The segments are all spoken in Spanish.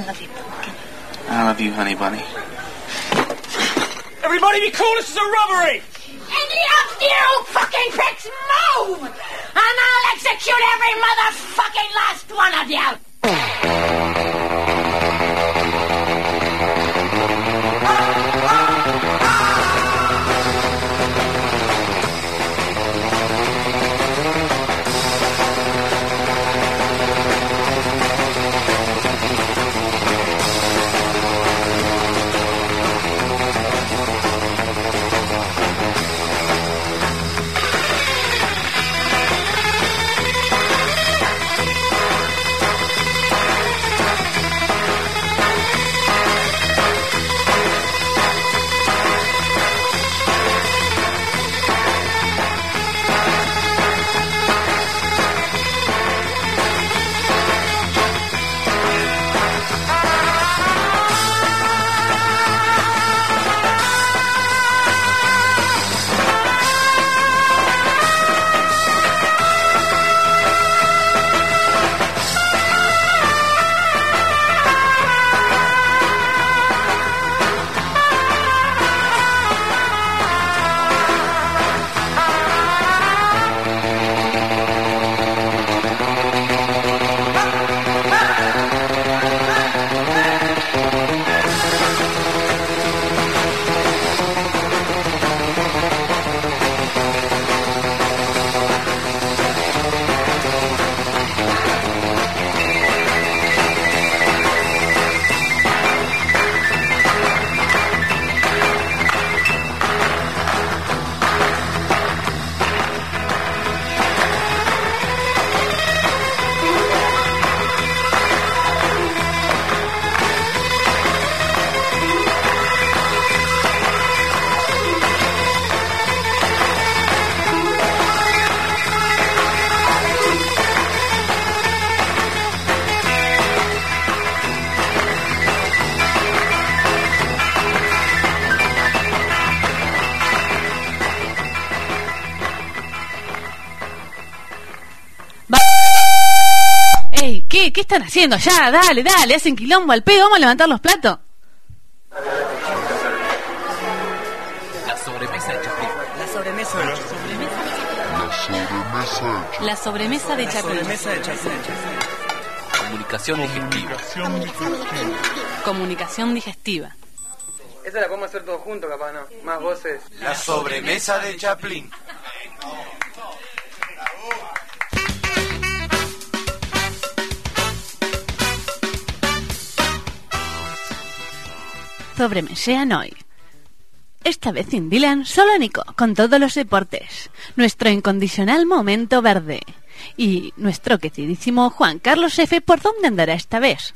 love you, pumpkin. I love you, honey bunny. Everybody be cool, this is a robbery! Any of you fucking pricks move! And I'll execute every motherfucking last one of you! ¿Qué están haciendo? Ya, dale, hacen quilombo al pedo, vamos a levantar los platos. La sobremesa de Chaplin. La sobremesa de Chaplin. La sobremesa de Chaplin. Comunicación digestiva. Comunicación digestiva. Esta la podemos hacer todos juntos, capaz, ¿no? Más voces. La sobremesa de Chaplin. Sobremesean hoy. Esta vez sin Dylan, solo Nico, con todos los deportes. Nuestro incondicional momento verde. Y nuestro queridísimo Juan Carlos F. ¿Por dónde andará esta vez?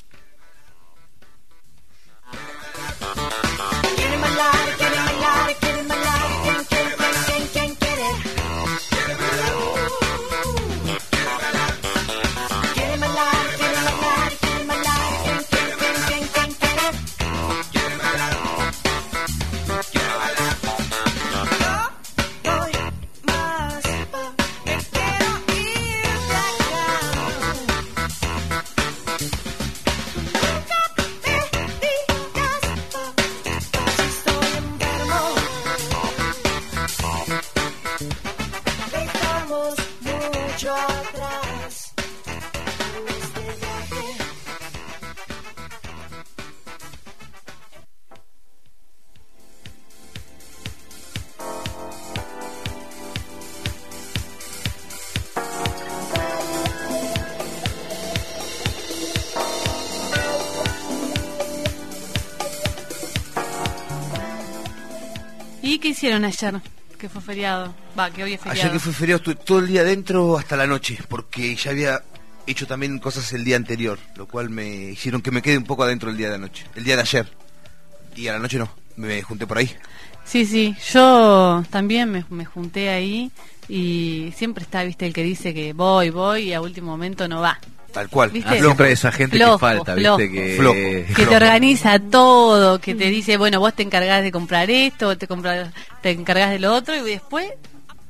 ¿Y qué hicieron ayer? Que fue feriado. Que hoy es feriado. Ayer que fue feriado estuve todo el día adentro hasta la noche, porque ya había hecho también cosas el día anterior, lo cual me hicieron que me quede un poco adentro el día de anoche, el día de ayer. Y a la noche no, me junté por ahí. Sí, yo también me junté ahí y siempre está, viste, el que dice que voy y a último momento no va. Tal cual. Siempre esa gente flojo, que falta, ¿viste? Que te organiza todo, que te dice, bueno, vos te encargás de comprar esto, te encargás de lo otro, y después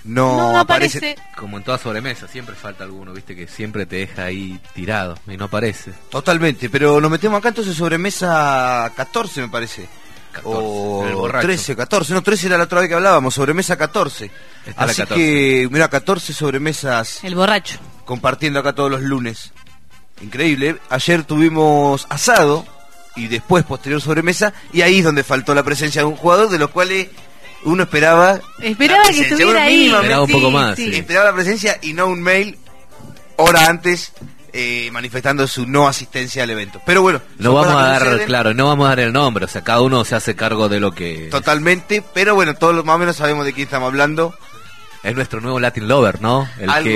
no aparece. Como en toda sobremesa, siempre falta alguno, viste, que siempre te deja ahí tirado y no aparece. Totalmente, pero nos metemos acá entonces sobremesa 14 me parece. 14, el O borracho. 13, 14, no, 13 era la otra vez que hablábamos, sobremesa 14. Esta es la Así 14. que, mira, 14 sobremesas El borracho. compartiendo acá todos los lunes. Increíble. Ayer tuvimos asado y después posterior sobremesa, y ahí es donde faltó la presencia de un jugador de los cuales uno esperaba Esperaba la que presencia, estuviera uno ahí. mínimamente Esperaba un poco más, sí. sí. esperaba la presencia y no un mail hora antes manifestando su no asistencia al evento. Pero bueno, No son vamos cosas a que dar, suceden. claro, no vamos a dar el nombre, o sea, cada uno se hace cargo de lo que Totalmente, pero bueno, todos más o menos sabemos de quién estamos hablando. es nuestro nuevo Latin Lover, ¿no?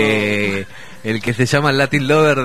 El que se llama el Latin Lover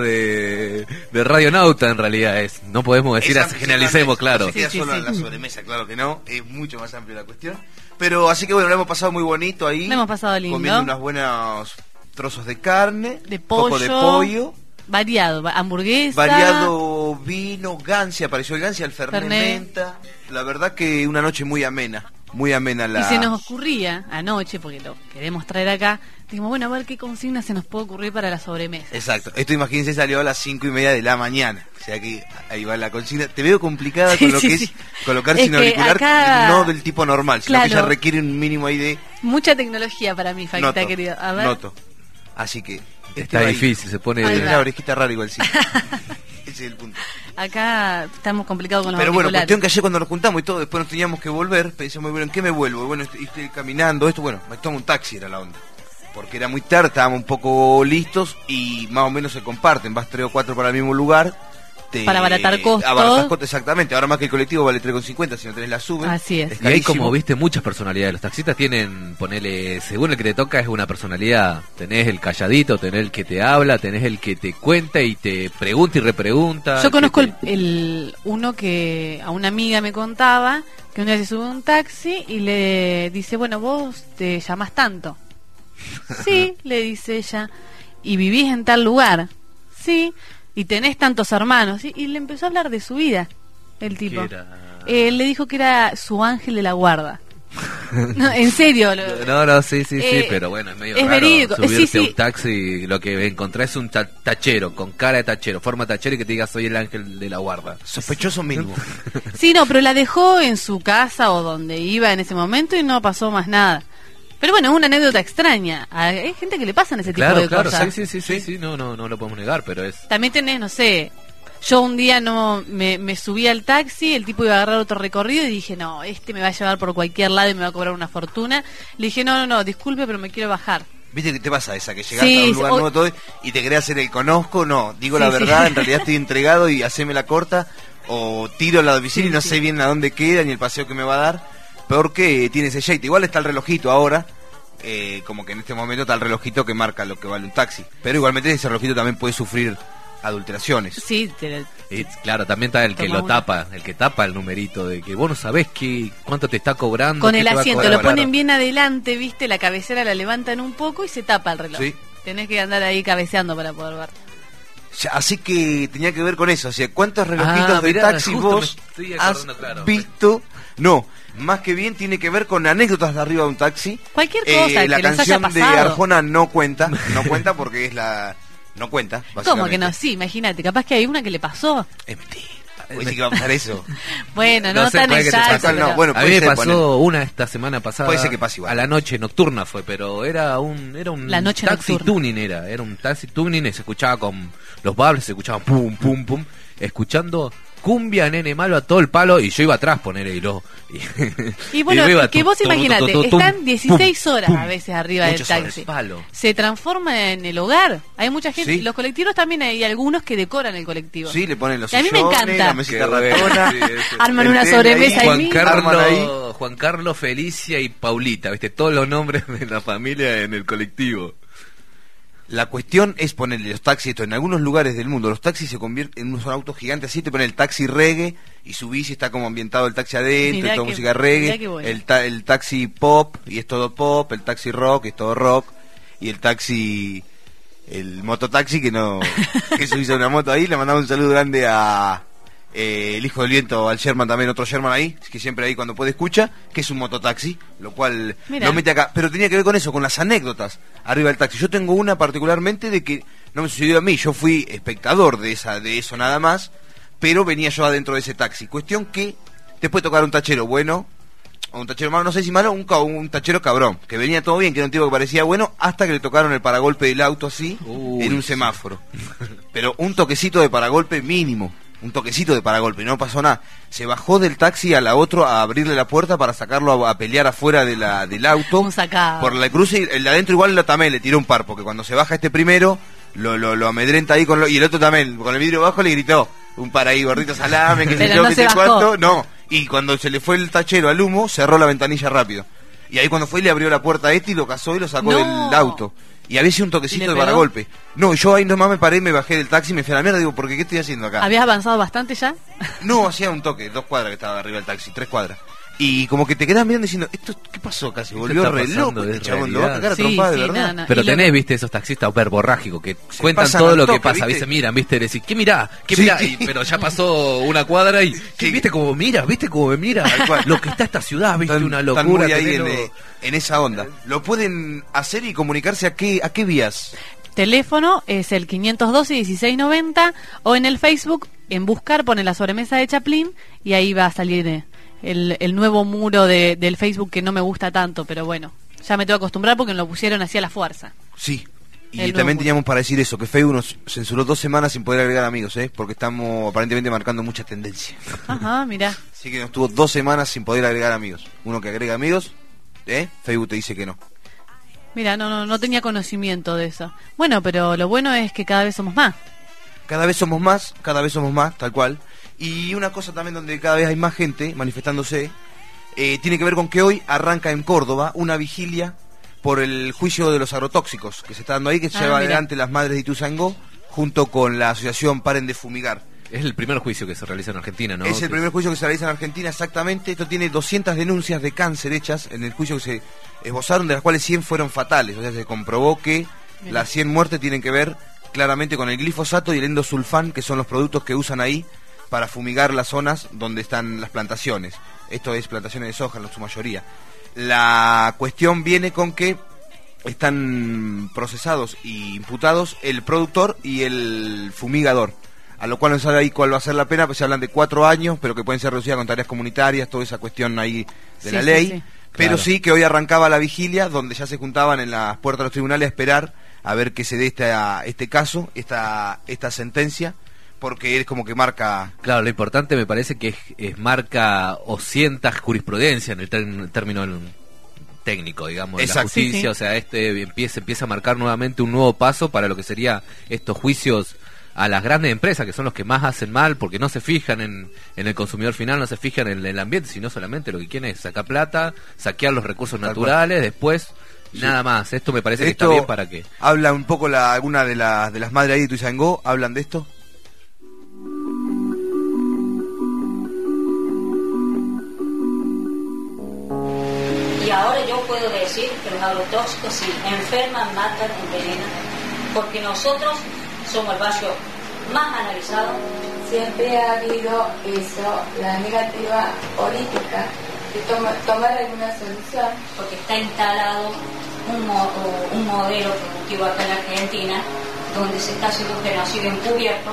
de Radio Nauta, en realidad es. No podemos decir Es así, amplio, generalicemos, claro. No se queda Sí, solo sí, en la sí. sobremesa, claro que no. Es mucho más amplia la cuestión. Pero así que bueno, lo hemos pasado muy bonito ahí. Lo hemos pasado lindo. Comiendo unos buenos trozos de carne. De poco de pollo. pollo. Variado, hamburguesa. Variado vino, Gancia, apareció el Gancia, el Fernet. Fernet menta. La verdad que una noche muy amena. Muy amena la... Y se nos ocurría anoche, porque lo queremos traer acá, dijimos, bueno, a ver qué consigna se nos puede ocurrir para la sobremesa. Exacto. Esto, imagínense, salió a las 5:30 de la mañana. O sea que ahí va la consigna. Te veo complicada Sí, con lo sí, que sí. es colocar Es sin que auricular, acá- no del tipo normal, sino que ya Claro. requiere un mínimo ahí de... Mucha tecnología para mí, Faquita, Noto, querido. A ver. noto. Así que... Está va ahí. difícil, se pone... Ahí Tiene va. la orejita rara igual, sí. Ese es el punto. Acá estamos complicados con los Pero bueno, auriculares. cuestión que ayer cuando nos juntamos y todo, después nos teníamos que volver, pensamos, bueno, ¿en qué me vuelvo? Y bueno, estoy caminando, esto, bueno, me tomo un taxi, era la onda. Porque era muy tarde, estábamos un poco listos y más o menos se comparten, vas 3 o 4 para el mismo lugar. Para abaratar costos. Abaratar costos, exactamente. Ahora más que el colectivo vale 3,50, si no tenés la sube. Así es. Y hay carísimo. como, viste, muchas personalidades. Los taxistas tienen, ponele, según el que te toca es una personalidad. Tenés el calladito, tenés el que te habla, tenés el que te cuenta y te pregunta y repregunta. Yo conozco que te- el uno que a una amiga me contaba que un día se sube a un taxi y le dice, bueno, vos te llamás tanto. Sí, le dice ella. ¿Y vivís en tal lugar? Sí. ¿Y tenés tantos hermanos? ¿Sí? Y le empezó a hablar de su vida, el tipo. ¿Qué era? Él le dijo que era su ángel de la guarda. No, en serio. No, sí, sí, sí, Eh, pero bueno, es medio es raro verídico. subirte Sí, a sí. un taxi y lo que encontrás es un tachero, con cara de tachero, forma tachero y que te diga soy el ángel de la guarda. Sospechoso mínimo. Sí, no, pero la dejó en su casa o donde iba en ese momento y no pasó más nada. Pero bueno, es una anécdota extraña. Hay gente que le pasan ese tipo Claro, de claro, cosas. sí, no lo podemos negar, pero es... También tenés, no sé, yo un día no me subí al taxi, el tipo iba a agarrar otro recorrido y dije, no, este me va a llevar por cualquier lado y me va a cobrar una fortuna. Le dije, no, disculpe, pero me quiero bajar. ¿Viste que te pasa esa? Que llegaste Sí, a un lugar o- nuevo todo y te querés hacer el conozco, no, digo Sí, la sí. verdad, en realidad estoy entregado y haceme la corta, o tiro la domicilio Sí, y no sí. sé bien a dónde queda ni el paseo que me va a dar, porque tiene ese shade. Igual está el relojito ahora, como que en este momento está el relojito que marca lo que vale un taxi, pero igualmente ese relojito también puede sufrir adulteraciones. Sí, Y claro, también está el que Toma lo una. tapa, el que tapa el numerito de que vos no sabés cuánto te está cobrando. con qué el te va a asiento, cobrar. lo ponen Claro. bien adelante, viste, la cabecera la levantan un poco y se tapa el reloj. Sí. Tenés que andar ahí cabeceando para poder ver. Así que tenía que ver con eso, o sea, ¿cuántos relojitos de mirá, taxi justo vos me estoy has acordando, claro. visto? No, más que bien tiene que ver con anécdotas de arriba de un taxi. Cualquier cosa La que les haya canción de pasado. Arjona no cuenta porque es la... No cuenta, ¿Cómo que no? básicamente. Sí, imagínate, capaz que hay una que le pasó. Es mentira. Vos decís que va a pasar eso. Bueno, no, No sé, tan puede que te exacto. pase, no, pero- bueno, A mí puede me ser, pasó una esta semana pasada. Puede ser que pase igual. A la noche nocturna fue, pero era un La noche taxi nocturna. tuning era un taxi tuning y se escuchaba con los bables, se escuchaba pum pum pum, escuchando cumbia nene malo a todo el palo y yo iba atrás poner y lo Y bueno, iba que tum, vos tum, imagínate, tum, tum, están 16 pum, horas pum. a veces arriba del Muchas horas. taxi. Palo. Se transforma en el hogar. Hay mucha gente, Sí. los colectivos también hay algunos que decoran el colectivo. Sí, le ponen los Y a mí me sillones, encanta. la mesita Qué bueno, ratona. sí, eso. Arman el una tele sobremesa ahí, ahí mismo. Arman ahí. Juan Carlos, Felicia y Paulita, ¿viste? Todos los nombres de la familia en el colectivo. La cuestión es ponerle los taxis, esto en algunos lugares del mundo, los taxis se convierten en unos autos gigantes, así te ponen el taxi reggae y subís y está como ambientado el taxi adentro, Mirá y toda que- música mirá reggae, qué bueno. el taxi pop y es todo pop, el taxi rock es todo rock, y el taxi, el mototaxi que no, que subís a una moto ahí, le mandamos un saludo grande a el hijo del viento, al Sherman también, otro Sherman ahí, que siempre ahí cuando puede escucha, que es un mototaxi, lo cual Mirá. lo mete acá. Pero tenía que ver con eso, con las anécdotas arriba del taxi. Yo tengo una particularmente de que no me sucedió a mí, yo fui espectador de eso nada más, pero venía yo adentro de ese taxi. Cuestión que te puede tocar un tachero bueno, o un tachero malo, no sé si malo, un tachero cabrón, que venía todo bien, que era un tipo que parecía bueno, hasta que le tocaron el paragolpe del auto así, en un semáforo. Pero un toquecito de paragolpe mínimo. Un toquecito de paragolpe, no pasó nada. Se bajó del taxi a la otro a abrirle la puerta para sacarlo a pelear afuera del auto. Un sacado. Por la cruce, y el de adentro igual también le tiró un par, porque cuando se baja este primero, lo amedrenta ahí y el otro también, con el vidrio bajo le gritó un par ahí, gordito salame, que se Pero yo, no que se sé bajó. cuánto. No, y cuando se le fue el tachero al humo, cerró la ventanilla rápido. Y ahí cuando fue le abrió la puerta a este y lo cazó y lo sacó No. del auto. Y había sido un ¿Y toquecito le de pegó? paragolpe. No, yo ahí nomás me paré, me bajé del taxi, me fui a la mierda, digo, ¿por qué estoy haciendo acá? ¿Habías avanzado bastante ya? No, hacía un toque, 2 cuadras que estaba arriba del taxi, 3 cuadras. Y como que te quedás mirando diciendo, ¿qué pasó acá? Se volvió está re pasando loco de este chabón, lo va a realidad. cagar a Sí, trompada de sí, verdad. no. Pero Y lo- tenés, viste, esos taxistas verborrágicos que cuentan pasan todo al lo que toque, pasa, ¿viste? ¿viste? Miran, ¿viste? Decís, ¿qué mirá? ¿Qué Sí. mirá? Pero ya pasó una cuadra y, Sí. ¿viste cómo mira? ¿Viste cómo me mira? Tal cual. Lo que está esta ciudad, ¿viste? Están- Una están locura. muy ahí tenelo- en esa onda. ¿Lo pueden hacer y comunicarse a qué vías? Teléfono es el 512-1690 o en el Facebook, en buscar, pone la sobremesa de Chaplin y ahí va a salir el nuevo muro del Facebook que no me gusta tanto, pero bueno, ya me tengo que acostumbrar porque lo pusieron así a la fuerza. Sí. Y El también nuevo. teníamos para decir eso, que Facebook nos censuró 2 semanas sin poder agregar amigos, porque estamos aparentemente marcando mucha tendencia. Ajá, mirá. Así que nos tuvo 2 semanas sin poder agregar amigos. Uno que agrega amigos, Facebook te dice que no. Mira, no tenía conocimiento de eso. Bueno, pero lo bueno es que cada vez somos más. Cada vez somos más, tal cual. Y una cosa también donde cada vez hay más gente manifestándose, tiene que ver con que hoy arranca en Córdoba una vigilia por el juicio de los agrotóxicos que se está dando ahí, que se lleva mira. adelante las madres de Ituzaingó junto con la asociación Paren de Fumigar. Es el primer juicio que se realiza en Argentina, ¿no? Es el primer juicio que se realiza en Argentina, exactamente. Esto tiene 200 denuncias de cáncer hechas en el juicio que se esbozaron, de las cuales 100 fueron fatales. O sea, se comprobó que Mira. las 100 muertes tienen que ver claramente con el glifosato y el endosulfán, que son los productos que usan ahí para fumigar las zonas donde están las plantaciones. Esto es plantaciones de soja en su mayoría. La cuestión viene con que están procesados y imputados el productor y el fumigador, a lo cual no se sabe ahí cuál va a ser la pena, pues se hablan de 4 años, pero que pueden ser reducidas con tareas comunitarias, toda esa cuestión ahí de Sí, la sí, ley, sí. pero Claro. sí que hoy arrancaba la vigilia, donde ya se juntaban en las puertas de los tribunales a esperar a ver qué se dé este caso, esta sentencia, porque es como que marca... Claro, lo importante me parece que es marca o sienta jurisprudencia en el término técnico, digamos, de la Exacto. justicia. Sí, sí. O sea, empieza a marcar nuevamente un nuevo paso para lo que sería estos juicios a las grandes empresas, que son los que más hacen mal, porque no se fijan en el consumidor final, no se fijan en el ambiente, sino solamente lo que quieren es sacar plata, saquear los recursos Tal naturales, después nada más. Esto me parece que está Esto bien para que... habla un poco alguna de las madres ahí de Ituzaingó, hablan de esto. Y ahora yo puedo decir que los agrotóxicos sí, enferman, matan, envenenan, porque nosotros somos el barrio más analizado. Siempre ha habido eso, la negativa política de tomar alguna solución. Porque está instalado un modelo productivo acá en Argentina donde se está haciendo un genocidio encubierto.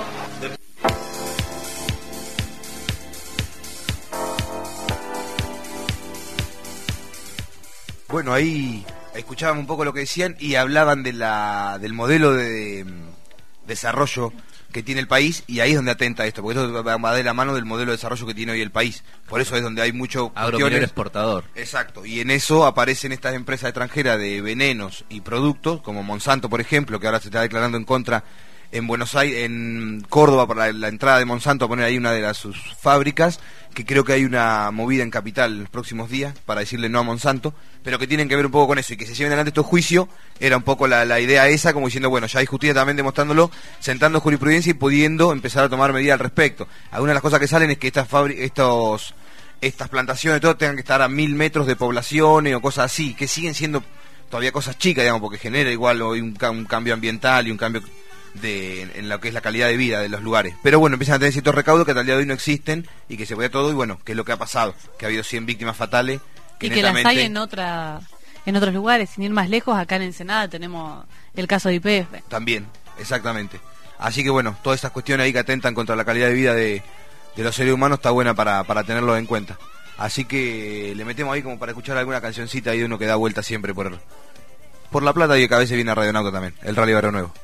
Bueno, ahí escuchaban un poco lo que decían y hablaban del modelo de desarrollo que tiene el país, y ahí es donde atenta esto, porque esto va de la mano del modelo de desarrollo que tiene hoy el país. Por eso es donde hay mucho Agrominero exportador. Exacto, y en eso aparecen estas empresas extranjeras de venenos y productos, como Monsanto, por ejemplo, que ahora se está declarando en contra en Buenos Aires, en Córdoba, para la entrada de Monsanto a poner ahí una de sus fábricas, que creo que hay una movida en Capital en los próximos días para decirle no a Monsanto, pero que tienen que ver un poco con eso, y que se lleven adelante estos juicios, era un poco la idea esa, como diciendo, bueno, ya hay justicia también demostrándolo, sentando jurisprudencia y pudiendo empezar a tomar medidas al respecto. Algunas de las cosas que salen es que estas plantaciones todo tengan que estar a 1000 metros de poblaciones o cosas así, que siguen siendo todavía cosas chicas, digamos, porque genera igual hoy un cambio ambiental y un cambio en lo que es la calidad de vida de los lugares. Pero bueno, empiezan a tener ciertos recaudos que hasta el día de hoy no existen y que se puede todo, y bueno, que es lo que ha pasado, que ha habido 100 víctimas fatales. Y que las hay en otros lugares, sin ir más lejos, acá en Ensenada tenemos el caso de YPF. También, exactamente. Así que bueno, todas estas cuestiones ahí que atentan contra la calidad de vida de los seres humanos está buena para tenerlo en cuenta. Así que le metemos ahí como para escuchar alguna cancioncita ahí de uno que da vuelta siempre por La Plata y que a veces viene a Radionauta también, el Rally Barrio Nuevo.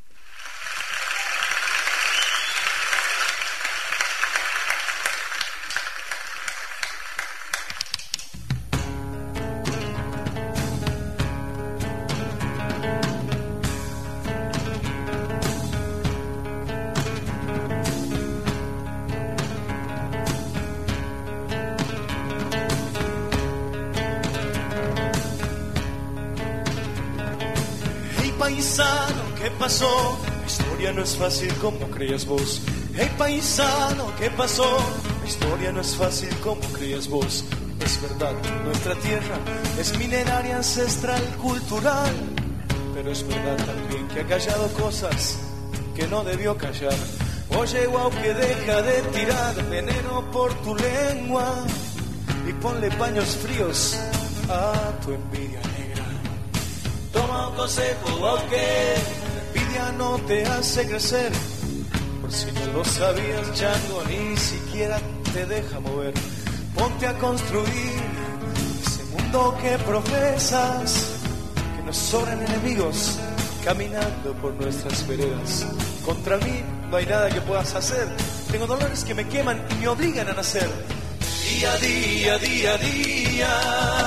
Paisano, ¿qué pasó? La historia no es fácil como creías vos. Hey paisano, ¿qué pasó? La historia no es fácil como creías vos. Es verdad, nuestra tierra es milenaria, ancestral, cultural. Pero es verdad también que ha callado cosas que no debió callar. Oye, guau, que deja de tirar veneno por tu lengua y ponle paños fríos a tu envidia negra. Toma un consejo, aunque la envidia no te hace crecer. Por si no lo sabías, Django ni siquiera te deja mover. Ponte a construir ese mundo que profesas, que nos sobran enemigos caminando por nuestras veredas. Contra mí no hay nada que puedas hacer. Tengo dolores que me queman y me obligan a nacer. Día a día, día a día.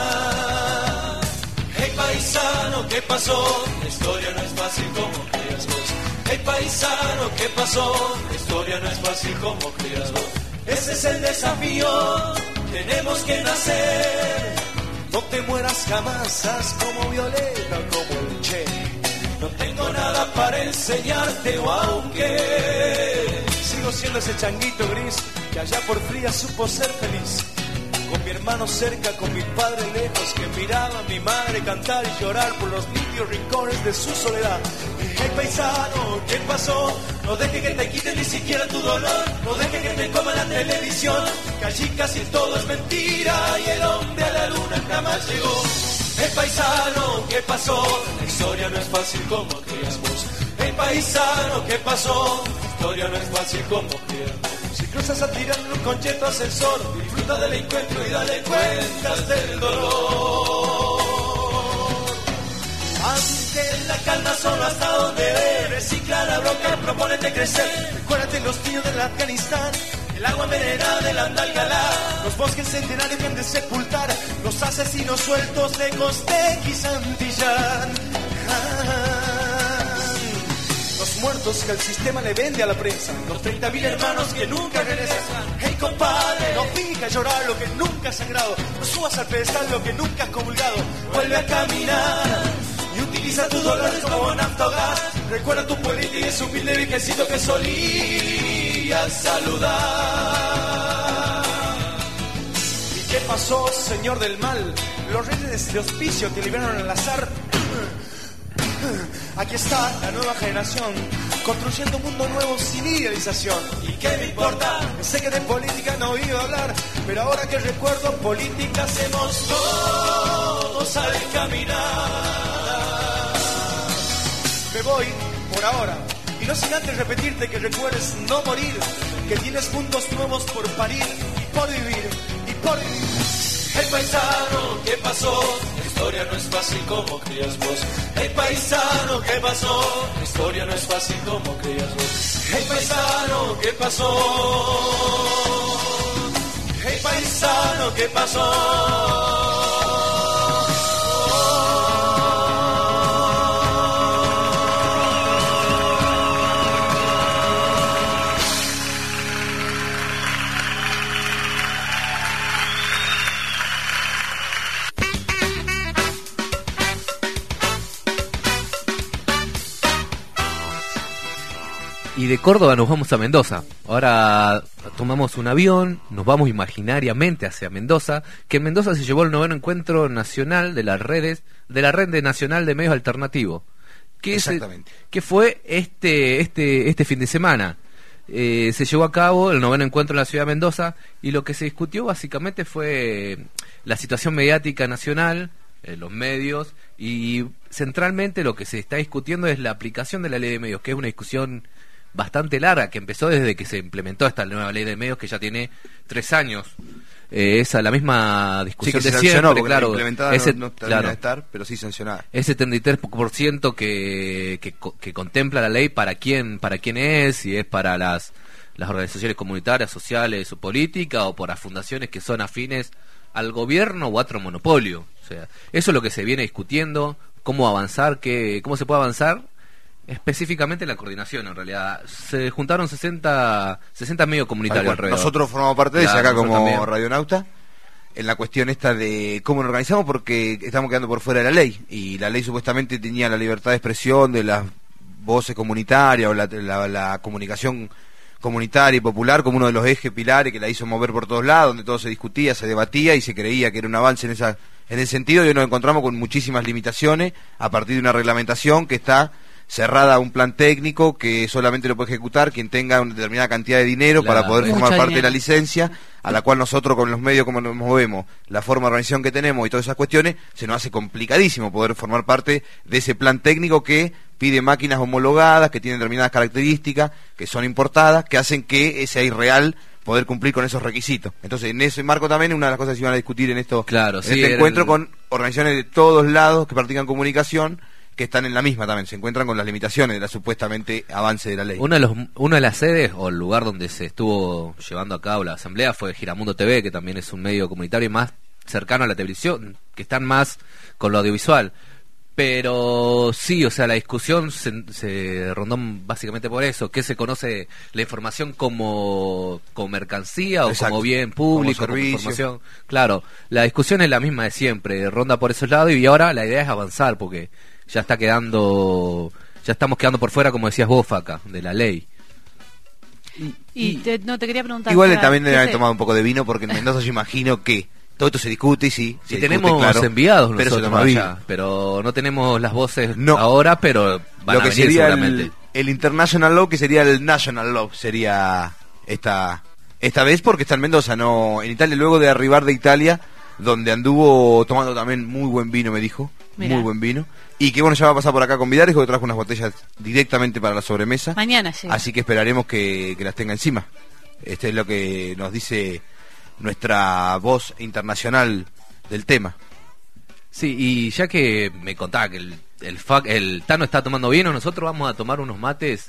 Hey paisano, ¿qué pasó? La historia no es fácil como creías vos. Hey paisano, ¿qué pasó? La historia no es fácil como creías vos. Ese es el desafío, tenemos que nacer. No te mueras jamás, haz como Violeta, como el Che. No tengo nada para enseñarte, o aunque sigo siendo ese changuito gris que allá por fría supo ser feliz. Con mi hermano cerca, con mi padre lejos, que miraba a mi madre cantar y llorar por los limpios rincones de su soledad. Hey paisano, ¿qué pasó? No deje que te quiten ni siquiera tu dolor. No deje que te coma la televisión, que allí casi todo es mentira y el hombre a la luna jamás llegó. Hey paisano, ¿qué pasó? La historia no es fácil como creías vos. Hey paisano, ¿qué pasó? La historia no es fácil como creías vos. Si cruzas a tirar un concheto ascensor, disfruta del encuentro y dale cuentas del dolor. Ante la calma solo hasta donde ve, recicla la bronca, propónete crecer. Recuérdate los niños del Afganistán, el agua envenenada del Andalgalá, los bosques centenarios que han de sepultar, los asesinos sueltos de Costequi y Santillán. Los muertos que el sistema le vende a la prensa, los 30.000 hermanos que nunca regresan. Hey compadre, no finja llorar lo que nunca has sangrado, no subas al pedestal lo que nunca has comulgado. Vuelve a caminar y utiliza tus dólares como naftogás. Recuerda tu pueblito y ese humilde viejecito que solías saludar. ¿Y qué pasó, señor del mal? Los reyes de hospicio te libraron al azar. Aquí está la nueva generación, construyendo un mundo nuevo sin idealización. ¿Y qué me importa? Sé que de política no iba a hablar, pero ahora que recuerdo, política hacemos todos al caminar. Me voy por ahora, y no sin antes repetirte que recuerdes no morir, que tienes mundos nuevos por parir y por vivir, y por vivir. Hey paisano, ¿qué pasó? La historia no es fácil como creías vos. Hey paisano, ¿qué pasó? La historia no es fácil como creías vos. Hey paisano, ¿qué pasó? Hey paisano, ¿qué pasó? Y de Córdoba nos vamos a Mendoza. Ahora tomamos un avión, nos vamos imaginariamente hacia Mendoza, que en Mendoza se llevó el 9º encuentro nacional de las redes, de la Red Nacional de Medios Alternativos. Exactamente. Que fue este fin de semana. Se llevó a cabo el 9º encuentro en la ciudad de Mendoza y lo que se discutió básicamente fue la situación mediática nacional, los medios, y centralmente lo que se está discutiendo es la aplicación de la ley de medios, que es una discusión bastante larga, que empezó desde que se implementó esta nueva ley de medios, que ya tiene 3 años. Esa la misma discusión sí, que de se sancionó, siempre, porque claro. la implementada Ese, no termina claro, de estar, pero sí sancionada. ese 73% que contempla la ley para quién es, si es para las organizaciones comunitarias, sociales o políticas, o para fundaciones que son afines al gobierno o a otro monopolio. O sea, eso es lo que se viene discutiendo, cómo avanzar, cómo se puede avanzar específicamente en la coordinación. En realidad se juntaron 60 medios comunitarios alrededor. Nosotros formamos parte de ese Claro, acá como también. Radionauta, en la cuestión esta de cómo nos organizamos, porque estamos quedando por fuera de la ley, y la ley supuestamente tenía la libertad de expresión de las voces comunitarias o la comunicación comunitaria y popular como uno de los ejes pilares que la hizo mover por todos lados, donde todo se discutía, se debatía y se creía que era un avance en ese sentido, y hoy nos encontramos con muchísimas limitaciones a partir de una reglamentación que está cerrada a un plan técnico que solamente lo puede ejecutar quien tenga una determinada cantidad de dinero para poder formar parte de la licencia, a la cual nosotros con los medios como nos movemos, la forma de organización que tenemos y todas esas cuestiones, se nos hace complicadísimo poder formar parte de ese plan técnico que pide máquinas homologadas, que tienen determinadas características, que son importadas, que hacen que sea irreal poder cumplir con esos requisitos. Entonces, en ese marco también, una de las cosas que se iban a discutir en este encuentro con organizaciones de todos lados que practican comunicación, que están en la misma también, se encuentran con las limitaciones de la supuestamente avance de la ley. Una de las sedes o el lugar donde se estuvo llevando a cabo la asamblea fue Giramundo TV, que también es un medio comunitario más cercano a la televisión, que están más con lo audiovisual. Pero sí, o sea, la discusión se rondó básicamente por eso, que se conoce la información como mercancía o Exacto, como bien público, como servicio. información. Claro, la discusión es la misma de siempre, ronda por esos lados, y ahora la idea es avanzar, porque ya estamos quedando por fuera, como decías vos, Faca, de la ley. No te quería preguntar. Igual Seba, también ¿qué deben haber se- tomado un poco de vino, porque en Mendoza yo imagino que todo esto se discute y sí, se Y discute, tenemos claro, enviados pero se nosotros toma vino. allá, pero no tenemos las voces No. ahora, pero van Lo a que venir sería seguramente. el International Law, que sería el National Law, sería esta vez, porque está en Mendoza, no en Italia, luego de arribar de Italia, donde anduvo tomando también muy buen vino, me dijo. Mirá. Muy buen vino. Y que bueno, ya va a pasar por acá con Vidares, que trajo unas botellas directamente para la sobremesa. Mañana llega. Así que esperaremos que las tenga encima. Este es lo que nos dice nuestra voz internacional del tema. Sí, y ya que me contaba que el Tano está tomando vino, nosotros vamos a tomar unos mates.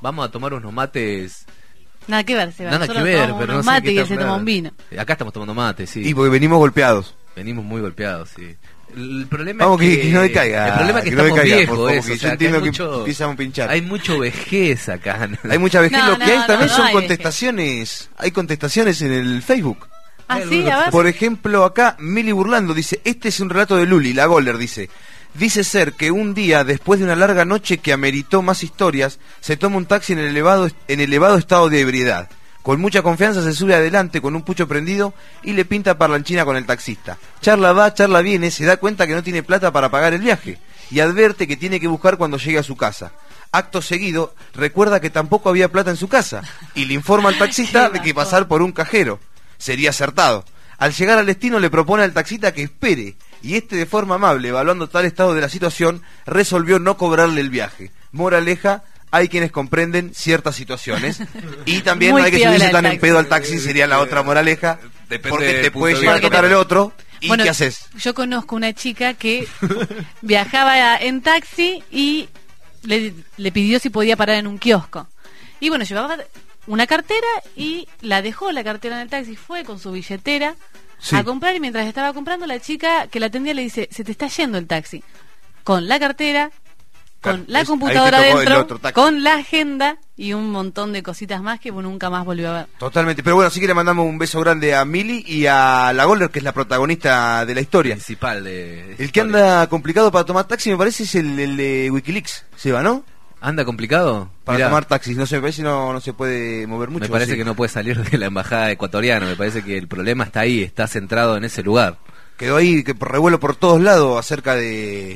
Nada que ver, Seba. Nada que Nosotros ver, tomamos pero unos no sé mates qué y él está se toma hablando. un vino. Acá estamos tomando mate, sí. Y porque venimos golpeados. Venimos muy golpeados, sí. El problema Vamos, es que no decaiga. El problema es que que no estamos decaiga, viejos, por favor, eso, que o yo sea, entiendo hay que mucho, empiezan a pinchar. Hay mucho vejez acá. Hay mucha vejez. No, Lo que hay no, también no, son hay contestaciones. Hay contestaciones en el Facebook. Ah, sí, a ver. Por ejemplo, acá Mili Burlando dice: este es un relato de Luli, la Goller, dice ser que un día, después de una larga noche que ameritó más historias, se toma un taxi en elevado estado de ebriedad. Con mucha confianza se sube adelante con un pucho prendido y le pinta parlanchina con el taxista. Charla va, charla viene, se da cuenta que no tiene plata para pagar el viaje y advierte que tiene que buscar cuando llegue a su casa. Acto seguido, recuerda que tampoco había plata en su casa y le informa al taxista de que pasar por un cajero sería acertado. Al llegar al destino le propone al taxista que espere y este, de forma amable, evaluando tal estado de la situación, resolvió no cobrarle el viaje. Moraleja: hay quienes comprenden ciertas situaciones y también Muy no hay que piola subirse el tan en taxi. pedo al taxi, sería la otra moraleja, Depende porque del te punto puede de llegar a vista. tocar el otro y Bueno, ¿qué haces? Yo conozco una chica que viajaba en taxi y le pidió si podía parar en un kiosco. Y bueno, llevaba una cartera y la dejó la cartera en el taxi, fue con su billetera Sí. a comprar, y mientras estaba comprando, la chica que la atendía le dice: se te está yendo el taxi. Con la cartera, con Claro, la ahí computadora te tocó el dentro, otro taxi. con la agenda y un montón de cositas más que nunca más volvió a ver. Totalmente, pero bueno, sí que le mandamos un beso grande a Mili y a la Goller, que es la protagonista de la historia. Principal de El que anda complicado para tomar taxi, me parece, es el de Wikileaks, Seba, ¿no? ¿Anda complicado? Para Mirá, tomar taxis, no sé, me parece no se puede mover mucho. me parece sí. que no puede salir de la embajada ecuatoriana. Me parece que el problema está ahí, está centrado en ese lugar. Quedó ahí, que revuelo por todos lados acerca de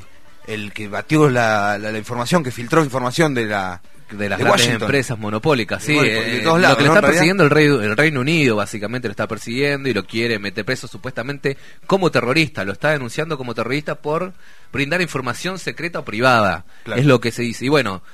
el que batió la información, que filtró información de las grandes Washington. Empresas monopólicas, sí. De todos lados, lo que le ¿no? está persiguiendo el Reino Unido, básicamente lo está persiguiendo y lo quiere meter preso supuestamente como terrorista. Lo está denunciando como terrorista por brindar información secreta o privada. Claro. Es lo que se dice. Y bueno,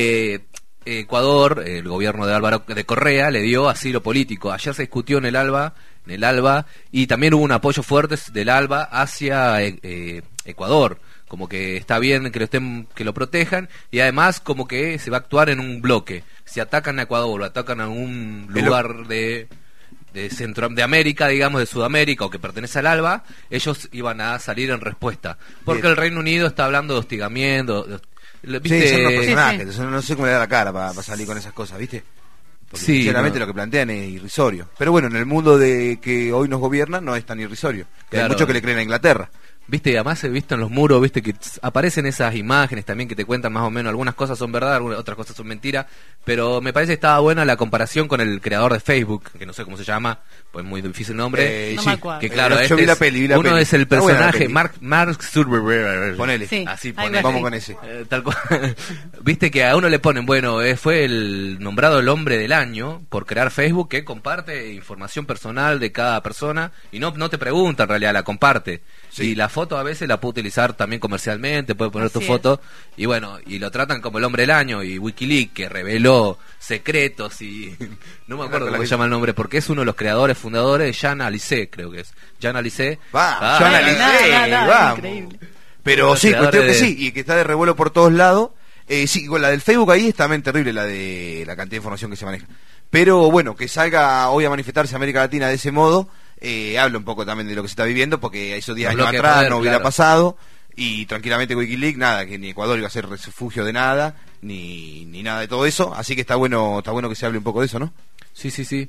Ecuador, el gobierno de Álvaro de Correa, le dio asilo político. Ayer se discutió en el ALBA, y también hubo un apoyo fuerte del ALBA hacia Ecuador. Como que está bien que lo protejan, y además como que se va a actuar en un bloque. Si atacan a Ecuador o atacan a un lugar de América, digamos, de Sudamérica, o que pertenece al ALBA, ellos iban a salir en respuesta. Porque Bien. el Reino Unido está hablando de hostigamiento. ¿Viste? Sí, son unos personajes, no sé cómo le da la cara para salir con esas cosas, ¿viste? Porque Sí, sinceramente no. Lo que plantean es irrisorio. Pero bueno, en el mundo de que hoy nos gobierna no es tan irrisorio. Que Claro. hay muchos que le creen a Inglaterra. Viste, y además he visto en los muros, viste, que aparecen esas imágenes también que te cuentan más o menos, algunas cosas son verdad, otras cosas son mentira, pero me parece que estaba buena la comparación con el creador de Facebook, que no sé cómo se llama, pues muy difícil el nombre. No sí. me acuerdo. Que claro, Yo vi la peli, uno es el Está buena la personaje, peli. Mark Zuckerberg. Ponele. Sí. Así Algo ponele. así. Vamos con ese. Tal cual. Viste que a uno le ponen, bueno, fue el nombrado el hombre del año por crear Facebook, que comparte información personal de cada persona y no te pregunta en realidad, la comparte. Sí. Y la foto a veces la puede utilizar también comercialmente, puede poner tu Así foto y bueno, y lo tratan como el hombre del año. Y WikiLeaks, que reveló secretos y no me acuerdo cómo se llama el nombre, porque es uno de los creadores, fundadores de Jean Alice, creo que es Jean Alice. Va, yo analicé, no, vamos. increíble. Pero Los sí, cuestión que creadores de- sí, y que está de revuelo por todos lados. Sí, igual la del Facebook ahí es también terrible, la de la cantidad de información que se maneja. Pero bueno, que salga hoy a manifestarse América Latina de ese modo, habla un poco también de lo que se está viviendo, porque esos 10 Los años bloques de atrás poder, no hubiera claro. pasado, y tranquilamente WikiLeaks, nada, que ni Ecuador iba a ser refugio de nada, ni nada de todo eso, así que está bueno que se hable un poco de eso, ¿no? Sí.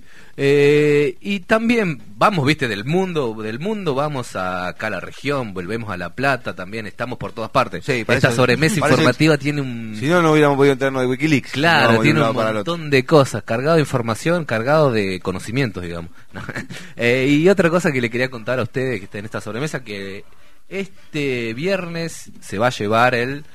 Y también vamos, viste, del mundo vamos acá a la región, volvemos a La Plata también, estamos por todas partes. Sí, parece- Esta sobremesa parece- informativa tiene un... Si no, no hubiéramos podido enterarnos de WikiLeaks. Claro, Vamos de tiene lado un para el otro. montón de cosas, cargado de información, cargado de conocimientos, digamos. No. Y otra cosa que le quería contar a ustedes que está en esta sobremesa, que este viernes se va a llevar el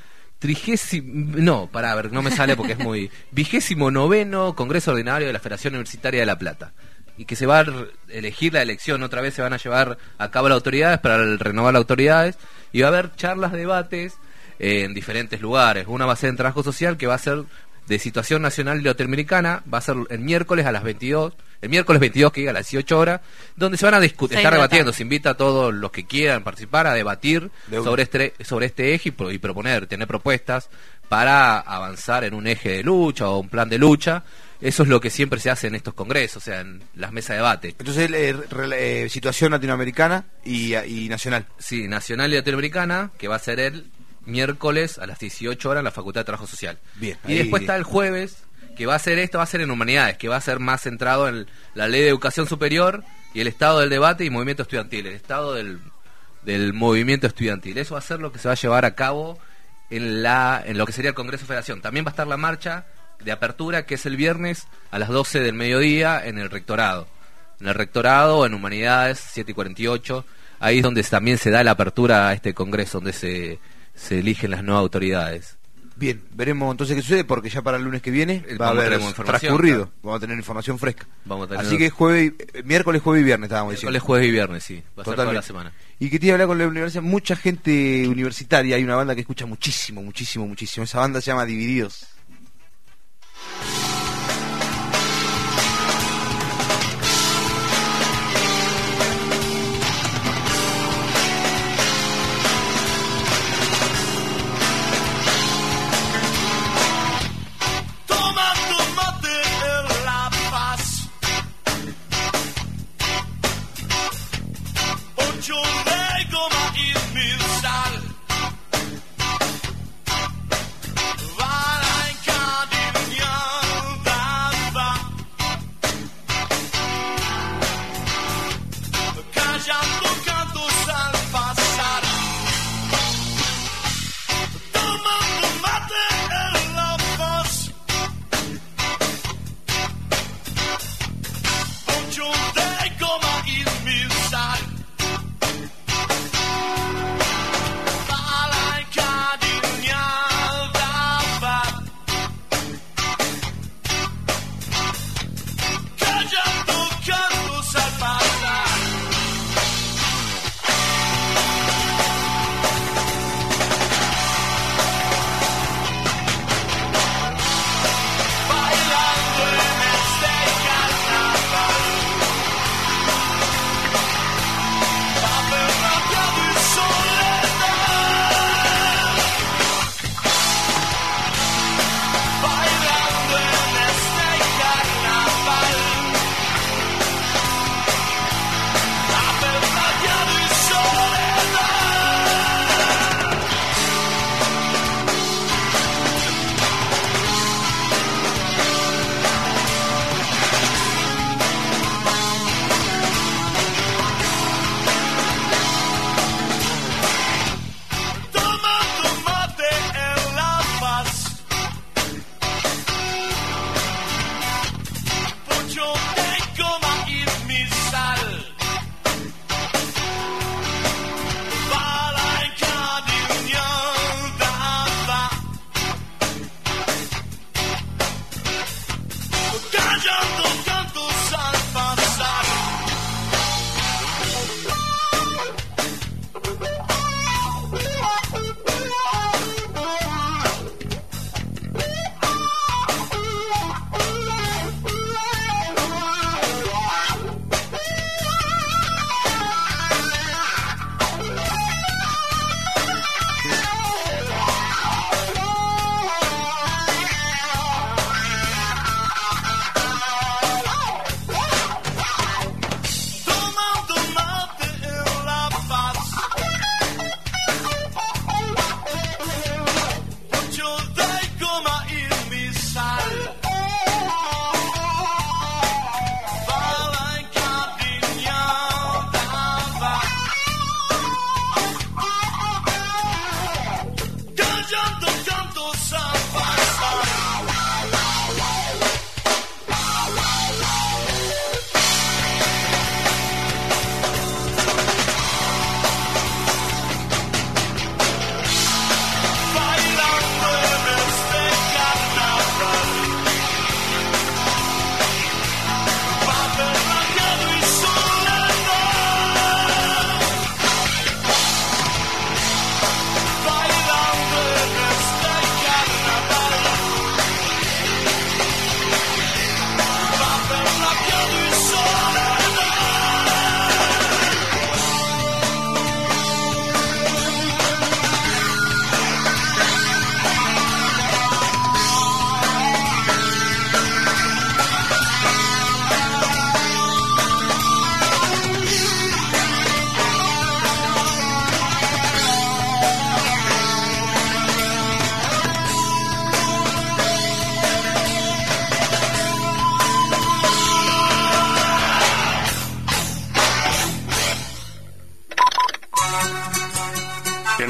29º Congreso Ordinario de la Federación Universitaria de La Plata. Y que se va a elegir la elección, otra vez se van a llevar a cabo las autoridades para renovar las autoridades, y va a haber charlas, debates en diferentes lugares. Una va a ser en Trabajo Social, que va a ser de situación nacional y latinoamericana, va a ser el miércoles a las 22, el miércoles 22 que diga a las 18 horas, donde se van a estar debatiendo. Se invita a todos los que quieran participar a debatir sobre este eje y proponer, tener propuestas para avanzar en un eje de lucha o un plan de lucha. Eso es lo que siempre se hace en estos congresos, o sea, en las mesas de debate. Entonces, situación latinoamericana y nacional. Sí, nacional y latinoamericana, que va a ser el miércoles a las 18 horas en la Facultad de Trabajo Social. Bien. Y después está el jueves, que va a ser en humanidades, que va a ser más centrado en la Ley de Educación Superior y el estado del debate y movimiento estudiantil, el estado del movimiento estudiantil. Eso va a ser lo que se va a llevar a cabo en lo que sería el Congreso de Federación. También va a estar la marcha de apertura, que es el viernes a las 12 del mediodía en el rectorado. En el rectorado, en humanidades, 7:48, ahí es donde también se da la apertura a este congreso, donde se eligen las nuevas autoridades. Bien, veremos entonces qué sucede, porque ya para el lunes que viene va a Vamos a haber tener información, transcurrido. claro. Vamos a tener información fresca. Vamos a tener- Así que miércoles, jueves y viernes estábamos diciendo. Miércoles, jueves y viernes, sí. Va a ser toda la Totalmente. semana. Y que tiene que hablar con la universidad, mucha gente universitaria. Hay una banda que escucha muchísimo. Esa banda se llama Divididos. Tomando mate en La Paz. 8 de goma y 1000 sal. Van a encadillar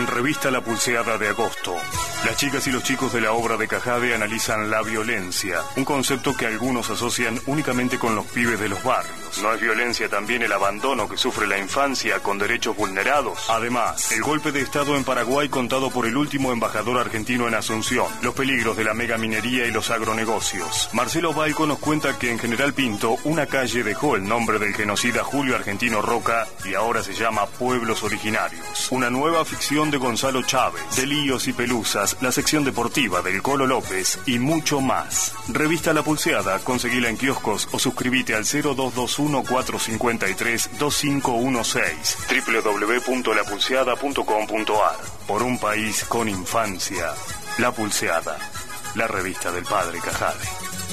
en Revista La Pulseada de agosto. Las chicas y los chicos de la obra de Cajade analizan la violencia, un concepto que algunos asocian únicamente con los pibes de los barrios. ¿No es violencia también el abandono que sufre la infancia con derechos vulnerados? Además, el golpe de Estado en Paraguay contado por el último embajador argentino en Asunción, los peligros de la megaminería y los agronegocios. Marcelo Balco nos cuenta que en General Pinto una calle dejó el nombre del genocida Julio Argentino Roca y ahora se llama Pueblos Originarios. Una nueva ficción de Gonzalo Chávez, de Líos y Pelusas, la sección deportiva del Colo López y mucho más. Revista La Pulseada, conseguila en kioscos o suscríbete al 0221-453-2516 www.lapulseada.com.ar. Por un país con infancia. La Pulseada, la revista del padre Cajade.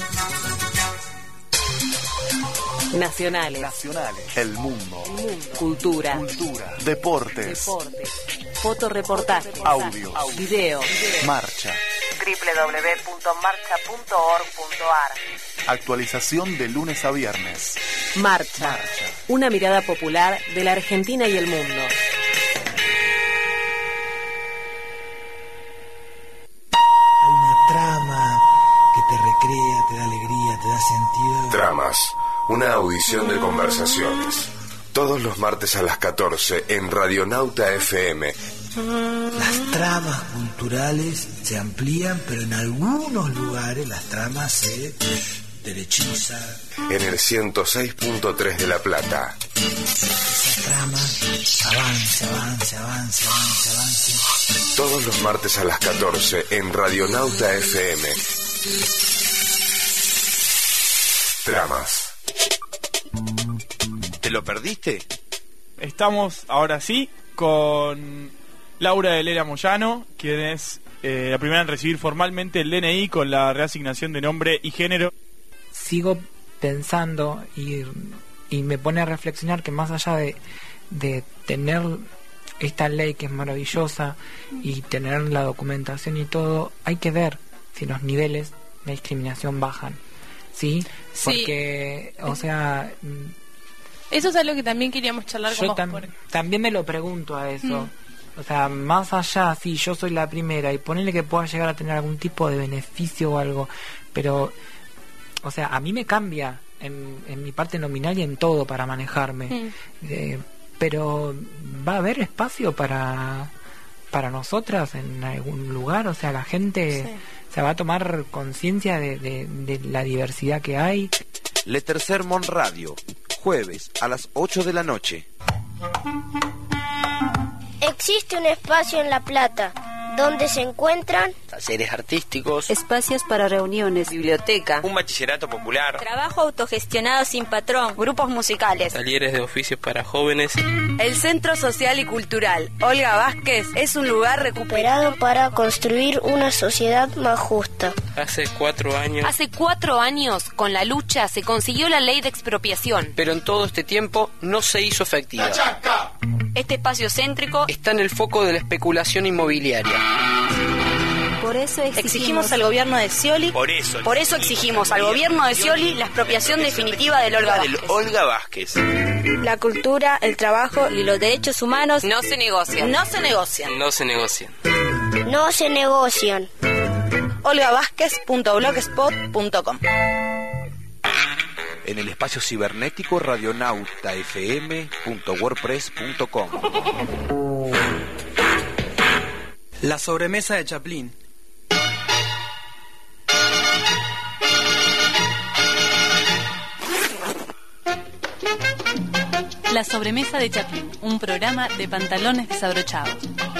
Nacionales. El mundo. Cultura. Deportes. Fotoreportajes. Audios. Videos. Marcha. www.marcha.org.ar. Actualización de lunes a viernes. Marcha. Una mirada popular de la Argentina y el mundo. Hay una trama que te recrea, te da alegría, te da sentido. Tramas, una audición de conversaciones. Todos los martes a las 14 en Radionauta FM. Las tramas culturales se amplían, pero en algunos lugares las tramas se derechizan. En el 106.3 de La Plata. Esa trama avance. Todos los martes a las 14 en Radionauta FM. Tramas. ¿Te lo perdiste? Estamos ahora sí con Laura Helena Moyano, quien es la primera en recibir formalmente el DNI con la reasignación de nombre y género. Sigo pensando y me pone a reflexionar que más allá de tener esta ley que es maravillosa y tener la documentación y todo, hay que ver si los niveles de discriminación bajan, ¿sí? Porque, o sea... Eso es algo que también queríamos charlar con vos. También me lo pregunto a eso. O sea, más allá, sí, yo soy la primera y ponerle que pueda llegar a tener algún tipo de beneficio o algo, pero, o sea, a mí me cambia en mi parte nominal y en todo para manejarme. Pero ¿va a haber espacio para nosotras en algún lugar? O sea, la gente se va a tomar conciencia de la diversidad que hay. Le Tercer Mon Radio, jueves a las 8 de la noche. Existe un espacio en La Plata donde se encuentran talleres artísticos, espacios para reuniones, biblioteca, un bachillerato popular, trabajo autogestionado sin patrón, grupos musicales, talleres de oficios para jóvenes. El Centro Social y Cultural Olga Vázquez es un lugar recuperado para construir una sociedad más justa. Hace 4 años. Hace 4 años, con la lucha, se consiguió la ley de expropiación. Pero en todo este tiempo no se hizo efectiva. Este espacio céntrico está en el foco de la especulación inmobiliaria. Por eso exigimos al gobierno de Scioli. Por eso exigimos al gobierno de Scioli la expropiación definitiva del Olga Vázquez. La cultura, el trabajo y los derechos humanos no se negocian. olgavázquez.blogspot.com. En el espacio cibernético radionautafm.wordpress.com. La sobremesa de Chaplin. La sobremesa de Chaplin, un programa de pantalones desabrochados.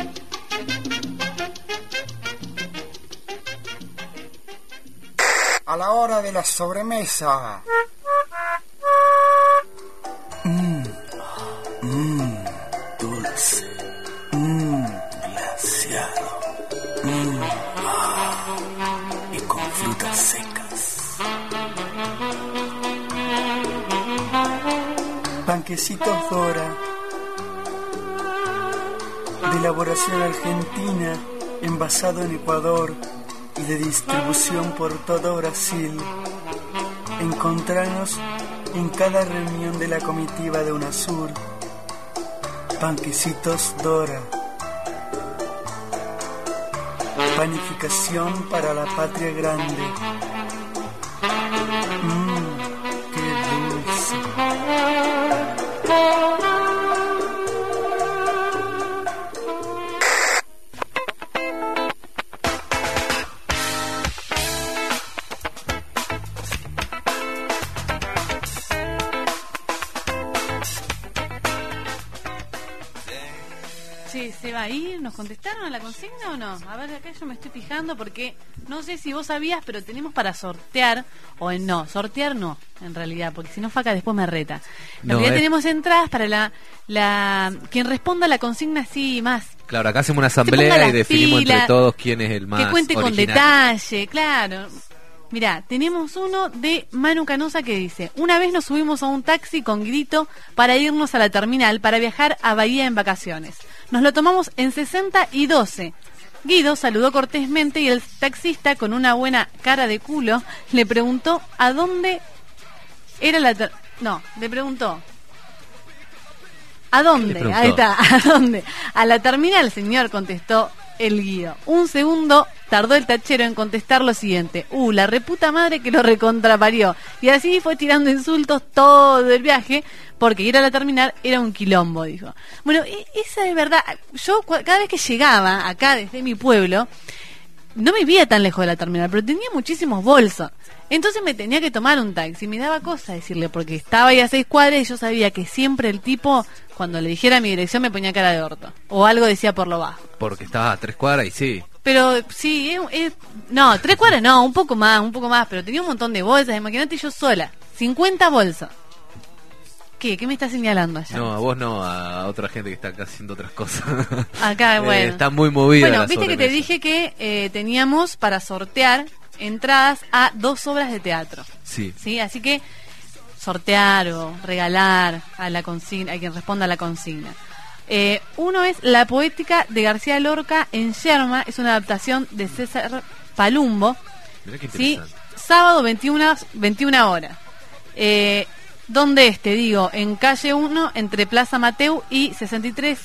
A la hora de la sobremesa. Dulce. Glaseado. Y con frutas secas. Panquecitos Dora. De elaboración argentina, envasado en Ecuador y de distribución por todo Brasil. Encontranos en cada reunión de la comitiva de UNASUR. Panquecitos Dora. panificación para la patria grande. Qué dulce. Sí, ¿se va a ir? ¿Nos contestaron a la consigna o no? A ver, acá yo me estoy fijando porque no sé si vos sabías, pero tenemos para sortear, o no, sortear no, en realidad, porque si no Faca después me reta. En realidad tenemos entradas para la quien responda a la consigna sí más. Claro, acá hacemos una asamblea y definimos entre todos quién es el más que cuente original. con detalle, claro. Mirá, tenemos uno de Manu Canosa que dice: una vez nos subimos a un taxi con Guidito para irnos a la terminal para viajar a Bahía en vacaciones. Nos lo tomamos en 60 y 12. Guido saludó cortésmente y el taxista, con una buena cara de culo, le preguntó a dónde era la... le preguntó... ¿A dónde? Ahí está, ¿a dónde? A la terminal, señor, contestó el Guido. Un segundo tardó el tachero en contestar lo siguiente: la reputa madre que lo recontraparió. Y así fue tirando insultos todo el viaje, porque ir a la terminal era un quilombo, dijo. Bueno, esa es verdad. Yo cada vez que llegaba acá desde mi pueblo, no vivía tan lejos de la terminal, pero tenía muchísimos bolsos. Entonces me tenía que tomar un taxi. Me daba cosa decirle, porque estaba ahí a 6 cuadras y yo sabía que siempre el tipo, cuando le dijera mi dirección, me ponía cara de orto. O algo decía por lo bajo. Porque estaba a 3 cuadras y sí. Pero sí, no, 3 cuadras no, un poco más, pero tenía un montón de bolsas. Imagínate yo sola, 50 bolsas. ¿Qué me está señalando allá? No, a vos no, a otra gente que está acá haciendo otras cosas. Acá, bueno. Está muy movida. Bueno, la viste sobremesa. que te dije que teníamos para sortear entradas a 2 obras de teatro. Sí. Sí, así que sortear o regalar a la consigna, a quien responda a la consigna. Uno es La Poética de García Lorca en Yerma, es una adaptación de César Palumbo. Mirá qué Sí, interesante. sábado 21 horas. ¿Dónde te digo? En calle 1, entre Plaza Mateu y 63,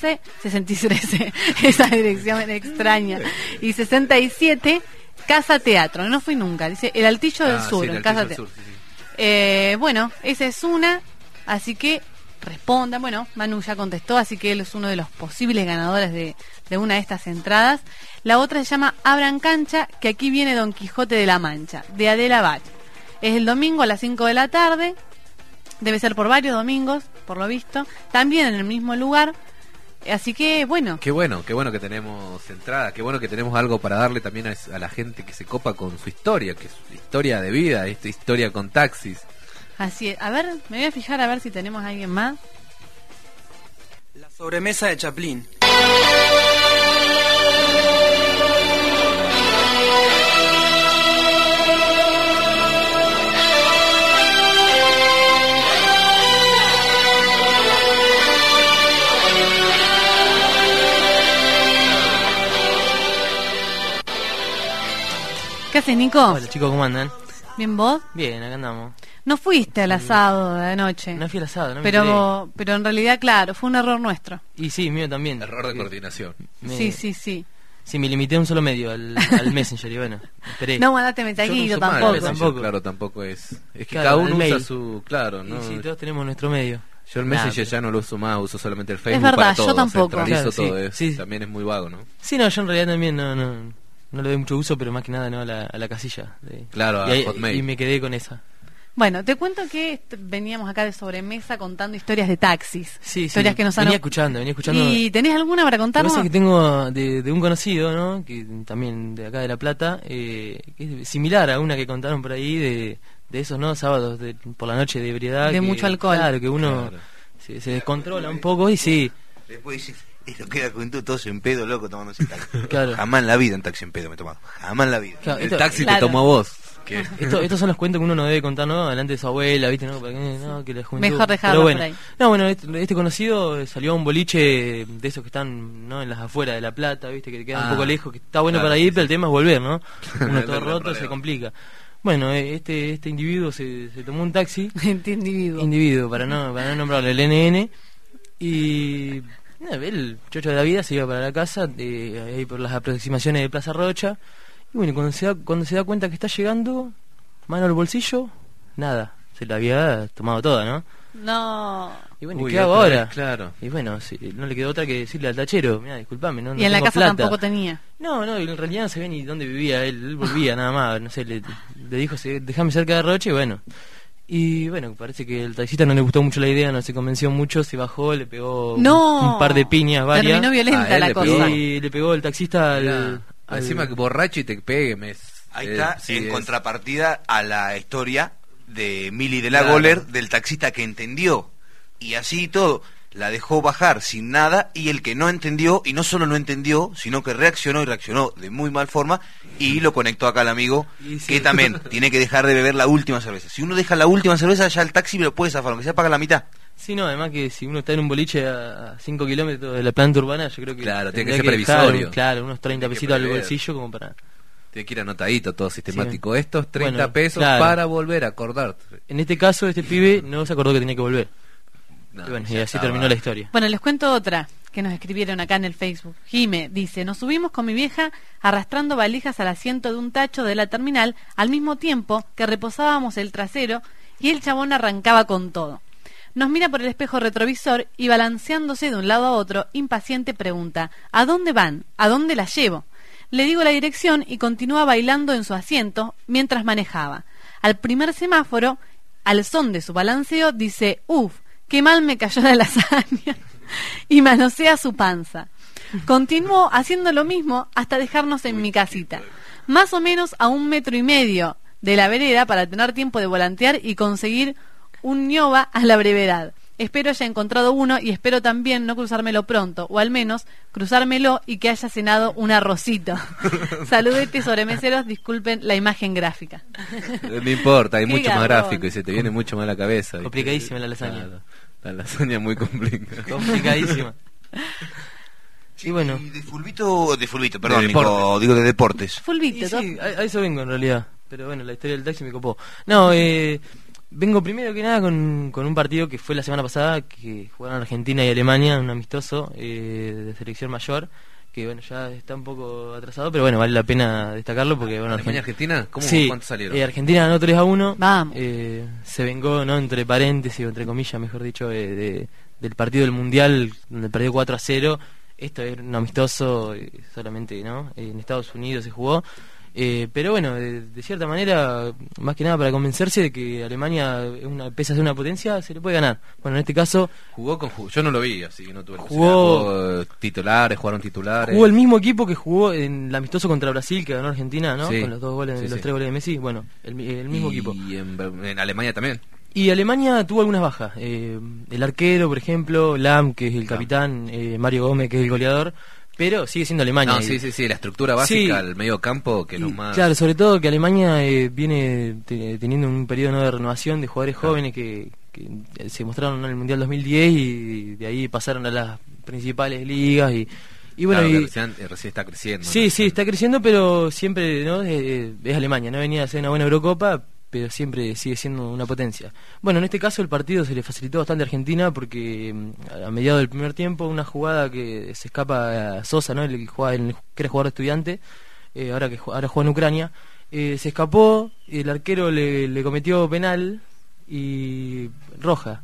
esa dirección extraña, y 67, Casa Teatro. No fui nunca, dice El Altillo del Sur, sí, el Casa Altillo Teatro. del Sur, sí. Bueno, esa es una, así que respondan. Bueno, Manu ya contestó, así que él es uno de los posibles ganadores de una de estas entradas. La otra se llama Abran Cancha, que aquí viene Don Quijote de la Mancha, de Adela Bach. Es el domingo a las 5 de la tarde. Debe ser por varios domingos, por lo visto. También en el mismo lugar. Así que, bueno. Qué bueno que tenemos entrada. Qué bueno que tenemos algo para darle también a la gente que se copa con su historia, que es su historia de vida, esta historia con taxis. Así es. A ver, me voy a fijar a ver si tenemos a alguien más. La sobremesa de Chaplin. ¿Qué haces, Nico? Hola, chicos, ¿cómo andan? ¿Bien vos? Bien, acá andamos. No fuiste al asado de anoche. No fui al asado, no me pero en realidad, claro, fue un error nuestro. Y sí, mío también. Error de coordinación. Sí. Sí, me limité a un solo medio, al Messenger, y bueno, esperé. No mandaste mensajitos tampoco. Claro, tampoco es. Es que Claro, cada uno el mail. usa su. Claro, ¿no? Y sí, todos tenemos nuestro medio. Yo el Messenger ya no lo uso más, uso solamente el Facebook. Es verdad, para todo, yo tampoco. centralizo Claro, todo, sí. también es muy vago, ¿no? Sí, no, yo en realidad también no le doy mucho uso, pero más que nada no a la casilla. Claro, a Hotmail. Y me quedé con esa. Bueno, te cuento que veníamos acá de sobremesa contando historias de taxis. Sí, historias que nos han... venía escuchando. ¿Y tenés alguna para contarnos? Lo que pasa es que tengo de un conocido, ¿no? Que también de acá de La Plata, que es similar a una que contaron por ahí de esos, ¿no? Sábados por la noche de ebriedad. De mucho alcohol. Claro, que uno se descontrola un poco y sí. Después dice, eso queda con todos en pedo, loco, tomándose el taxi. Claro. Jamás en la vida en taxi en pedo me he tomado. Jamás en la vida. Claro, el taxi te tomó a vos. Estos son los cuentos que uno no debe contar, ¿no? Delante de su abuela, ¿viste? No, que la juventud. Mejor dejarlo bueno, por ahí. No, bueno, este conocido salió a un boliche de esos que están, ¿no? En las afueras de La Plata, ¿viste? Que te quedan un poco lejos, que está bueno para ir, pero el tema es volver, ¿no? Uno todo roto, se complica. Bueno, este individuo se tomó un taxi. Este individuo, para no nombrarlo, el NN. Y El chocho de la vida se iba para la casa, ahí por las aproximaciones de Plaza Rocha. Y bueno, cuando se da cuenta que está llegando, mano al bolsillo, nada. Se la había tomado toda, ¿no? No. Y bueno, Uy, ¿qué hago otra ahora? vez, claro. Y bueno, no le quedó otra que decirle al tachero, mira, disculpame, no Y en la tengo casa plata. tampoco tenía. No, en realidad no sabía ni dónde vivía él volvía nada más, no sé, le dijo, déjame cerca de Roche, y bueno. Y bueno, parece que el taxista no le gustó mucho la idea, no se convenció mucho, se bajó, le pegó un par de piñas varias. Terminó violenta la cosa. Y le pegó el taxista al... Encima que borracho y te pegue, Ahí está, en contrapartida a la historia de Mili de la Claro. Goller, del taxista que entendió, y así todo, la dejó bajar sin nada, y el que no entendió, y no solo no entendió, sino que reaccionó, y reaccionó de muy mal forma, y lo conectó acá al amigo, que también tiene que dejar de beber la última cerveza. Si uno deja la última cerveza, ya el taxi lo puede zafar, aunque sea paga la mitad. Sí, no, además que si uno está en un boliche a 5 kilómetros de la planta urbana, yo creo que... Claro, tiene tendría que ser previsorio. Claro, unos 30 Tiene que pesitos al prever. bolsillo como para... Tiene que ir anotadito, todo sistemático. Sí. Estos 30 Bueno, pesos claro. para volver a acordarte. En este caso, este pibe no se acordó que tenía que volver. No, y bueno, ya y así estaba. terminó la historia. Bueno, les cuento otra que nos escribieron acá en el Facebook. Jime dice, nos subimos con mi vieja arrastrando valijas al asiento de un tacho de la terminal al mismo tiempo que reposábamos el trasero y el chabón arrancaba con todo. Nos mira por el espejo retrovisor y balanceándose de un lado a otro, impaciente pregunta, ¿a dónde van? ¿A dónde la llevo? Le digo la dirección y continúa bailando en su asiento mientras manejaba. Al primer semáforo, al son de su balanceo, dice, ¡uf! ¡Qué mal me cayó la lasaña! Y manosea su panza. Continuó haciendo lo mismo hasta dejarnos en mi casita, más o menos a 1,5 metros de la vereda para tener tiempo de volantear y conseguir un ñoba a la brevedad. Espero haya encontrado uno y espero también no cruzármelo pronto, o al menos cruzármelo y que haya cenado un arrocito. Saludetes sobremeseros, disculpen la imagen gráfica. No importa, hay Qué mucho más garrón. gráfico y se te viene mucho más a la cabeza. ¿viste? Complicadísima la lasaña. Claro, la lasaña es muy complicada. Complicadísima. Y bueno. De fulbito, perdón, De Nico, deportes. digo de deportes. Fulvito, Sí, a eso vengo en realidad. Pero bueno, la historia del taxi me copó. No, vengo primero que nada con un partido que fue la semana pasada, que jugaron Argentina y Alemania, un amistoso de selección mayor, que bueno, ya está un poco atrasado, pero bueno, vale la pena destacarlo porque bueno, ¿Alemania-Argentina? ¿Cómo? Sí, ¿Cuántos salieron? Argentina ganó 3-1. Vamos. Se vengó, ¿no? Entre paréntesis, o entre comillas, mejor dicho, del partido del Mundial, donde perdió 4-0. Esto era un amistoso solamente, ¿no? En Estados Unidos se jugó. Pero bueno, de cierta manera, más que nada para convencerse de que Alemania pese a ser una potencia, se le puede ganar. Bueno, en este caso Yo no lo vi, así que no tuve la Jugó- posibilidad. Jugaron titulares. jugó el mismo equipo que jugó en el amistoso contra Brasil, que ganó Argentina, ¿no? Sí. Con los 2 goles, Sí, los sí. 3 goles de Messi. Bueno, el mismo equipo. Y en Alemania también. Y Alemania tuvo algunas bajas. El arquero, por ejemplo, Lahm, que es el capitán, Mario Gómez, que es el goleador, pero sigue siendo Alemania. No, sí, la estructura básica, el medio campo, que es lo más... Claro, sobre todo que Alemania viene teniendo un periodo, ¿no?, de renovación de jugadores jóvenes que se mostraron en el Mundial 2010 y de ahí pasaron a las principales ligas y bueno, Claro, y que recién está creciendo. sí, ¿no? sí, está creciendo, pero siempre, ¿no?, es Alemania, no venía a ser una buena Eurocopa, pero siempre sigue siendo una potencia. Bueno, en este caso el partido se le facilitó bastante a Argentina porque a mediados del primer tiempo una jugada que se escapa a Sosa, ¿no?, el que era jugador de Estudiante, ahora juega en Ucrania, se escapó, el arquero le cometió penal y roja.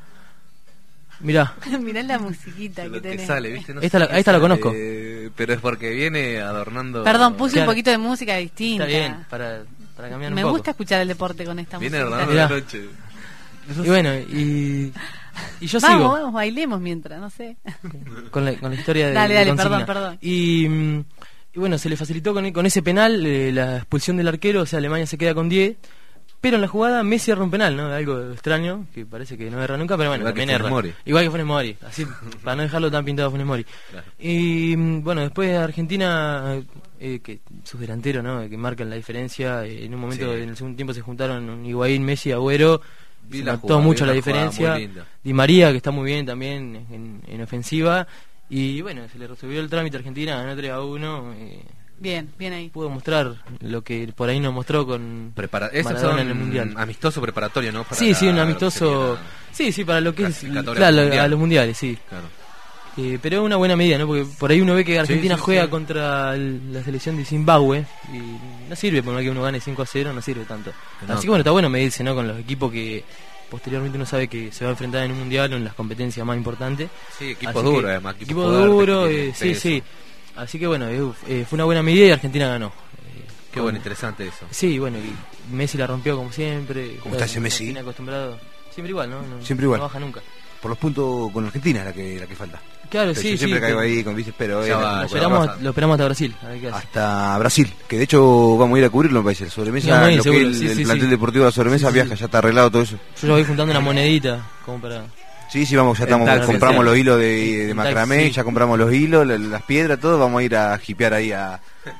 Mirá. Mirá la musiquita que Lo que tenés. sale, ¿viste? No Esta sé la- qué esta la sale, conozco. Pero es porque viene adornando... Perdón, puse Claro. un poquito de música distinta. Está bien, para cambiar Me un poco. gusta escuchar el deporte con esta Viene música. adornando Mirá. la noche. Y bueno, y yo vamos, sigo vamos, bailemos mientras, no sé. con la historia de Dale, de dale, consigna. perdón. Y bueno, se le facilitó con ese penal la expulsión del arquero, o sea, Alemania se queda con 10, pero en la jugada Messi erra un penal, ¿no? Algo extraño, que parece que no erra nunca, pero bueno, Igual que también erra. Funes Mori. Igual que Funes Mori, así, para no dejarlo tan pintado a Funes Mori. Claro. Y bueno, después Argentina, que sus delanteros, ¿no?, que marcan la diferencia, en un momento, Sí. en el segundo tiempo se juntaron Higuaín, Messi, Agüero, Vi se la notó jugada, mucho vi la una jugada diferencia. muy linda. Di María, que está muy bien también en ofensiva, y bueno, se le resolvió el trámite a Argentina, ganó 3-1, Bien, bien ahí. pudo mostrar lo que por ahí no mostró con Esos Maradona son en el Mundial. amistoso preparatorio, ¿no? Para Sí, sí, un lo que amistoso. sería Sí, sí, para lo que es. clasificatoria Claro, al Mundial. a los mundiales, sí. Claro. Pero es una buena medida, ¿no? Porque por ahí uno ve que Argentina Sí, juega contra la selección de Zimbabue y no sirve, por más que uno gane 5-0, no sirve tanto. No, Así que bueno, está bueno medirse, ¿no? Con los equipos que posteriormente uno sabe que se va a enfrentar en un mundial o en las competencias más importantes. Sí, equipo duro, además. Equipo duro, sí, sí. Así que bueno, fue una buena medida y Argentina ganó. Qué bueno, interesante eso. Sí, bueno, y Messi la rompió como siempre. ¿Cómo está ese Messi? Acostumbrado. Siempre igual, ¿no? Siempre igual. No baja nunca. Por los puntos con Argentina la que falta. Claro, Pero sí, yo siempre sí. caigo ahí con Vices, pero lo esperamos hasta Brasil. A ver qué hace. Hasta Brasil, que de hecho vamos a ir a cubrirlo, me parece. El sobremesa, Vamos a ir, lo que seguro, es sí, el sí, plantel sí. deportivo de la sobremesa viaja, ya está arreglado todo eso. Yo ya voy juntando una monedita como para... Sí, vamos, ya estamos, taxi, compramos sí. los hilos de macramé, taxi, sí. ya compramos los hilos, las piedras, todo, vamos a ir a hipear ahí a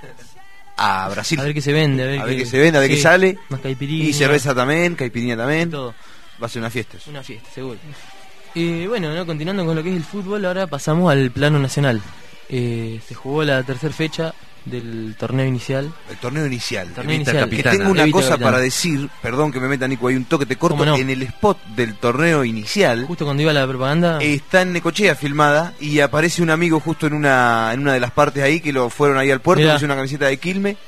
Brasil. A ver qué se vende, a ver qué se vende, a ver qué sale. Más caipirinha. Y cerveza también, caipirinha también. Todo. Va a ser una fiesta. Una fiesta, seguro. Y bueno, ¿no? Continuando con lo que es el fútbol, ahora pasamos al plano nacional. Se jugó la tercera fecha del torneo inicial. El torneo inicial. Que tengo una cosa para decir, perdón que me meta Nico, hay un toque, te corto, no? en el spot del torneo inicial. Justo cuando iba la propaganda. Está en Necochea filmada y aparece un amigo justo en una de las partes ahí que lo fueron ahí al puerto, Mirá. puso una camiseta de Quilmes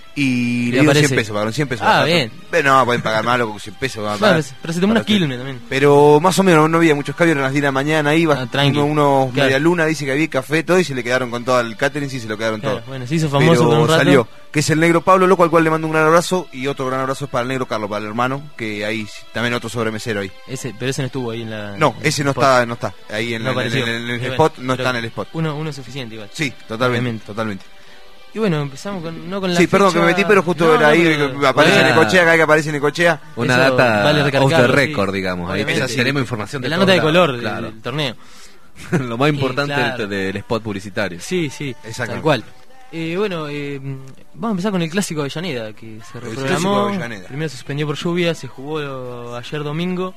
y le dio aparece. 100 pesos, pagaron 100 pesos. Ah, bien. Pero no, pueden pagar más, con 100 pesos. Van a Bueno, pagar. pero se tomó unas Quilmes también. Pero más o menos no había muchos cambios, eran las 10 de la mañana, iba tranqui. unos Claro. media luna, dice que había café, todo, y se le quedaron con todo el catering, sí, se lo quedaron Claro, todo. bueno, se hizo famoso Pero por un rato. salió, que es el negro Pablo Loco, al cual le mando un gran abrazo, y otro gran abrazo es para el negro Carlos, para el hermano, que ahí también otro sobremesero ahí. Pero ese no estuvo ahí en la... No, ese no está, ahí en, No apareció. en el Bueno, spot, no pero está en el spot. Uno es suficiente igual. Sí, totalmente, Obviamente. totalmente. Y bueno, empezamos con la Sí, perdón fecha... que me metí, pero justo era ahí, pero- aparece Bueno, Necochea, cada vez que aparece Necochea. Una Eso data vale off the recalcarlo, record, sí. digamos. Ahí Obviamente. tenemos información de la todos nota de lados, color claro. del torneo. Lo más importante claro. del spot publicitario. Sí, sí, Exactamente. tal cual. Bueno, vamos a empezar con el clásico de Avellaneda, que se clásico reprogramó. de Avellaneda. Primero se suspendió por lluvia, se jugó ayer domingo.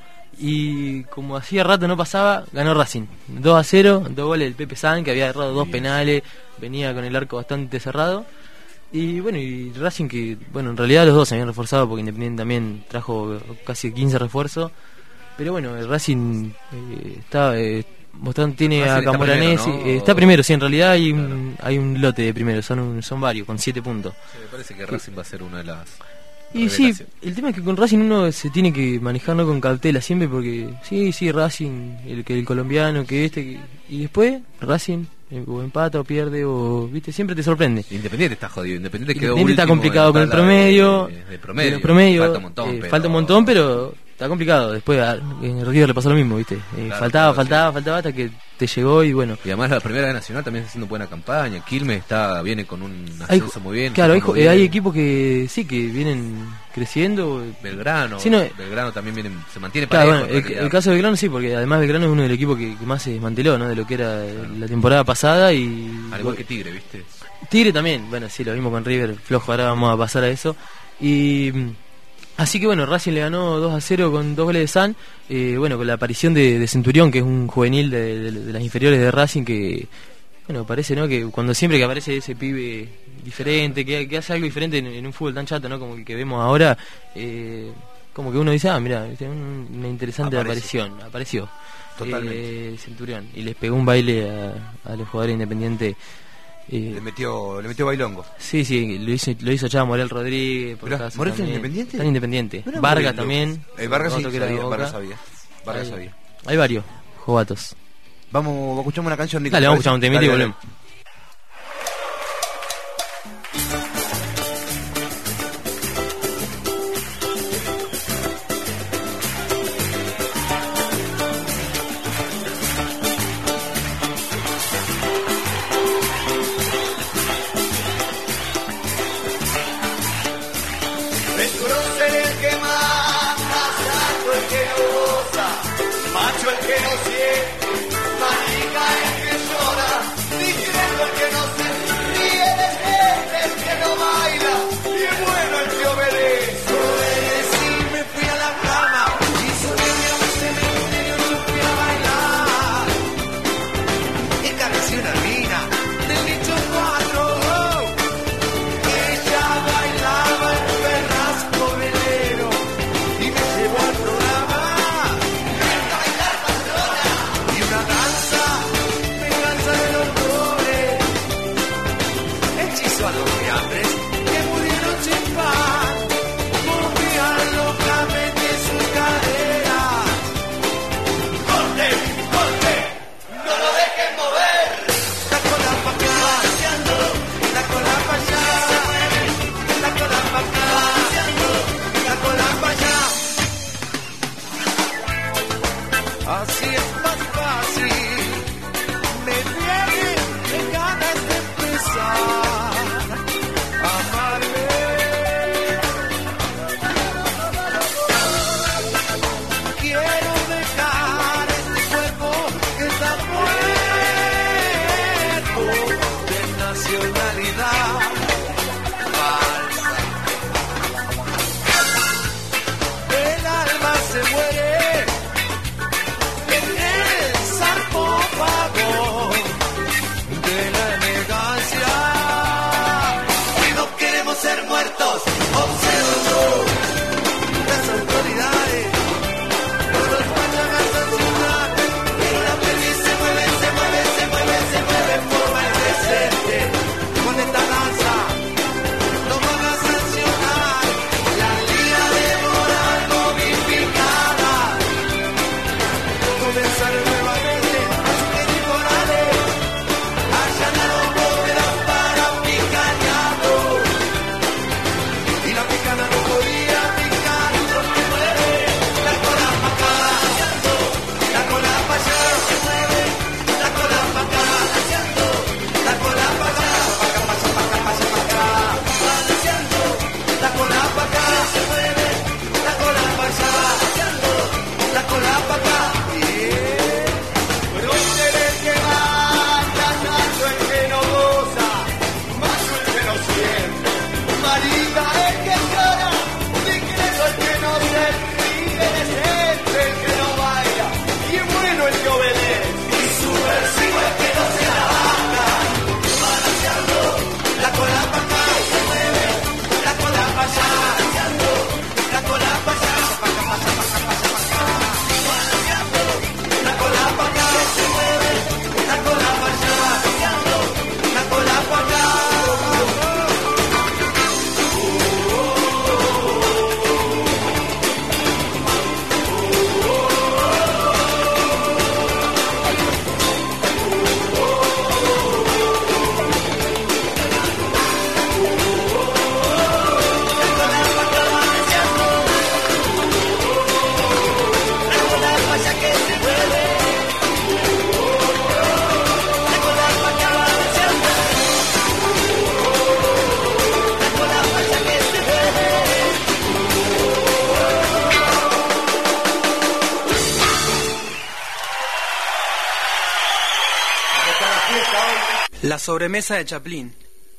Y como hacía rato no pasaba, ganó Racing 2-0, 2 goles del Pepe San, que había errado 2 penales, venía con el arco bastante cerrado. Y bueno, y Racing que, bueno, en realidad los dos se habían reforzado porque Independiente también trajo casi 15 refuerzos. Pero bueno, el Racing está mostrando, tiene Racing a está Camoranesi, primero, ¿no? está primero, sí, en realidad hay un lote de primero, son varios, con 7 puntos. Sí, me parece que Racing va a ser una de las... Y sí, el tema es que con Racing uno se tiene que manejar no con cautela siempre porque sí, Racing, el colombiano, y después Racing o empata o pierde o viste, siempre te sorprende. Independiente está jodido, Independiente quedó Independiente está último complicado en con la el tabla promedio, de promedio. de los promedios, Falta un montón, pero... falta un montón, pero está complicado. Después en River le pasó lo mismo, viste, Claro, faltaba hasta que te llegó y bueno. Y además la primera de Nacional también está haciendo buena campaña. Quilmes viene con un ascenso muy bien. Claro, muy bien. hay equipos que sí, que vienen creciendo. Belgrano, Sí, no, Belgrano también se mantiene claro, parejo. bueno, el caso de Belgrano sí, porque además Belgrano es uno del equipo que más se desmanteló, ¿no? De lo que era la temporada pasada y... Al igual que Tigre, ¿viste? Tigre también, bueno, sí, lo mismo con River, flojo, ahora vamos a pasar a eso. Y... Así que bueno, Racing le ganó 2-0 con 2 goles de San, bueno, con la aparición de Centurión, que es un juvenil de las inferiores de Racing, que, bueno, parece, ¿no? Que cuando siempre que aparece ese pibe diferente, que hace algo diferente en un fútbol tan chato, ¿no? Como el que vemos ahora, como que uno dice, mira, una interesante aparición, apareció. Totalmente. Centurión, y les pegó un baile a los jugadores independientes. Le metió bailongo. Sí, lo hizo Chava Morel Rodríguez. ¿Morel está Independiente? Está en Independiente. No, Vargas loco. también. Vargas sí, otro que era de sabía, Boca. Vargas sabía. Hay varios jovatos. Vamos a escuchar una canción, Nico. Dale, vamos a escuchar un temita y volvemos. Es prócer el que mata, santo el que no goza, macho el que no siente, marica el que llora, La sobremesa de Chaplin.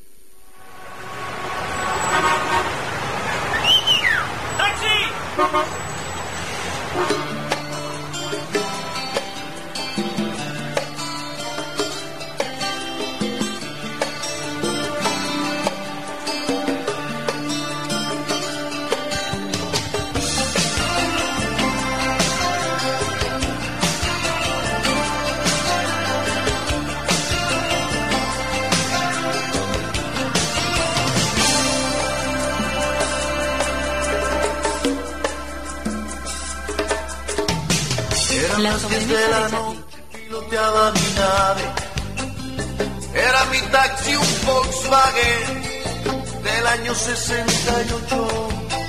Las 10 de la noche piloteaba mi nave. Era mi taxi un Volkswagen del año 68.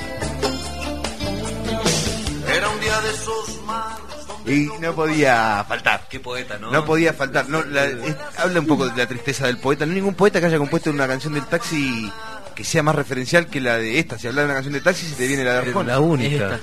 Era un día de esos malos. Y no podía faltar. Qué poeta, ¿no? No podía faltar. No, habla un poco de la tristeza del poeta. No hay ningún poeta que haya compuesto una canción del taxi que sea más referencial que la de esta. Si hablas de una canción de taxi, se te viene la de Arjona. La única.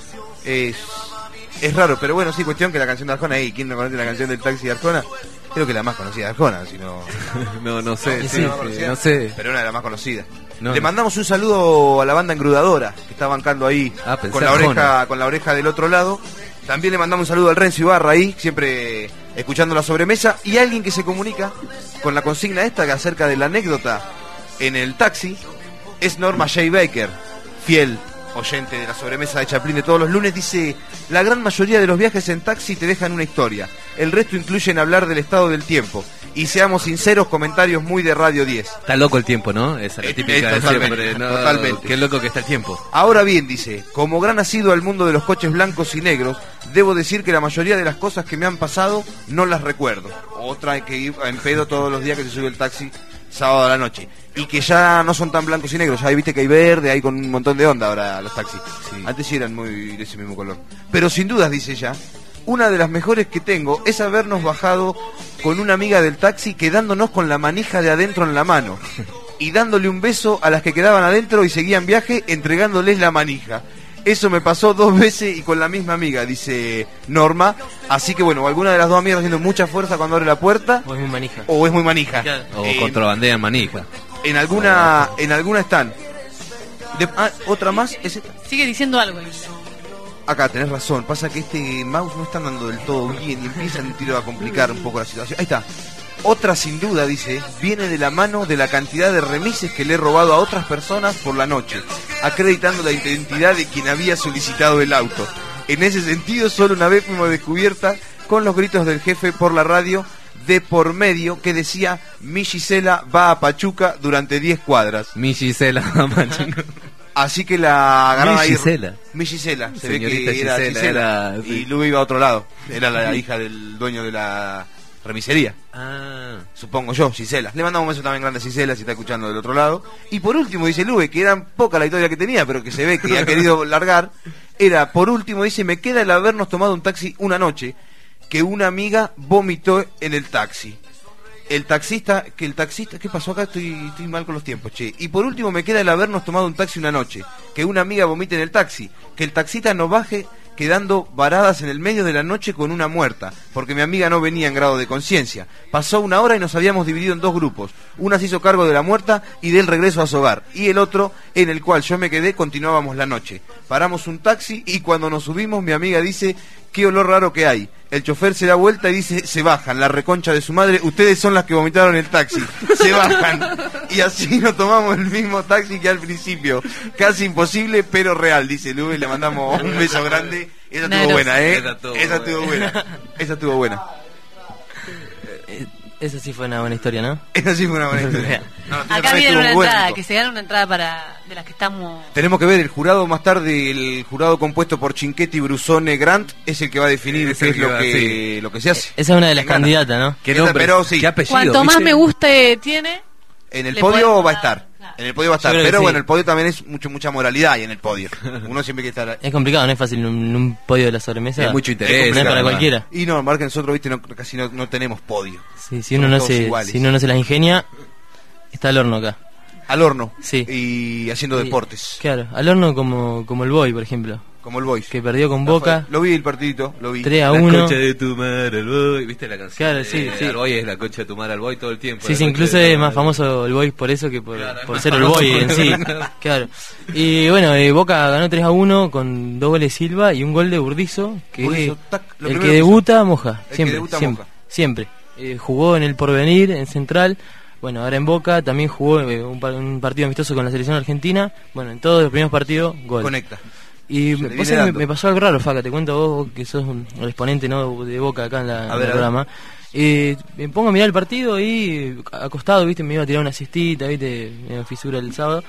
Es raro, pero bueno, sí, cuestión que la canción de Arjona, ¿quién no conoce la canción del taxi de Arjona? Creo que la más conocida de Arjona, si no... no sé, sí, no sé. Pero una de las más conocidas. No, Le mandamos un saludo a la banda Engrudadora, que está bancando ahí con la oreja del otro lado. También le mandamos un saludo al Renzo Ibarra ahí, siempre escuchando la sobremesa. Y alguien que se comunica con la consigna esta, que acerca de la anécdota en el taxi, es Norma J. Baker, fiel oyente de la sobremesa de Chaplin de todos los lunes. Dice: la gran mayoría de los viajes en taxi te dejan una historia, el resto incluyen hablar del estado del tiempo y, seamos sinceros, comentarios muy de Radio 10. Está loco el tiempo, ¿no? Esa es la típica de siempre, ¿no? Totalmente. Qué loco que está el tiempo. Ahora bien, dice, como gran asiduo al mundo de los coches blancos y negros, debo decir que la mayoría de las cosas que me han pasado no las recuerdo. Otra que ir en pedo todos los días que se sube el taxi sábado a la noche. Y que ya no son tan blancos y negros, ya viste que hay verde, hay con un montón de onda ahora los taxis. Sí. Antes sí eran muy de ese mismo color. Pero sin dudas, dice ella, una de las mejores que tengo es habernos bajado con una amiga del taxi quedándonos con la manija de adentro en la mano y dándole un beso a las que quedaban adentro y seguían viaje entregándoles la manija. Eso me pasó 2 veces y con la misma amiga, dice Norma. Así que bueno, alguna de las dos amigas haciendo mucha fuerza cuando abre la puerta. O es muy manija. O es muy manija. Claro. O contrabandean manija. En alguna están. Otra más es esta. Sigue diciendo algo. Acá tenés razón. Pasa que este mouse no está andando del todo bien y empieza un tiro a complicar un poco la situación. Ahí está. Otra sin duda, dice, viene de la mano de la cantidad de remises que le he robado a otras personas por la noche, acreditando la identidad de quien había solicitado el auto. En ese sentido, solo una vez fuimos descubiertas con los gritos del jefe por la radio de por medio que decía: mi Gisela va a Pachuca durante 10 cuadras. Mi Gisela va a Pachuca. Así que la agarraron ahí. Mi Gisela. Se Señorita ve que era Gisela. sí. Y Lu iba a otro lado. Era la hija del dueño de la remisería. Supongo yo, Gisela. Le mandamos un beso también grande a Gisela si está escuchando del otro lado. Y por último, dice Lube, que era poca la historia que tenía, pero que se ve que ha querido largar. Era, por último, dice, me queda el habernos tomado un taxi una noche que una amiga vomitó en el taxi. El taxista, ¿qué pasó acá? Estoy mal con los tiempos, che. Y por último me queda el habernos tomado un taxi una noche, que una amiga vomite en el taxi, que el taxista nos baje quedando varadas en el medio de la noche con una muerta, porque mi amiga no venía en grado de conciencia. Pasó 1 hora y nos habíamos dividido en 2 grupos. Una se hizo cargo de la muerta y del regreso a su hogar, y el otro, en el cual yo me quedé, continuábamos la noche. Paramos un taxi y cuando nos subimos mi amiga dice: qué olor raro que hay. El chofer se da vuelta y dice: se bajan, la reconcha de su madre, ustedes son las que vomitaron el taxi. Se bajan. Y así nos tomamos el mismo taxi que al principio. Casi imposible, pero real, dice Lube. Le mandamos un beso grande. Esa estuvo buena, Esa estuvo buena. Esa sí fue una buena historia, ¿no? Esa sí fue una buena historia. Acá viene una entrada, que se gana una entrada de las que estamos... Tenemos que ver el jurado más tarde. El jurado compuesto por Chinchetti, Brusone, Grant es el que va a definir qué es lo que se hace. Esa es una de las candidatas, ¿no? ¿Qué nombre? Pero sí. ¿Qué apellido? Cuanto más me guste tiene... En el podio va a estar. En el podio va a estar, pero bueno, el podio también es mucha moralidad ahí en el podio. Uno siempre quiere estar... Es complicado, no es fácil en un podio de la sobremesa. Hay mucho interés. No es para cualquiera. Y no, marca nosotros, viste, casi no tenemos podio. Sí, si uno no se las ingenia, está al horno acá. Al horno. Sí. Y haciendo deportes. Claro, al horno como el Boy, por ejemplo. Como el Boys. Que perdió con Boca. Lo vi el partidito, lo vi. 3-1. La concha de tu madre, el Boy. ¿Viste la canción? Claro, sí, sí. El Boy es la concha de tu madre, el Boy todo el tiempo. Sí, incluso es más famoso el Boys por eso que por ser el Boy en sí. Claro. Y bueno, Boca ganó 3-1 con 2 goles de Silva y un gol de Burdizo, que Burdizo, el que debuta moja. El Siempre, que debuta siempre. moja. Siempre. Jugó en el Porvenir, en Central. Bueno, ahora en Boca también jugó un partido amistoso con la selección argentina. Bueno, en todos los primeros partidos, gol. Conecta. Y me pasó algo raro, Faca, te cuento vos que sos un exponente, ¿no?, de Boca acá en el programa. Me pongo a mirar el partido y acostado, viste, me iba a tirar una siestita, viste, me fisura el sábado.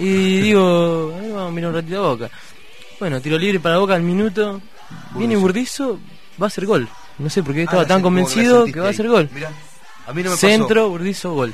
Y digo, vamos a mirar un ratito a Boca. Bueno, tiro libre para Boca al minuto. Viene Burdizo, va a hacer gol. No sé por qué estaba tan convencido que va a hacer gol. Mirá, a mí no me Centro, pasó. Burdizo, gol.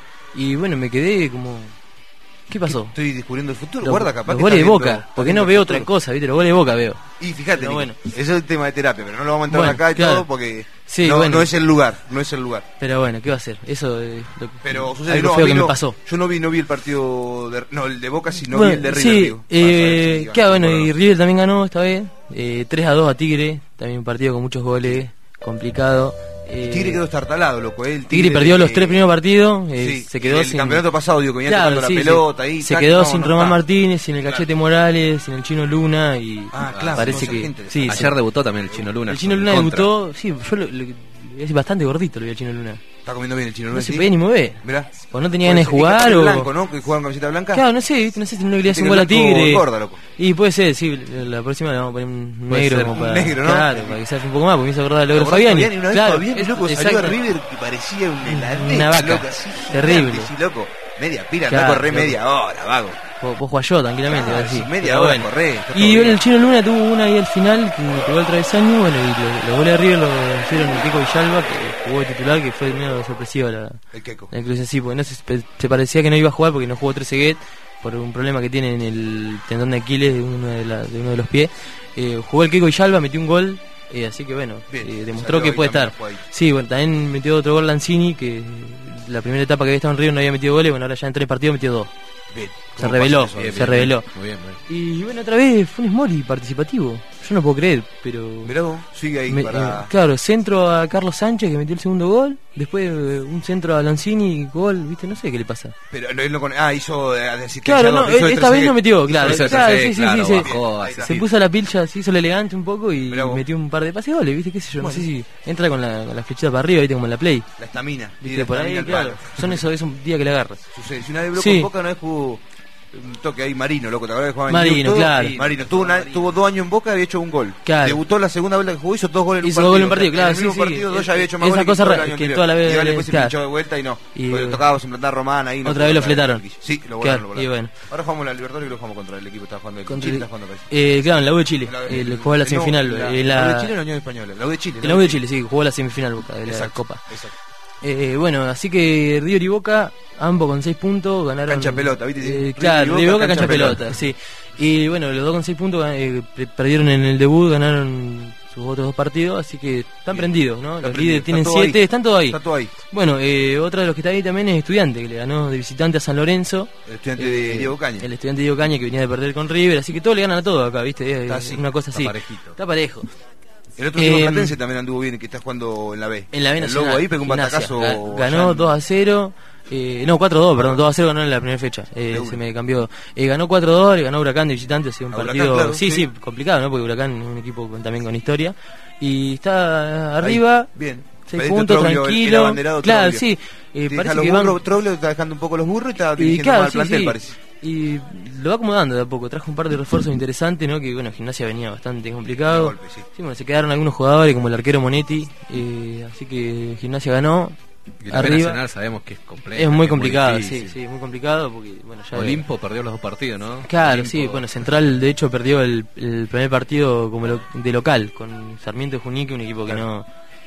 Y bueno, me quedé como... ¿Qué pasó? Estoy descubriendo el futuro. Los, Guarda, capaz los que goles de está Boca, viendo- porque no veo otra cosa, ¿viste? Los goles de Boca veo. Y fíjate, Pero bueno, bueno. eso es el tema de terapia, pero no lo vamos a entrar Bueno, acá y claro. todo porque Sí, no, bueno. no es el lugar, no es el lugar. Pero bueno, ¿qué va a hacer? Eso es Pero sucede, algo no, a feo mí que no, me pasó. Yo no vi el partido no, el de Boca, sino Bueno, vi el de River, sí, digo. Para saber si claro, ganó, bueno, por y River también ganó esta vez, 3-2 a Tigre, también un partido con muchos goles, complicado. Tigre quedó estartalado, loco. El Tigre perdió los 3 primeros partidos, sí, se quedó el sin... campeonato pasado, digo, que venía Claro, tocando sí, la sí. pelota ahí. Se tac, quedó no, sin no Román está. Martínez, sin el Cachete Morales, sin el Chino Luna y claro, parece no, que... gente Sí, Ayer debutó también el Chino Luna. el Chino Luna contra. debutó, sí, yo es bastante gordito lo vi al Chino Luna. Está comiendo bien el Chino Luna. No se podía ni mover. Mirá. O no tenía ganas de jugar o... blanco, ¿no? Que jugaban camiseta blanca. Claro, no sé, ¿viste? No sé si no le quería hacer un Tiene gol a blanco Tigre. gorda, loco. Y puede ser, sí, la próxima le vamos a poner un Puede negro ser, como un para... negro, ¿no? Claro, para que se hace un poco más, porque me hizo acordar a Logro ¿Te acordás Fabiani. Fabiani? Una vez Claro, Fabiani, loco, salió a exacto. River que parecía un heladero, Una vaca. loco, así, Terrible. gigante, sí, loco. Media pira, Claro, anda a correr loco. media hora, vago. Vos jugás yo tranquilamente, Claro, así. sí, media Pero hora bueno. correr, está todo Y bien. el Chino Luna tuvo una ahí al final que pegó el travesaño, bueno, y los goles de River lo hicieron el Keco Villalba, que jugó de titular, que fue medio sorpresiva El Keco. la inclusión, sí, porque no se parecía que no iba a jugar porque no jugó Trezeguet por un problema que tiene en el tendón de Aquiles de uno de los pies. Jugó el Keco Villalba, metió un gol, así que bueno, demostró salió que ahí puede también, estar. fue ahí. Sí, bueno, también metió otro gol Lanzini, que la primera etapa que había estado en River no había metido goles, bueno, ahora ya en 3 partidos metió 2. Bien. Se reveló, se reveló. Muy bien. Y bueno, otra vez Funes Mori participativo. Yo no puedo creer, pero... Mirá vos, sigue ahí para... claro, centro a Carlos Sánchez que metió el segundo gol. Después un centro a Lanzini, gol, viste, no sé qué le pasa. Pero él no con... hizo de asistencia. Claro, no, hizo de esta vez no metió, claro. Hizo de Claro, Trezeguet, sí, claro, sí, bajó, sí. así. Se puso la pilcha, se hizo el elegante un poco y Mirá vos. metió un par de pases goles, viste, qué sé yo. Bueno. No sé si entra con la flechita para arriba, viste, como en la Play. La estamina. Viste, por ahí, claro. Son esos días que le agarra. Sucede. Si una vez Sí. en Boca, una vez jugó un toque ahí Marino, loco, ¿te acuerdas que jugaba en Marino, Newton? claro. Marino tuvo 2 años en Boca y había hecho un gol. Claro. Debutó la segunda vuelta que jugó, hizo 2 goles en un Hizo partido. 2 goles en un partido, claro, En el mismo sí, partido, sí. 2 ya había hecho más Esa goles cosa todo el rara, año que anterior. toda la vez- Y ahora después se claro. pinchó de vuelta y no. Y- Porque le tocaba implantar Román ahí. no Otra vez lo jugó, fletaron. Sí, lo Claro, volaron. y bueno. Ahora jugamos la Libertadores y lo jugamos contra el equipo que está jugando. Contra Chile el- está jugando, parece. claro, en la U de Chile. Jugó la semifinal. La en U la de Chile o la Unión Española. La U de Chile. en la U de Chile, sí, jugó la semifinal Boca de la Exacto, Copa. exacto. Bueno, así que River y Boca, ambos con 6 puntos, ganaron. Cancha pelota, ¿viste? River Claro, y River y Boca, Boca, cancha cancha pelota, pelota. sí. Y bueno, los dos con 6 puntos perdieron en el debut, ganaron sus otros 2 partidos, así que están prendidos, ¿no? Los líderes tienen 7, están todos ahí. Está todo ahí. Bueno, otro de los que está ahí también es Estudiante, que le ganó de visitante a San Lorenzo. El estudiante de Diego Caña. El estudiante Diego Caña que venía de perder con River, así que todos le ganan a todos acá, ¿viste? Está Es así, una cosa está así. parejito. Está parejo. El otro equipo platense también anduvo bien, que está jugando en la B. En la B El Nacional. Lobo ahí pegó un Gimnasia. batacazo. Ganó 2-0. No, 4-2, perdón, 2-0 ganó en la primera fecha. Se me cambió. Ganó 4-2, le ganó Huracán de visitante, ha sido un A partido. Huracán, claro, sí, sí. complicado, ¿no? Porque Huracán es un equipo también con historia. Y está arriba. Bien. 6 Pedito puntos, Troglio, el tranquilo. abanderado Claro, Troglio. sí. Deja Parece los que burros, van. Troglio está dejando un poco los burros y está Y dirigiendo claro, mal al sí, plantel, sí. parece. Y lo va acomodando de a poco. Trajo un par de refuerzos interesantes, ¿no? Que bueno, Gimnasia venía bastante complicado. De golpe, sí. Bueno, se quedaron algunos jugadores como el arquero Monetti. Así que Gimnasia ganó. Y la B Nacional sabemos que es complejo. Es muy complicado, difícil. sí, muy complicado porque bueno, ya Olimpo perdió los 2 partidos, ¿no? Claro, Olimpo. sí, bueno, Central de hecho perdió el primer partido como de local con Sarmiento de Junín, un equipo que no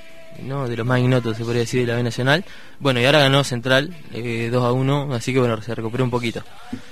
de los más ignotos se podría decir de la B Nacional. Bueno, y ahora ganó Central 2-1, así que bueno, se recuperó un poquito.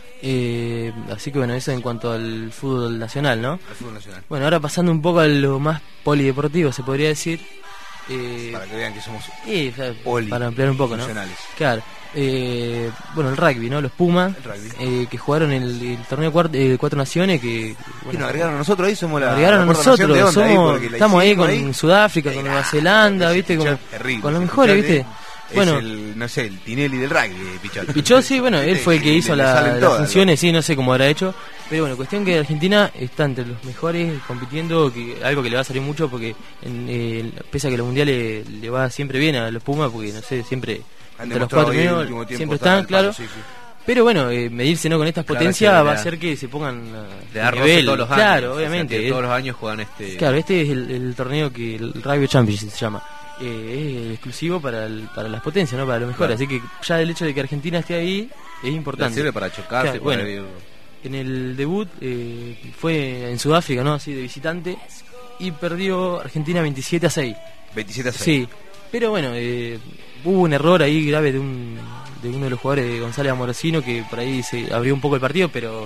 Así que bueno, eso en cuanto al fútbol nacional, ¿no? El fútbol nacional. Bueno, ahora pasando un poco a lo más polideportivo, se podría decir. Para que vean que somos para ampliar un poco, ¿no? funcionales. Claro. Bueno, el rugby, ¿no? Los Pumas, que jugaron el torneo Cuatro Naciones, que nos agregaron a nosotros ahí, somos la agregaron a nosotros, estamos ahí con ahí. Sudáfrica, con Nueva Zelanda, ¿viste? Con los mejores, ¿viste? Bueno, el Tinelli del rugby, Pichot. Pichot, sí, bueno, él fue el que hizo las funciones, sí, no sé cómo habrá hecho. Pero bueno, cuestión que Argentina está entre los mejores compitiendo, algo que le va a salir mucho porque pese a que los mundiales le va siempre bien a los Pumas, porque no sé, siempre entre los 4 primeros siempre están, claro. Sí. Pero bueno, medirse con estas potencias va a hacer que se pongan a nivel todos los años. Claro, obviamente. O sea, todos los años juegan Claro, este es el torneo que el Rugby Championship se llama. Es exclusivo para las potencias, ¿no? Para lo mejor. Claro. Así que ya el hecho de que Argentina esté ahí es importante. Sirve para chocarse. Claro, bueno, en el debut fue en Sudáfrica, ¿no? Así de visitante. Y perdió Argentina 27-6. 27-6. Sí. Pero bueno, hubo un error ahí grave de uno de los jugadores de González Amorosino, que por ahí se abrió un poco el partido, pero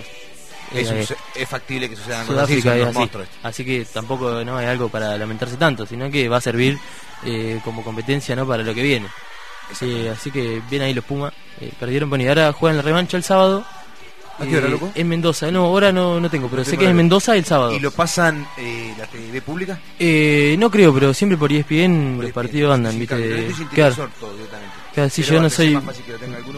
es factible que sucedan cosas así, son así. Así que tampoco no hay algo para lamentarse tanto, sino que va a servir como competencia, ¿no? Para lo que viene. Así que bien ahí los Pumas, perdieron, bueno, y ahora juegan la revancha el sábado. ¿A qué hora, loco? En Mendoza, no, ahora no tengo, pero sé que es en Mendoza el sábado. ¿Y lo pasan la TV pública? No creo, pero siempre por ESPN los partidos andan, ¿viste? Claro, sí, yo no soy... Es más fácil que lo tenga alguno,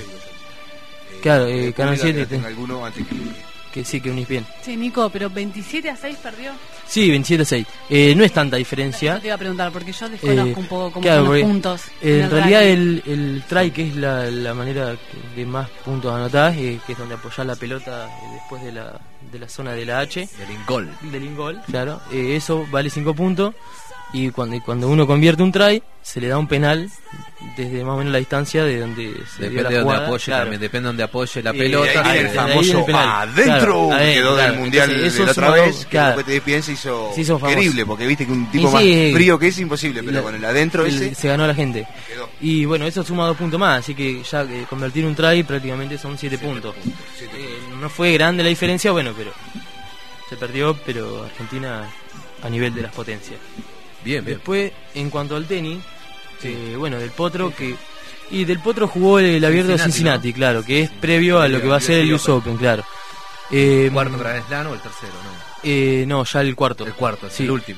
claro, Canal 7 tenga alguno antes que sí, que un ESPN. Sí, Nico, pero 27-6 perdió. Sí, 27-6. No es tanta diferencia. Yo te iba a preguntar, porque yo desconozco un poco cómo claro, son los puntos. En realidad el try, que es la manera de más puntos anotados, que es donde apoyar la pelota después de la zona de la H. Del ingol, claro. Eso vale 5 puntos. Y cuando uno convierte un try, se le da un penal desde más o menos la distancia de donde se dio la jugada. Depende de donde apoye, claro. También depende de donde apoye la pelota. El famoso adentro quedó del mundial de la otra vez, que lo que te piensa hizo increíble, porque viste que un tipo más frío que es imposible, pero con el adentro se ganó a la gente. Y bueno, eso suma 2 puntos más, así que ya convertir un try prácticamente son 7 puntos. No fue grande la diferencia, bueno, pero se perdió, pero Argentina a nivel de las potencias. Bien. Después, en cuanto al tenis, bueno, Del Potro, Del Potro jugó el abierto de Cincinnati, ¿no? Claro, que es previo a lo que va a ser el US Open, claro. ¿Cuarto Grand Slam o el tercero? No, ya el cuarto. El cuarto, sí. El último.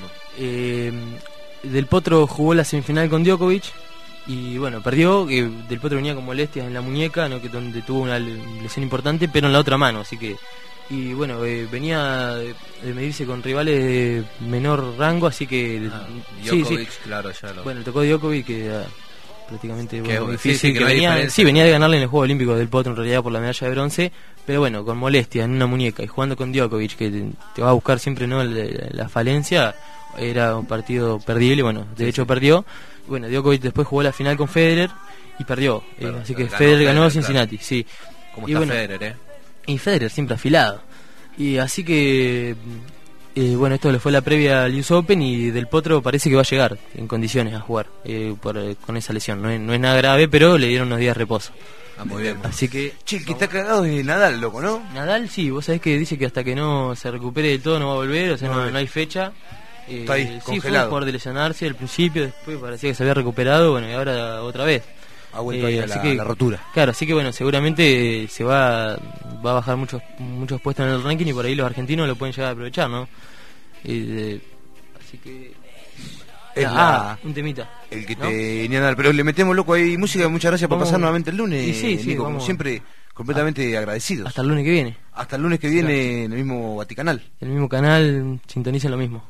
Del Potro jugó la semifinal con Djokovic y bueno, perdió. Del Potro venía con molestias en la muñeca, ¿no? Donde tuvo una lesión importante, pero en la otra mano, así que... Y bueno, venía de medirse con rivales de menor rango, así que... Djokovic, claro, ya lo... Bueno, le tocó Djokovic, que prácticamente difícil. Sí, que venía de ganarle en el Juego Olímpico Del Potro, en realidad, por la medalla de bronce, pero bueno, con molestia en una muñeca y jugando con Djokovic, que te va a buscar siempre, ¿no? La falencia, era un partido perdible, bueno, de hecho perdió. Bueno, Djokovic después jugó la final con Federer y perdió, así que Federer ganó Cincinnati, claro. Sí. ¿Cómo está Federer, Y Federer siempre afilado. Y así que, bueno, esto le fue la previa al US Open y Del Potro parece que va a llegar en condiciones a jugar con esa lesión. No es nada grave, pero le dieron unos días de reposo. Muy bien. Así que... Che, el que está cagado es Nadal, loco, ¿no? Nadal, sí, vos sabés que dice que hasta que no se recupere del todo no va a volver, o sea, no hay fecha. Está ahí, sí, fue un jugador de lesionarse al principio, después parecía que se había recuperado, bueno, y ahora otra vez. Ha vuelto ahí a la rotura. Claro, así que bueno, seguramente se va a bajar muchos puestos en el ranking y por ahí los argentinos lo pueden llegar a aprovechar, ¿no? Así que... un temita. El que te venía a dar, pero le metemos, loco, ahí música. Muchas gracias por pasar nuevamente el lunes. Sí, Nico, como siempre, completamente agradecidos. Hasta el lunes que viene. Hasta el lunes que viene en el mismo Vaticanal. En el mismo canal, sintonicen lo mismo.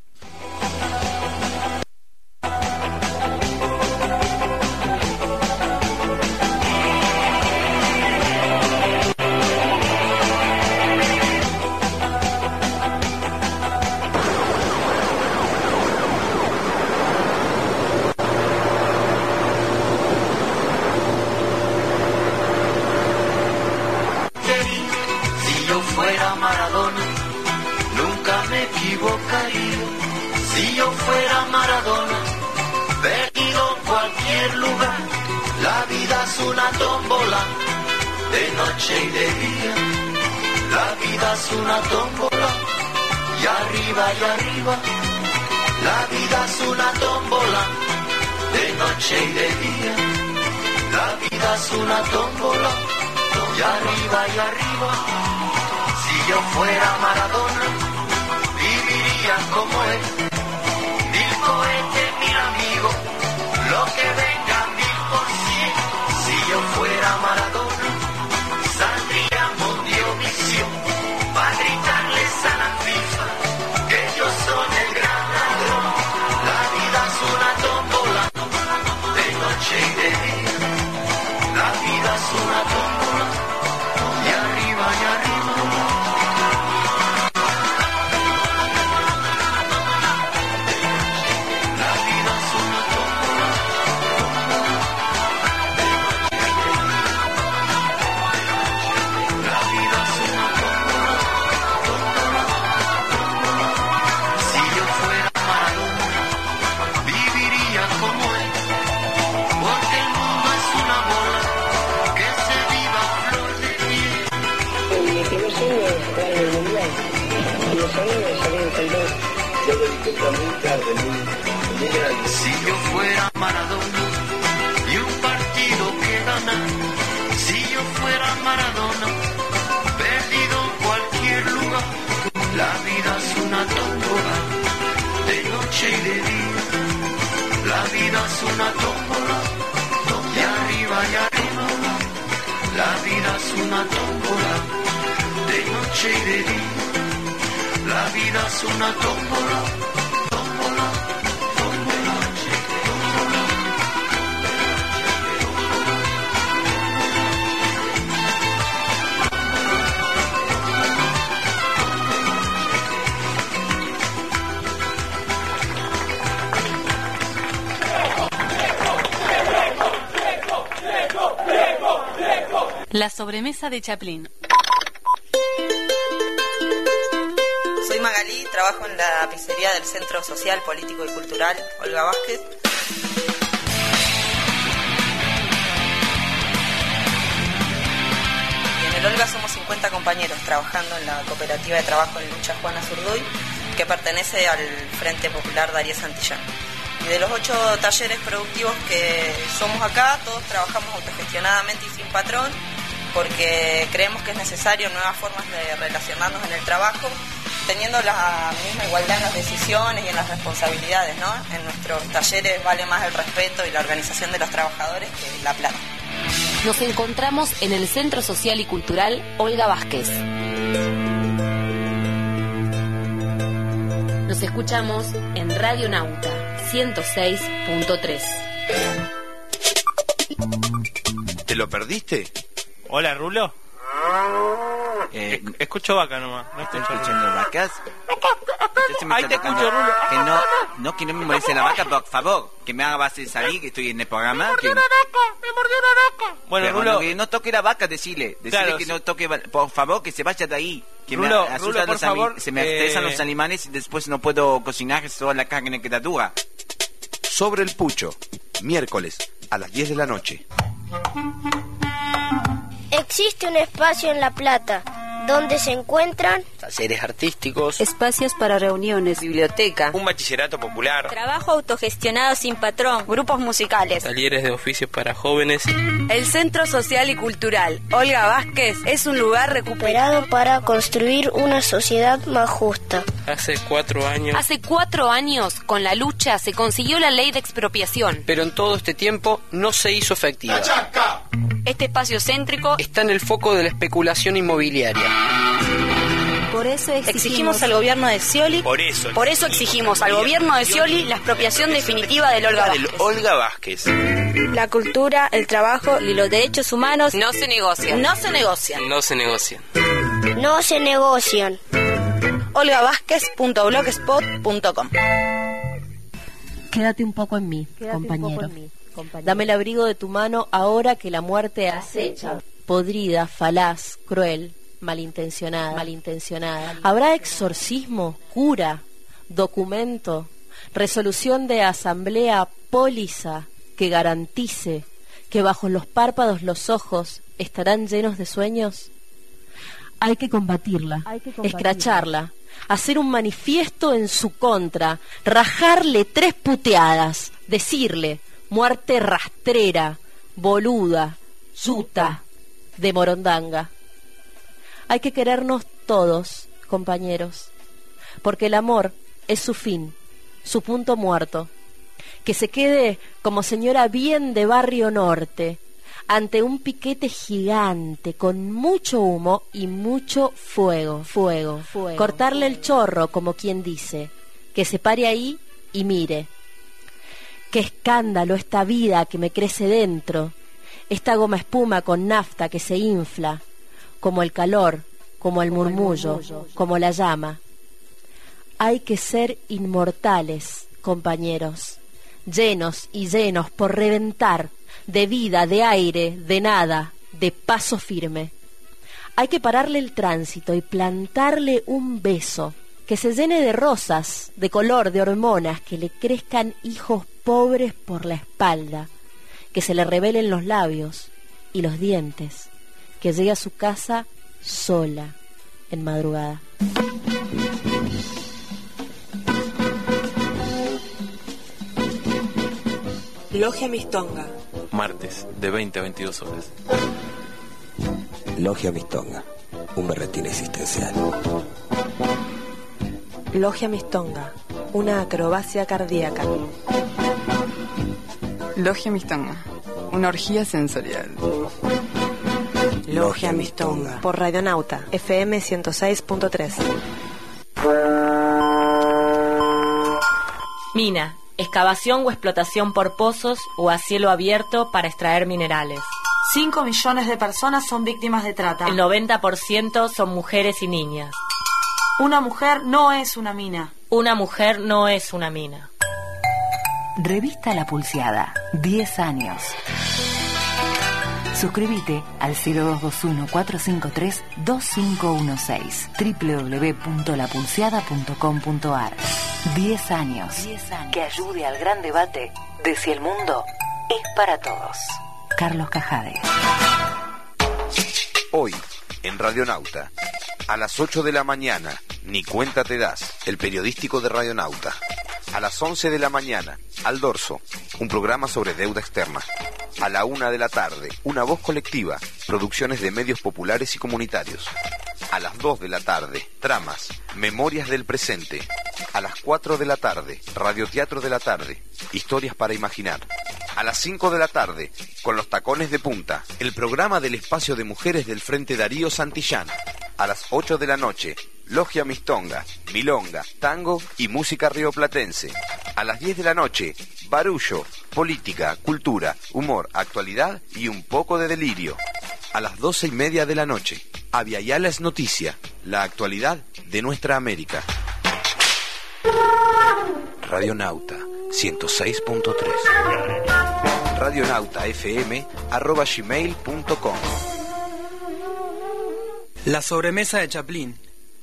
Y de día, la vida es una tómbola, y arriba, la vida es una tómbola, de noche y de día, la vida vida es una tómbola, y arriba y arriba. Si yo fuera Maradona, viviría como él. 1000 cohetes, 1000 amigos, lo que venga 1000%. Si yo fuera Maradona, saldría Mundiovisión para gritarles a la FIFA que ellos son el gran ladrón. La vida es una tómbola, de noche y de día. La vida es una tómbola, y arriba y arriba. Si yo fuera Maradona y un partido que ganar, si yo fuera Maradona, perdido en cualquier lugar, la vida es una tómbola, de noche y de día, la vida es una tómbola, y arriba y arriba, la vida es una tómbola, de noche y de día, la vida es una tómbola. La sobremesa de Chaplin. Soy Magalí, trabajo en la pizzería del Centro Social, Político y Cultural Olga Vázquez. Y en el Olga somos 50 compañeros trabajando en la cooperativa de trabajo en lucha Juana Zurduy, que pertenece al Frente Popular Darío Santillán. Y de los 8 talleres productivos que somos acá, todos trabajamos autogestionadamente y sin patrón, porque creemos que es necesario nuevas formas de relacionarnos en el trabajo, teniendo la misma igualdad en las decisiones y en las responsabilidades, ¿no? En nuestros talleres vale más el respeto y la organización de los trabajadores que la plata. Nos encontramos en el Centro Social y Cultural Olga Vázquez. Nos escuchamos en Radio Nauta 106.3. ¿Te lo perdiste? Hola, Rulo. Escucho vaca nomás. No ¿Estás escuchando vacas? Ahí te escucho, Rulo. Que no me moleste la vaca, por favor. Que me haga salir, que estoy en el programa. Me mordió una vaca. Bueno, pero Rulo. Que no toque la vaca, decile Claro, que no toque, por favor, que se vaya de ahí. Que Rulo, me Rulo, asustan por favor, se me estresan los animales y después no puedo cocinar, toda la carne queda dura. Sobre el Pucho, miércoles a las 10 de la noche. Existe un espacio en La Plata donde se encuentran talleres artísticos, espacios para reuniones, biblioteca, un bachillerato popular, Trabajo autogestionado sin patrón, grupos musicales, talleres de oficios para jóvenes. El Centro Social y Cultural Olga Vázquez es un lugar recuperado para construir una sociedad más justa. Hace 4 años. Hace 4 años, con la lucha, se consiguió la ley de expropiación. Pero en todo este tiempo no se hizo efectiva. Este espacio céntrico está en el foco de la especulación inmobiliaria. Por eso exigimos al gobierno de Scioli. Por eso exigimos al gobierno de Scioli la expropiación definitiva del Olga Vázquez. La cultura, el trabajo y los derechos humanos no se negocian. No se negocian. olgavázquez.blogspot.com. Quédate un poco en mí, compañero. Dame el abrigo de tu mano ahora que la muerte acecha. Podrida, falaz, cruel, malintencionada. ¿Habrá exorcismo, cura, documento, resolución de asamblea, póliza que garantice que bajo los párpados los ojos estarán llenos de sueños? Hay que combatirla, escracharla, hacer un manifiesto en su contra, rajarle 3 puteadas, decirle: muerte rastrera, boluda, yuta, de Morondanga. Hay que querernos todos, compañeros, porque el amor es su fin, su punto muerto. Que se quede como señora bien de Barrio Norte, ante un piquete gigante con mucho humo y mucho fuego. Cortarle el chorro, como quien dice, que se pare ahí y mire. Qué escándalo esta vida que me crece dentro, esta goma espuma con nafta que se infla, como el calor, como el murmullo, como la llama. Hay que ser inmortales, compañeros, llenos y llenos por reventar, de vida, de aire, de nada, de paso firme. Hay que pararle el tránsito y plantarle un beso, que se llene de rosas, de color, de hormonas, que le crezcan hijos pobres por la espalda, que se le revelen los labios y los dientes, que llegue a su casa sola, en madrugada. Logia Mistonga. Martes, de 20 a 22 horas. Logia Mistonga, un berretín existencial. Logia Mistonga, una acrobacia cardíaca. Logia Mistonga, una orgía sensorial. Logia Mistonga, por Radionauta, FM 106.3. Mina, excavación o explotación por pozos o a cielo abierto para extraer minerales. 5 millones de personas son víctimas de trata. El 90% son mujeres y niñas. Una mujer no es una mina. Una mujer no es una mina. Revista La Pulseada, 10 años. Suscríbete al 0221-453-2516 www.lapulseada.com.ar. 10 años que ayude al gran debate de si el mundo es para todos. Carlos Cajade. Hoy, en Radionauta, a las 8 de la mañana, Ni cuenta te das, el periodístico de Radionauta. A las 11 de la mañana, Al Dorso, un programa sobre deuda externa. A la 1 de la tarde, Una voz colectiva, producciones de medios populares y comunitarios. A las 2 de la tarde, Tramas, Memorias del Presente. A las 4 de la tarde, Radioteatro de la Tarde, Historias para Imaginar. A las 5 de la tarde, Con los Tacones de Punta, el programa del espacio de mujeres del Frente Darío Santillán. A las 8 de la noche, Logia Mistonga, Milonga, Tango y Música rioplatense. A las 10 de la noche, Barullo, Política, Cultura, Humor, Actualidad y un poco de delirio. A las 12:30 de la noche, Aviala es noticia, la actualidad de nuestra América. Radionauta 106.3. radionautafm@gmail.com. La sobremesa de Chaplin.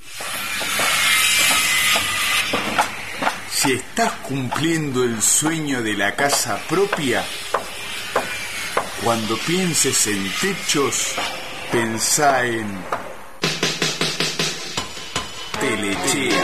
Si estás cumpliendo el sueño de la casa propia, cuando pienses en techos, pensá en Telechea.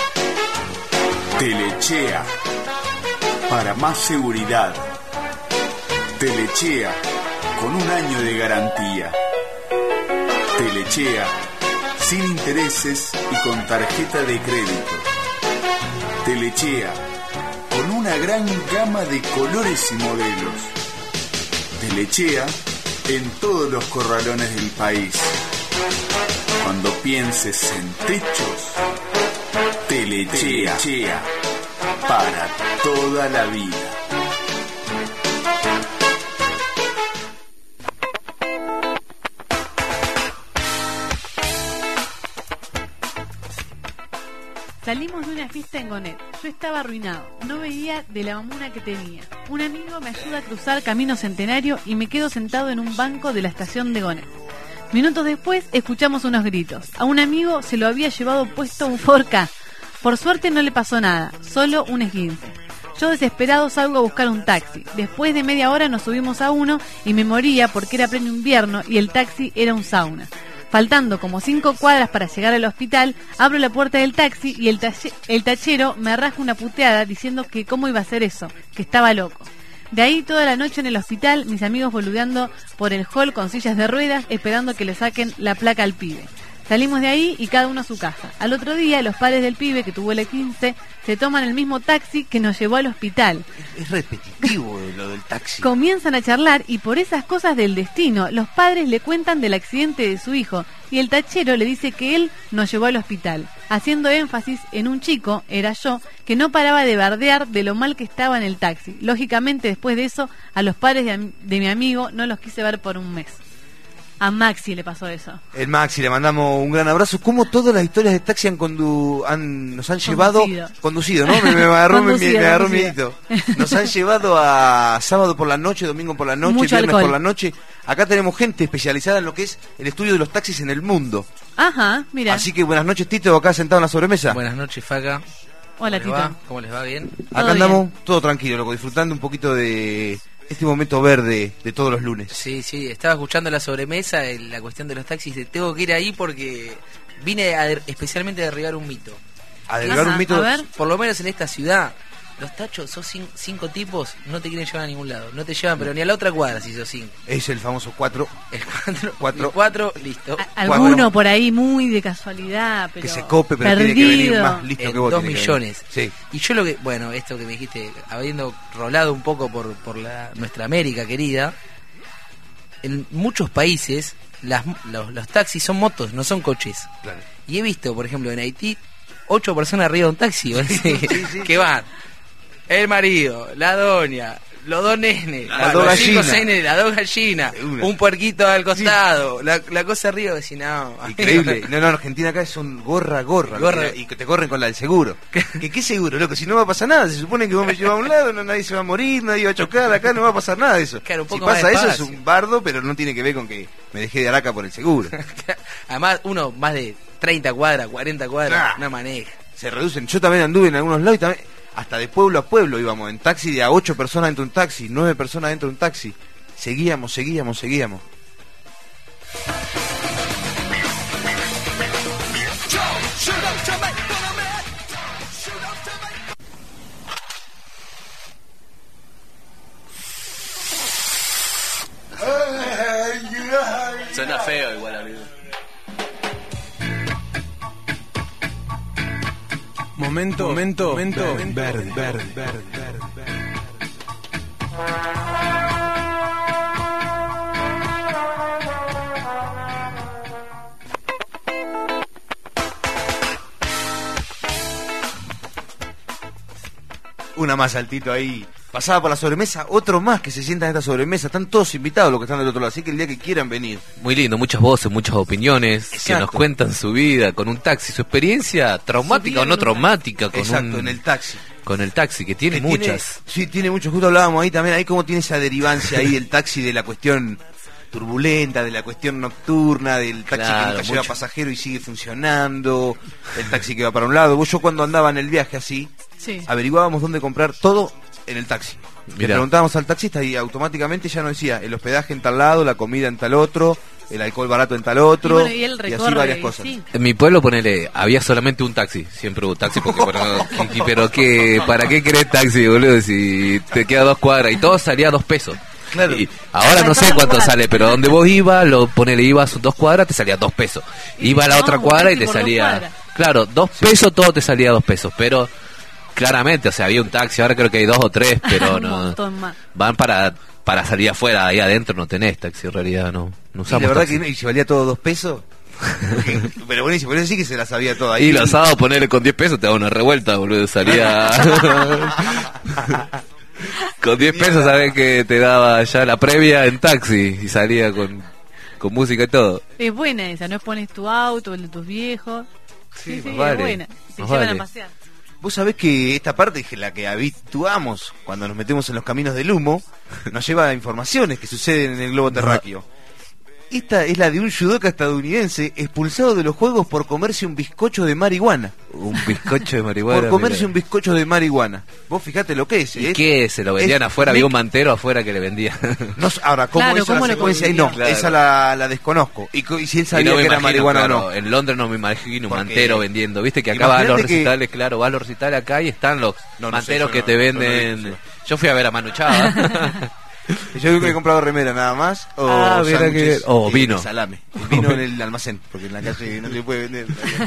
Telechea, para más seguridad. Telechea, con un año de garantía. Telechea, sin intereses y con tarjeta de crédito. Telechea, con una gran gama de colores y modelos. Telechea, en todos los corralones del país. Cuando pienses en techos, Telechea, para toda la vida. Salimos de una fiesta en Gonet. Yo estaba arruinado, no veía de la mamuna que tenía. Un amigo me ayuda a cruzar Camino Centenario y me quedo sentado en un banco de la estación de Gonet. Minutos después escuchamos unos gritos. A un amigo se lo había llevado puesto un 4K. Por suerte no le pasó nada, solo un esguince. Yo desesperado salgo a buscar un taxi. Después de media hora nos subimos a uno y me moría porque era pleno invierno y el taxi era un sauna. Faltando como 5 cuadras para llegar al hospital, abro la puerta del taxi y el tachero me arrasca una puteada diciendo que cómo iba a hacer eso, que estaba loco. De ahí toda la noche en el hospital, mis amigos boludeando por el hall con sillas de ruedas, esperando que le saquen la placa al pibe. Salimos de ahí y cada uno a su casa. Al otro día, los padres del pibe, que tuvo el 15, se toman el mismo taxi que nos llevó al hospital. Es repetitivo lo del taxi. Comienzan a charlar y por esas cosas del destino, los padres le cuentan del accidente de su hijo y el tachero le dice que él nos llevó al hospital, haciendo énfasis en un chico, era yo, que no paraba de bardear de lo mal que estaba en el taxi. Lógicamente, después de eso, a los padres de mi amigo no los quise ver por un mes. A Maxi le pasó eso. El Maxi, le mandamos un gran abrazo. ¿Cómo todas las historias de taxi nos han llevado... Conducido, ¿no? Me agarró miedito. Nos han llevado a sábado por la noche, domingo por la noche, mucho viernes alcohol por la noche. Acá tenemos gente especializada en lo que es el estudio de los taxis en el mundo. Ajá, mira. Así que buenas noches, Tito, acá sentado en la sobremesa. Buenas noches, Faca. Hola, Tito. ¿Cómo les va? ¿Bien? Acá andamos todo tranquilo, loco, disfrutando un poquito de... este momento verde de todos los lunes. Sí, estaba escuchando la sobremesa, la cuestión de los taxis. Tengo que ir ahí porque vine especialmente a derribar un mito. ¿A derribar un mito? A ver. Por lo menos en esta ciudad, los tachos, sos 5 tipos, no te quieren llevar a ningún lado. No te llevan, pero ni a la otra cuadra si sos 5. Es el famoso 4. El 4, listo. Alguno por ahí muy de casualidad, pero que se cope, pero perdido. tiene que venir más listo en que vos. 2 millones. Sí. Y yo esto que me dijiste, habiendo rolado un poco por nuestra América querida, en muchos países los taxis son motos, no son coches. Claro. Y he visto, por ejemplo, en Haití, 8 personas arriba de un taxi, que van el marido, la doña, los 2 nenes, las 2 gallinas, 5 nenes, las 2 gallinas, un puerquito al costado, la cosa arriba, decís, no. Increíble. No, en Argentina acá son gorra. Y que te corren con la del seguro. ¿Qué seguro, loco? Si no va a pasar nada, se supone que vos me llevas a un lado, nadie se va a morir, nadie va a chocar, acá no va a pasar nada de eso. Claro, si pasa eso es un bardo, pero no tiene que ver con que me dejé de Araca por el seguro. Además, uno más de 30 cuadras, 40 cuadras, no maneja. Se reducen. Yo también anduve en algunos lados y también... hasta de pueblo a pueblo íbamos en taxi, de a 8 personas dentro de un taxi, 9 personas dentro de un taxi. Seguíamos. Suena feo igual, amigo. Momento verde. Una más saltito ahí. Pasaba por la sobremesa, otro más que se sientan en esta sobremesa. Están todos invitados los que están del otro lado, así que el día que quieran venir. Muy lindo, muchas voces, muchas opiniones. Exacto. Que nos cuentan su vida con un taxi, su experiencia traumática o no traumática. En el taxi. Con el taxi, que tiene muchas. Tiene muchos. Justo hablábamos ahí también, ahí cómo tiene esa derivancia ahí el taxi de la cuestión turbulenta, de la cuestión nocturna, del taxi que nunca lleva pasajero y sigue funcionando, el taxi que va para un lado. Yo cuando andaba en el viaje así, averiguábamos dónde comprar todo en el taxi. Le preguntábamos al taxista y automáticamente ya nos decía el hospedaje en tal lado, la comida en tal otro, el alcohol barato en tal otro, y así varias cosas. En mi pueblo, había solamente un taxi, siempre hubo taxi, porque pero ¿para qué querés taxi, boludo? Si te queda 2 cuadras y todo salía a 2 pesos. Claro. Y ahora no sé cuánto sale, pero donde vos ibas, ibas 2 cuadras, te salía 2 pesos. Iba a la otra cuadra y te salía... Claro, 2 pesos, todo te salía 2 pesos, pero... Claramente, había un taxi, ahora creo que hay 2 o 3, pero no van para salir afuera, ahí adentro no tenés taxi, en realidad no usamos. ¿Y la verdad taxi? que si valía todo 2 pesos? Pero buenísimo, por eso sí que se la sabía toda ahí. Y los sábados ponerle con 10 pesos te da una revuelta, boludo, salía... con 10 pesos sabés que te daba ya la previa en taxi y salía con música y todo. Es buena esa, no pones tu auto, el de tus viejos. Sí, vale. Es buena, te llevan a pasear. Vos sabés que esta parte es la que habituamos cuando nos metemos en los caminos del humo, nos lleva a informaciones que suceden en el globo terráqueo. Esta es la de un judoka estadounidense expulsado de los juegos por comerse un bizcocho de marihuana. Un bizcocho de marihuana. Por comerse un bizcocho de marihuana. Vos fijate lo que es. ¿Y qué? ¿Se lo vendían afuera? Había un mantero afuera que le vendía. No, ahora, ¿cómo hizo la secuencia? No, claro. esa la desconozco. Y si él sabía que era marihuana claro, o no. En Londres no me imagino un Porque mantero vendiendo. Viste que acá vas a los recitales, que... claro, vas a los recitales acá y están los manteros sé, que te venden. Yo fui a ver a Manu Chao. Yo nunca he comprado remera nada más. O mira que... vino. Salame. Vino en el almacén, porque en la calle no se puede vender.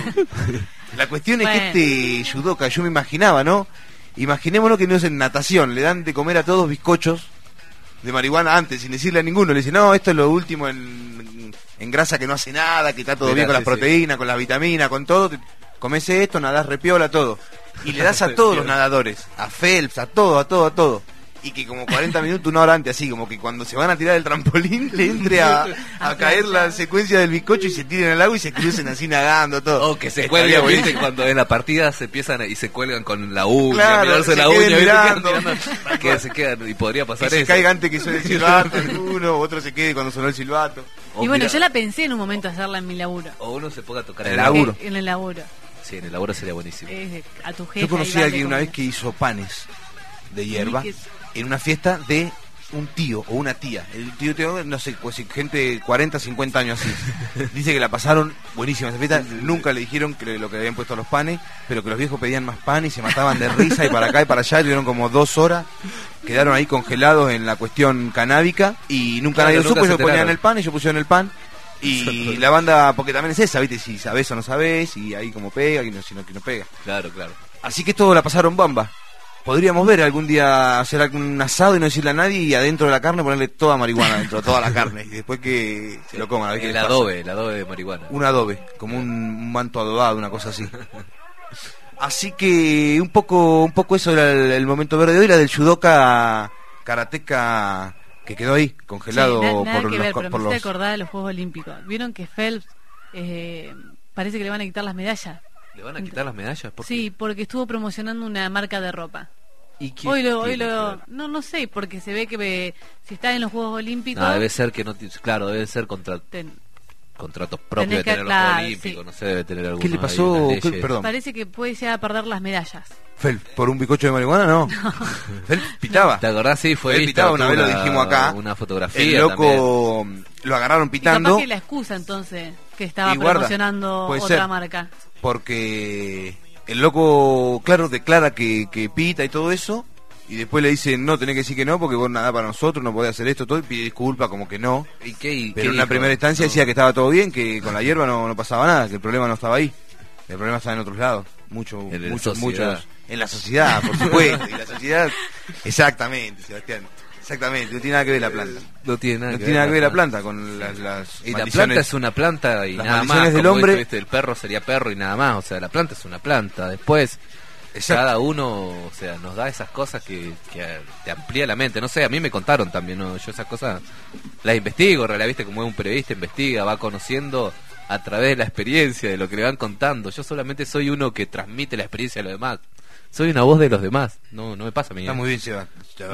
La cuestión es que este judoka, yo me imaginaba, ¿no? Imaginémonos que no es en natación, le dan de comer a todos bizcochos de marihuana antes, sin decirle a ninguno. Le dicen, no, esto es lo último en grasa que no hace nada, que está todo bien con las proteínas, con las vitaminas, con todo. Comes esto, nadás repiola, todo. Y le das a todos los nadadores, a Phelps, a todo. Y que como 40 minutos, una hora antes, así como que cuando se van a tirar del trampolín le entre a caer la secuencia del bizcocho y se tiren al agua y se crucen así nadando, todo. O que se cuelgan, ¿viste? Cuando en la partida se empiezan y se cuelgan con la uña, claro, mirarse la uña, mirando. Que se quedan, y podría pasar que eso. Se caiga antes que suene el silbato, uno, otro se quede cuando sonó el silbato. Y bueno, yo la pensé en un momento hacerla en mi laburo. O uno se ponga a tocar en el laburo. En el laburo. Sí, en el laburo sería buenísimo. A tu jefe. Yo conocí a alguien una vez que hizo panes de hierba en una fiesta de un tío o una tía. El tío, no sé, pues gente de 40, 50 años así. Dice que la pasaron buenísima esa fiesta. Nunca le dijeron que lo que le habían puesto a los panes, pero que los viejos pedían más pan y se mataban de risa y para acá y para allá. Tuvieron como 2 horas. Quedaron ahí congelados en la cuestión canábica y nunca nadie lo supo. Ellos ponían el pan, ellos pusieron el pan. Y la banda, porque también es esa, ¿viste? Si sabés o no sabés, y ahí como pega, y no, sino que no pega. Claro. Así que esto la pasaron bamba. Podríamos ver algún día hacer algún asado y no decirle a nadie y adentro de la carne ponerle toda marihuana dentro, toda la carne. Y después que se lo coman. A ver el adobe de marihuana. Un adobe, como un manto adobado, una cosa así. Así que un poco eso era el momento verde de hoy, la del judoka karateca que quedó ahí, congelado por los... Me acordar de los Juegos Olímpicos. ¿Vieron que Phelps parece que le van a quitar las medallas? ¿Le van a quitar las medallas? ¿Por qué? Sí, porque estuvo promocionando una marca de ropa. ¿Y qué? No sé, porque se ve que si está en los Juegos Olímpicos... No, debe ser que no... Claro, deben ser contratos propios de tener los Juegos Olímpicos, sí. No sé, debe tener alguna... ¿Qué le pasó? Perdón. Parece que puede llegar a perder las medallas. Phelps, ¿por un bizcocho de marihuana? No. Phelps pitaba. ¿Te acordás? Sí, fue Phelps pitaba, una vez lo dijimos acá. Una fotografía. El loco también. Lo agarraron pitando. Y capaz que la excusa entonces, que estaba promocionando otra marca. Porque el loco, claro, declara que pita y todo eso, y después le dicen, no, tenés que decir que no, porque vos nada para nosotros, no podés hacer esto, todo, y pide disculpas como que no. Pero en una primera instancia decía que estaba todo bien, que con la hierba no pasaba nada, que el problema no estaba ahí. El problema estaba en otros lados, muchos. En la sociedad, por supuesto, y la sociedad, exactamente, Sebastián. Exactamente, no tiene nada que ver la planta. No tiene nada que ver la planta con las y la planta es una planta y nada más. Del hombre, ¿viste? El perro sería perro y nada más. O sea, la planta es una planta. Después, cada uno, o sea, nos da esas cosas que te amplía la mente. No sé, a mí me contaron también, ¿no? Yo esas cosas las investigo, ¿viste? Como es un periodista, investiga, va conociendo a través de la experiencia, de lo que le van contando. Yo solamente soy uno que transmite la experiencia a los demás. Soy una voz de los demás. No me pasa a mí. Está muy bien, Seba.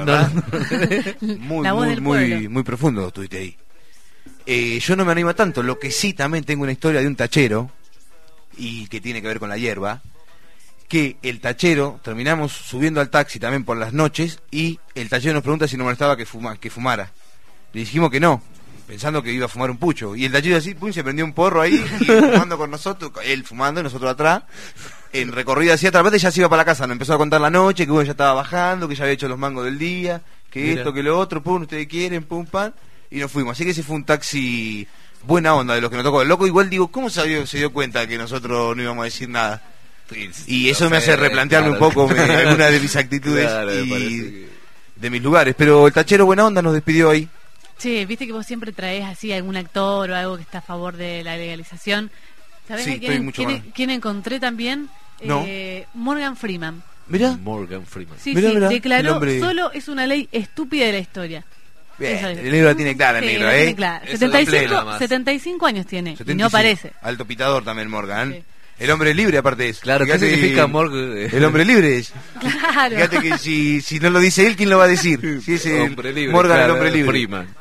Muy profundo estuviste ahí. Yo no me animo tanto. Lo que sí, también tengo una historia de un tachero, y que tiene que ver con la hierba, que el tachero, terminamos subiendo al taxi también por las noches, y el tachero nos pregunta si nos molestaba que fumara. Le dijimos que no, pensando que iba a fumar un pucho. Y el tachero así, se prendió un porro ahí, y fumando con nosotros, él fumando y nosotros atrás. En recorrido hacia atrás, ya se iba para la casa, nos empezó a contar la noche, que ya estaba bajando, que ya había hecho los mangos del día, que esto, que lo otro, ustedes quieren, pan, y nos fuimos. Así que ese fue un taxi buena onda de los que nos tocó. El loco igual digo, ¿cómo se dio cuenta que nosotros no íbamos a decir nada? Y eso me hace replantearme un poco algunas de mis actitudes y de mis lugares. Pero el tachero buena onda nos despidió ahí. Che, viste que vos siempre traés así algún actor o algo que está a favor de la legalización. ¿Sabés sí, quién encontré también? No. Morgan Freeman. ¿Mirá? Morgan Freeman. Sí, declaró, solo es una ley estúpida de la historia. Bien, el negro la tiene clara, el negro, tiene clara. 75 años tiene, 75. Y no aparece. Alto pitador también Morgan. Sí. El hombre libre aparte es. Claro, ¿qué significa Morgan? El hombre libre es. Claro. Fíjate que si no lo dice él, ¿quién lo va a decir? Si es el hombre libre, Morgan, claro, el hombre libre. Freeman.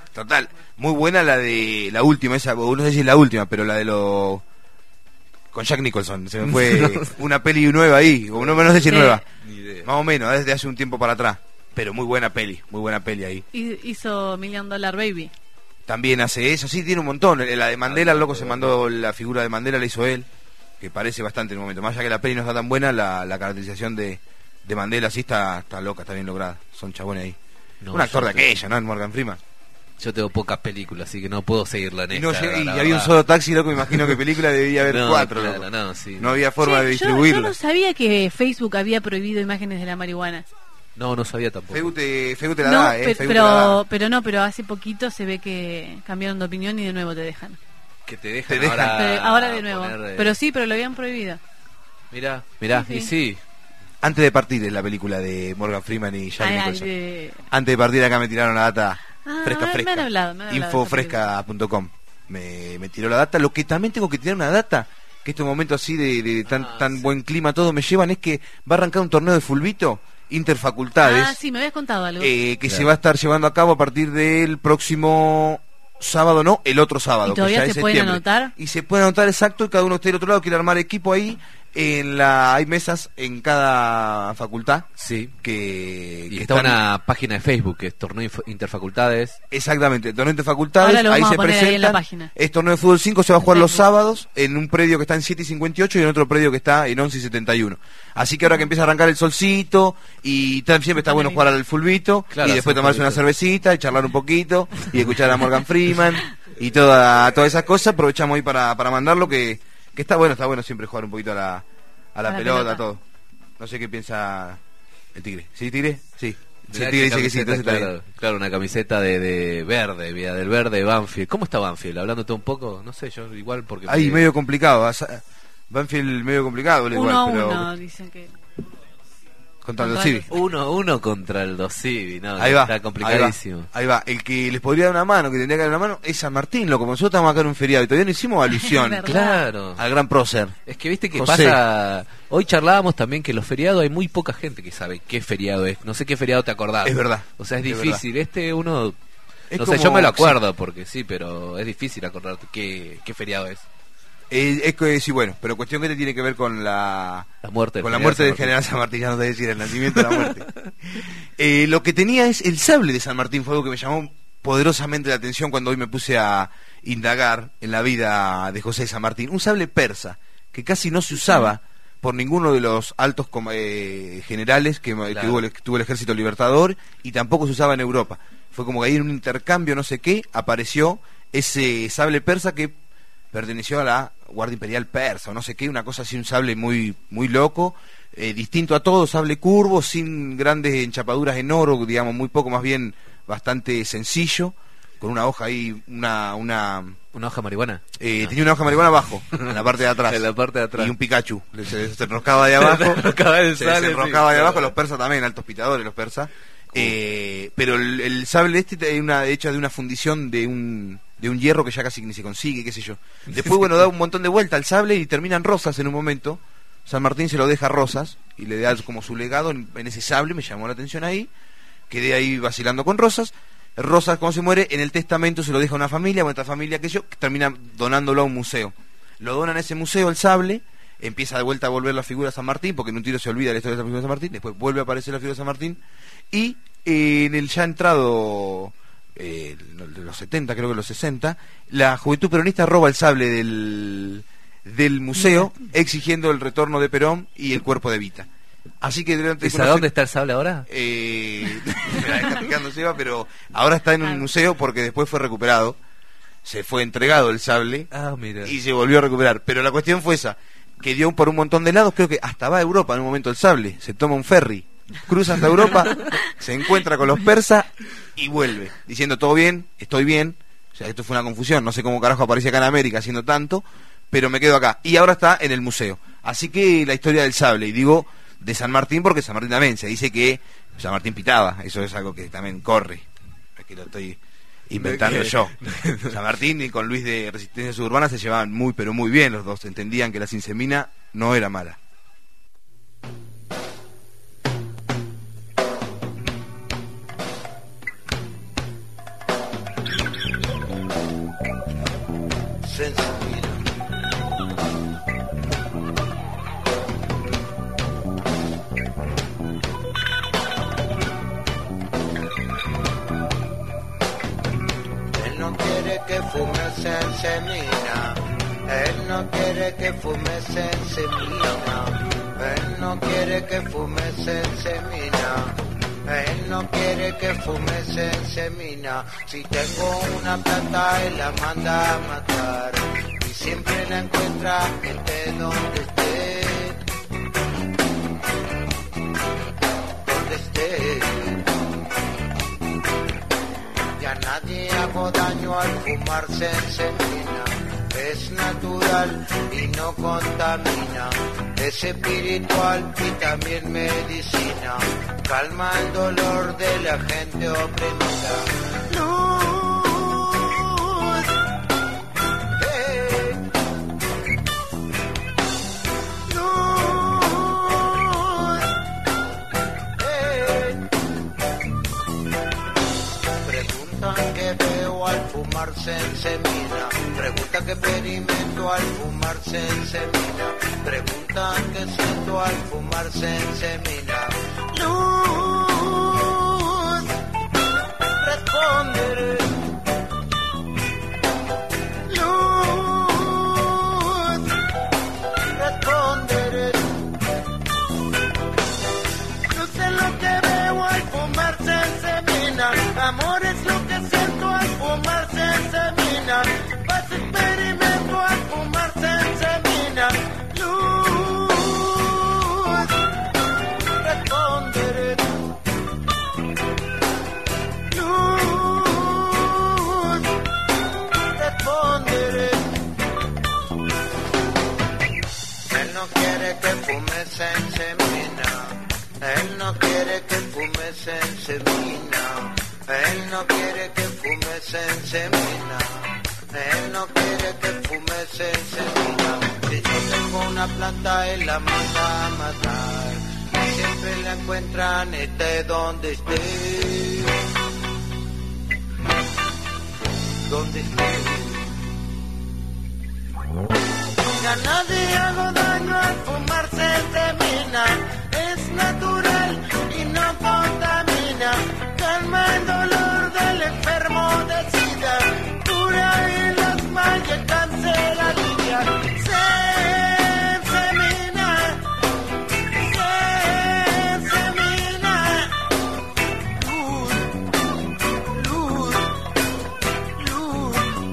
Total, muy buena la de la última, esa, no sé si es la última, pero la de lo con Jack Nicholson, se me fue una peli nueva ahí, o no sé si nueva, más o menos, desde hace un tiempo para atrás, pero muy buena peli ahí. Hizo $1 Million Baby. También hace eso, sí, tiene un montón. La de Mandela, el loco se mandó la figura de Mandela, la hizo él, que parece bastante en un momento. Más allá que la peli no está tan buena, la caracterización de Mandela sí está loca, está bien lograda. Son chabones ahí. No, un actor de aquella, ¿no? Morgan Freeman. Yo tengo pocas películas, así que no puedo seguirla en Y, esta. y había un solo taxi, loco, me imagino que película debía haber 4, claro, loco. No, sí. No había forma de distribuirla. Yo no sabía que Facebook había prohibido imágenes de la marihuana. No sabía tampoco. Facebook te la da, pero hace poquito se ve que cambiaron de opinión y de nuevo te dejan. Que te dejan. Ahora de nuevo. Pero sí, pero lo habían prohibido. Mirá, Sí. y sí. Antes de partir es la película de Morgan Freeman y Jack Nicholson. Antes de partir acá me tiraron la data fresca. Me han hablado Infofresca.com me tiró la data. Lo que también tengo que tirar una data, que estos momentos así de tan buen clima todo me llevan, es que va a arrancar un torneo de fulbito interfacultades. Sí, me habías contado algo. Que se va a estar llevando a cabo a partir del próximo sábado, no, el otro sábado. ¿Y todavía que ya se es pueden septiembre. anotar? Y se pueden anotar, exacto, y cada uno esté del otro lado, quiere armar equipo ahí. Hay mesas en cada facultad. Sí. Que está una página de Facebook que es Torneo Interfacultades. Exactamente, Torneo Interfacultades. Ahora lo ahí vamos se a poner presentan. ahí en la página. Es Torneo de Fútbol 5, se va a jugar los sábados en un predio que está en 7 y 58 y en otro predio que está en 11 y 71. Así que ahora que empieza a arrancar el solcito y siempre está bueno jugar al fulbito, claro, y después tomarse una cervecita y charlar un poquito y escuchar a Morgan Freeman y todas esas cosas. Aprovechamos ahí para mandarlo, que está bueno siempre jugar un poquito a la pelota, todo. No sé qué piensa el Tigre. ¿Sí, Tigre? Sí. El Tigre dice que sí, entonces está bien. Claro, una camiseta de verde, mira, del verde Banfield. ¿Cómo está Banfield? Hablándote un poco, no sé, yo igual porque... Ahí medio complicado, Banfield medio complicado, igual, pero... 1-1, dicen que... Contra el Dosivi. 1-1 contra el Dosivi, no, ahí va, está complicadísimo. Ahí va, el que les podría dar una mano, que tendría que dar una mano, es San Martín, loco. Nosotros estamos acá en un feriado y todavía no hicimos alusión claro al gran prócer. Es que viste que José. pasa, hoy charlábamos también que los feriados hay muy poca gente que sabe qué feriado es, no sé qué feriado te acordás. Es verdad. O sea, es Es difícil, uno... Es no como, sé, yo me lo acuerdo porque sí, pero es difícil acordarte qué feriado es. Es que sí, bueno, pero cuestión que te tiene que ver con la muerte del general San Martín, ya no te voy a decir el nacimiento de la muerte. Lo que tenía es el sable de San Martín, fue algo que me llamó poderosamente la atención cuando hoy me puse a indagar en la vida de José de San Martín. Un sable persa que casi no se usaba por ninguno de los altos generales que tuvo el ejército libertador, y tampoco se usaba en Europa. Fue como que ahí en un intercambio no sé qué apareció ese sable persa que perteneció a la Guardia Imperial Persa o no sé qué, una cosa así, un sable muy loco, distinto a todo, sable curvo, sin grandes enchapaduras en oro, digamos, muy poco, más bien bastante sencillo, con una hoja ahí, una hoja marihuana. Tenía una hoja marihuana abajo, en la parte de atrás. En la parte de atrás. Y un Pikachu, se enroscaba de abajo. Se enroscaba de abajo, los persas también, altos pitadores los persas. Pero el sable hecha de una fundición de un hierro que ya casi ni se consigue, qué sé yo. Después, bueno, da un montón de vuelta al sable y terminan rosas en un momento. San Martín se lo deja a Rosas y le da como su legado en ese sable. Me llamó la atención ahí, quedé ahí vacilando con Rosas. Rosas, cuando se muere, en el testamento se lo deja a una familia, esta familia que termina donándolo a un museo. Lo donan a ese museo el sable, empieza de vuelta a volver la figura de San Martín, porque en un tiro se olvida la historia de la figura de San Martín, después vuelve a aparecer la figura de San Martín, y en el ya entrado de los 70, creo que los 60, la Juventud Peronista roba el sable del museo, exigiendo el retorno de Perón y el cuerpo de Evita. Así que ¿dónde está el sable ahora? Pero ahora está en un museo porque después fue recuperado. Se fue entregado el sable y se volvió a recuperar. Pero la cuestión fue esa, que dio por un montón de lados, creo que hasta va a Europa en un momento el sable, se toma un ferry, cruza hasta Europa, se encuentra con los persas y vuelve, diciendo todo bien, estoy bien. O sea, esto fue una confusión, no sé cómo carajo aparece acá en América haciendo tanto, pero me quedo acá. Y ahora está en el museo. Así que la historia del sable, y digo de San Martín porque San Martín también se dice que San Martín pitaba, eso es algo que también corre, es que lo estoy inventando yo. San Martín y con Luis de Resistencia Suburbana se llevaban muy pero muy bien los dos, entendían que la sinsemina no era mala. no quiere que fumes en semina. Él no quiere que fumes en semina. Él no quiere que fumes en semina. Él no quiere que fumes en semina. Si tengo una planta, él la manda a matar. Y siempre la encuentra esté donde esté. Donde esté. Y a nadie hago daño al fumarse en semina. Es natural y no contamina. Es espiritual y también medicina. Calma el dolor de la gente oprimida. Luz, luz, preguntan qué veo al fumarse en semina. Pregunta que experimento al fumarse en semina. Preguntan qué siento al fumarse en semina. Luz, responderé. Luz, responderé. Luz es lo que veo al fumarse en semina. Amor es lo que siento al fumarse en semina. Paz experimento al fumarse en semina. Luz, responderé. Luz, responderé. Él no quiere que fumes en semina. Él no quiere que fumes en semina. Él no quiere que fumes en semina. Él no quiere que fumes en semina. Si yo tengo una planta, él la manda a matar. Y siempre la encuentran, esté donde esté. Donde esté. Y a nadie hago daño al fumarse en semina. Es natural y no contamina. Calma el dolor del enfermo de SIDA. Cura y las mal y el cáncer alivia. Se semina. Luz, luz, luz.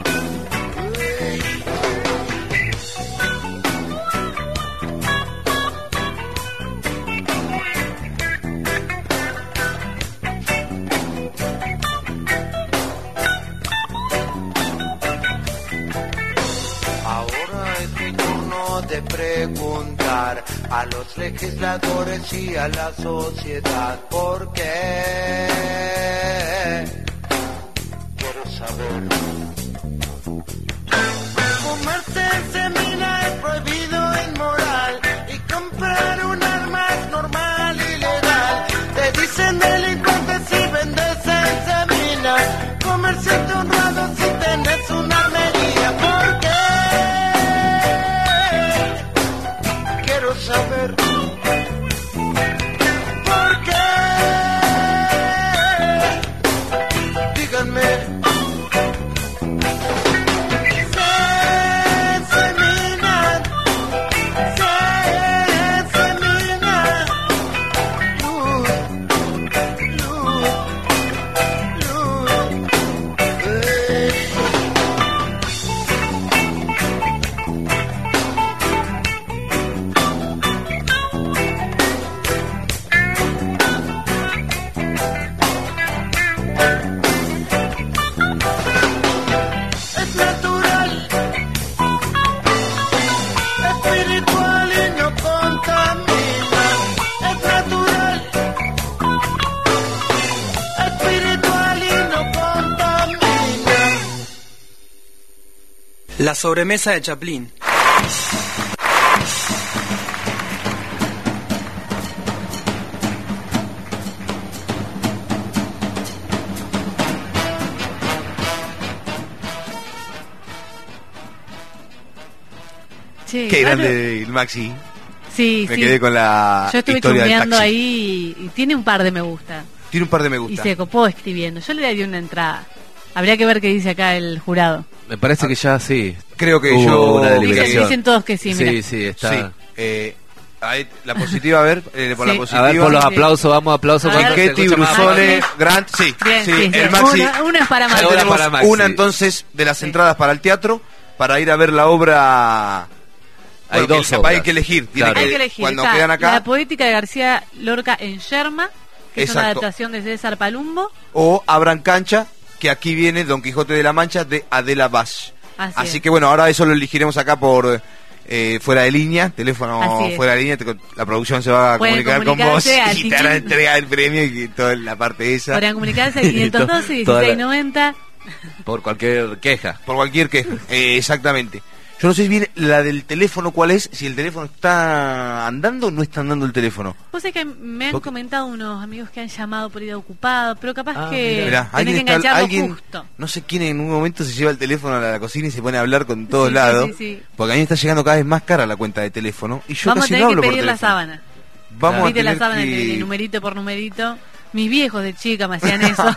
Ahora es mi turno de preguntar a los legisladores y a la sociedad por qué. Quiero saber. Fumarse en semina es prohibido e inmoral. Y comprar un arma es normal y legal. Te dicen delincuente si vendes en semina. Comerciante honrado si tenés una armería. ¿Por qué? Quiero saber. ¿Por qué? Díganme. Se semina. Luz, luz, luz. Es natural, espiritual y no contamina. Es natural, espiritual y no contamina. La sobremesa de Chaplin. Che, Qué claro. grande el Maxi. Sí, Me sí. quedé con la Yo estuve historia del chusmeando taxi. ahí y tiene un par de me gusta. Tiene un par de me Y gusta. se copó escribiendo. Yo le daría una entrada. Habría que ver qué dice acá el jurado. Me parece que ya sí. Creo que hubo una deliberación. Dicen todos que sí, mira. Sí, está. Sí. Ahí, la positiva, a ver, por la positiva. A ver, por los aplausos, vamos, aplausos. Chiquetti, Brusone, Grant, sí. Bien, sí. sí. El Maxi. Una es para Maxi. Ya tenemos una entonces de las entradas para el teatro, para ir a ver la obra. Hay dos obras. Hay que elegir. Claro. Hay que elegir. Cuando Está quedan acá. La poética de García Lorca en Yerma, que es una Exacto. adaptación de César Palumbo. O Abran Cancha, que aquí viene Don Quijote de la Mancha de Adela Bash. Así que bueno, ahora eso lo elegiremos acá por fuera de línea, teléfono fuera de línea, la producción se va a comunicar con vos y te van a entregar el premio y toda la parte esa. Podrían comunicarse al 512 1690. Por cualquier queja. Por cualquier queja, exactamente. Yo no sé bien la del teléfono cuál es, si el teléfono está andando o no está andando el teléfono. Vos sabés que me han comentado unos amigos que han llamado por ir ocupado, pero capaz que mirá, tenés que engancharlo alguien, justo. No sé quién en un momento se lleva el teléfono a la cocina y se pone a hablar con todos lados. Sí. Porque a mí me está llegando cada vez más cara la cuenta de teléfono y yo Vamos casi a no tener hablo que por pedir la teléfono. sábana. Vamos a Viste tener la sábana que... numerito por numerito. Mis viejos de chica me hacían eso.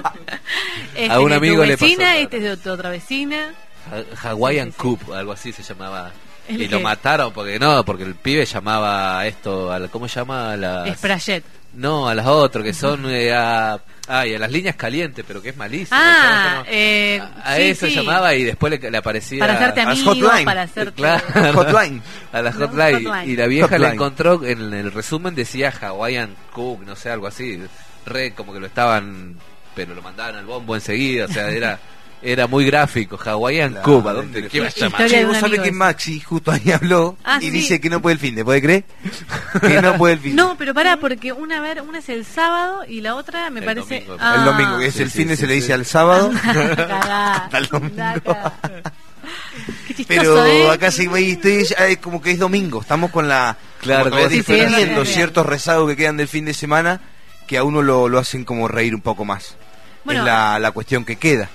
A un amigo le pasó. Vecina, este es de otra vecina. Hawaiian Cup, algo así se llamaba. ¿El Y qué? lo mataron porque el pibe llamaba a esto, ¿cómo se llama? A las... Sprayet. No, a las otras que son y a las líneas calientes, pero que es malísimo. Ah, a sí, eso sí. llamaba y después le aparecía Para hacerte a las amigos, hotline. para hacerte... Claro, hotline. a la hotline. Y la vieja Hotline. le encontró en el resumen decía Hawaiian Cook, no sé, algo así, como que lo estaban, pero lo mandaban al bombo enseguida, o sea, era muy gráfico. Hawaiian Cook, ¿a dónde qué iba a llamar? Che, vos sabés que Maxi justo ahí habló y sí. dice que no puede el fin de, ¿puede creer? Que no puede el fin. No, pero pará, porque una es el sábado y la otra me parece... domingo. El domingo, que es el fin de se le dice al sábado. Hasta el domingo. Qué chistoso, Pero acá sí, estoy como que es domingo, estamos con la... Claro, como todavía sí, viendo sí. ciertos rezagos que quedan del fin de semana que a uno lo hacen como reír un poco más. Bueno, es la cuestión que queda.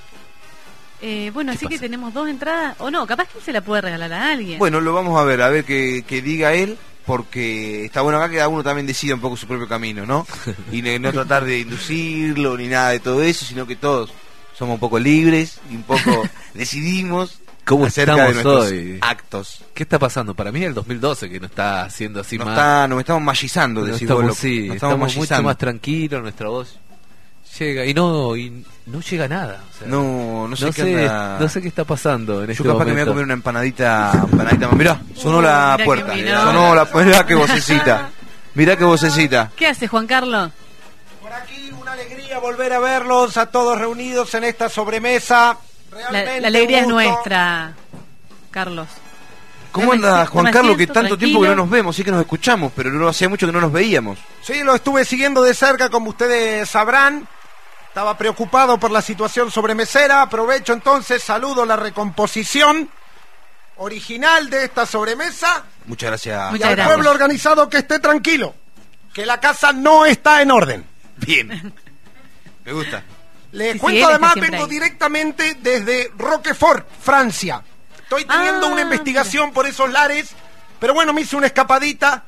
Bueno, así que tenemos 2 entradas, o no, capaz que se la puede regalar a alguien. Bueno, lo vamos a ver que diga él, porque está bueno acá que cada uno también decida un poco su propio camino, ¿no? Y no tratar de inducirlo ni nada de todo eso, sino que todos somos un poco libres y un poco decidimos ¿Cómo acerca estamos de nuestros hoy? actos. ¿Qué está pasando? Para mí es el 2012 que no está haciendo así Nos más... estamos magizando, No decís vos, estamos, loco. sí, Nos estamos mucho magizando. más tranquilos, nuestra voz llega y no llega nada. O sea, No sé qué anda. no sé qué está pasando en Yo este capaz que me voy a momento. comer una empanadita más. Mirá, sonó la mirá puerta. que miró. Sonó la puerta. Mirá qué vocecita. Mirá qué vocecita. ¿Qué hace Juan Carlos? Por aquí una alegría volver a verlos a todos reunidos en esta sobremesa. Realmente La alegría es un gusto. nuestra, Carlos. ¿Cómo anda Juan me Carlos? Que siento tanto tiempo tranquilo. que no nos vemos, sí que nos escuchamos, pero no hacía mucho que no nos veíamos. Sí, lo estuve siguiendo de cerca, como ustedes sabrán. Estaba preocupado por la situación sobremesera. Aprovecho entonces, saludo la recomposición original de esta sobremesa. Muchas gracias. Y al pueblo organizado que esté tranquilo, que la casa no está en orden. Bien. Me gusta. Les Sí, cuento él está además, siempre vengo ahí. directamente desde Roquefort, Francia. Estoy teniendo una investigación por esos lares, pero bueno, me hice una escapadita,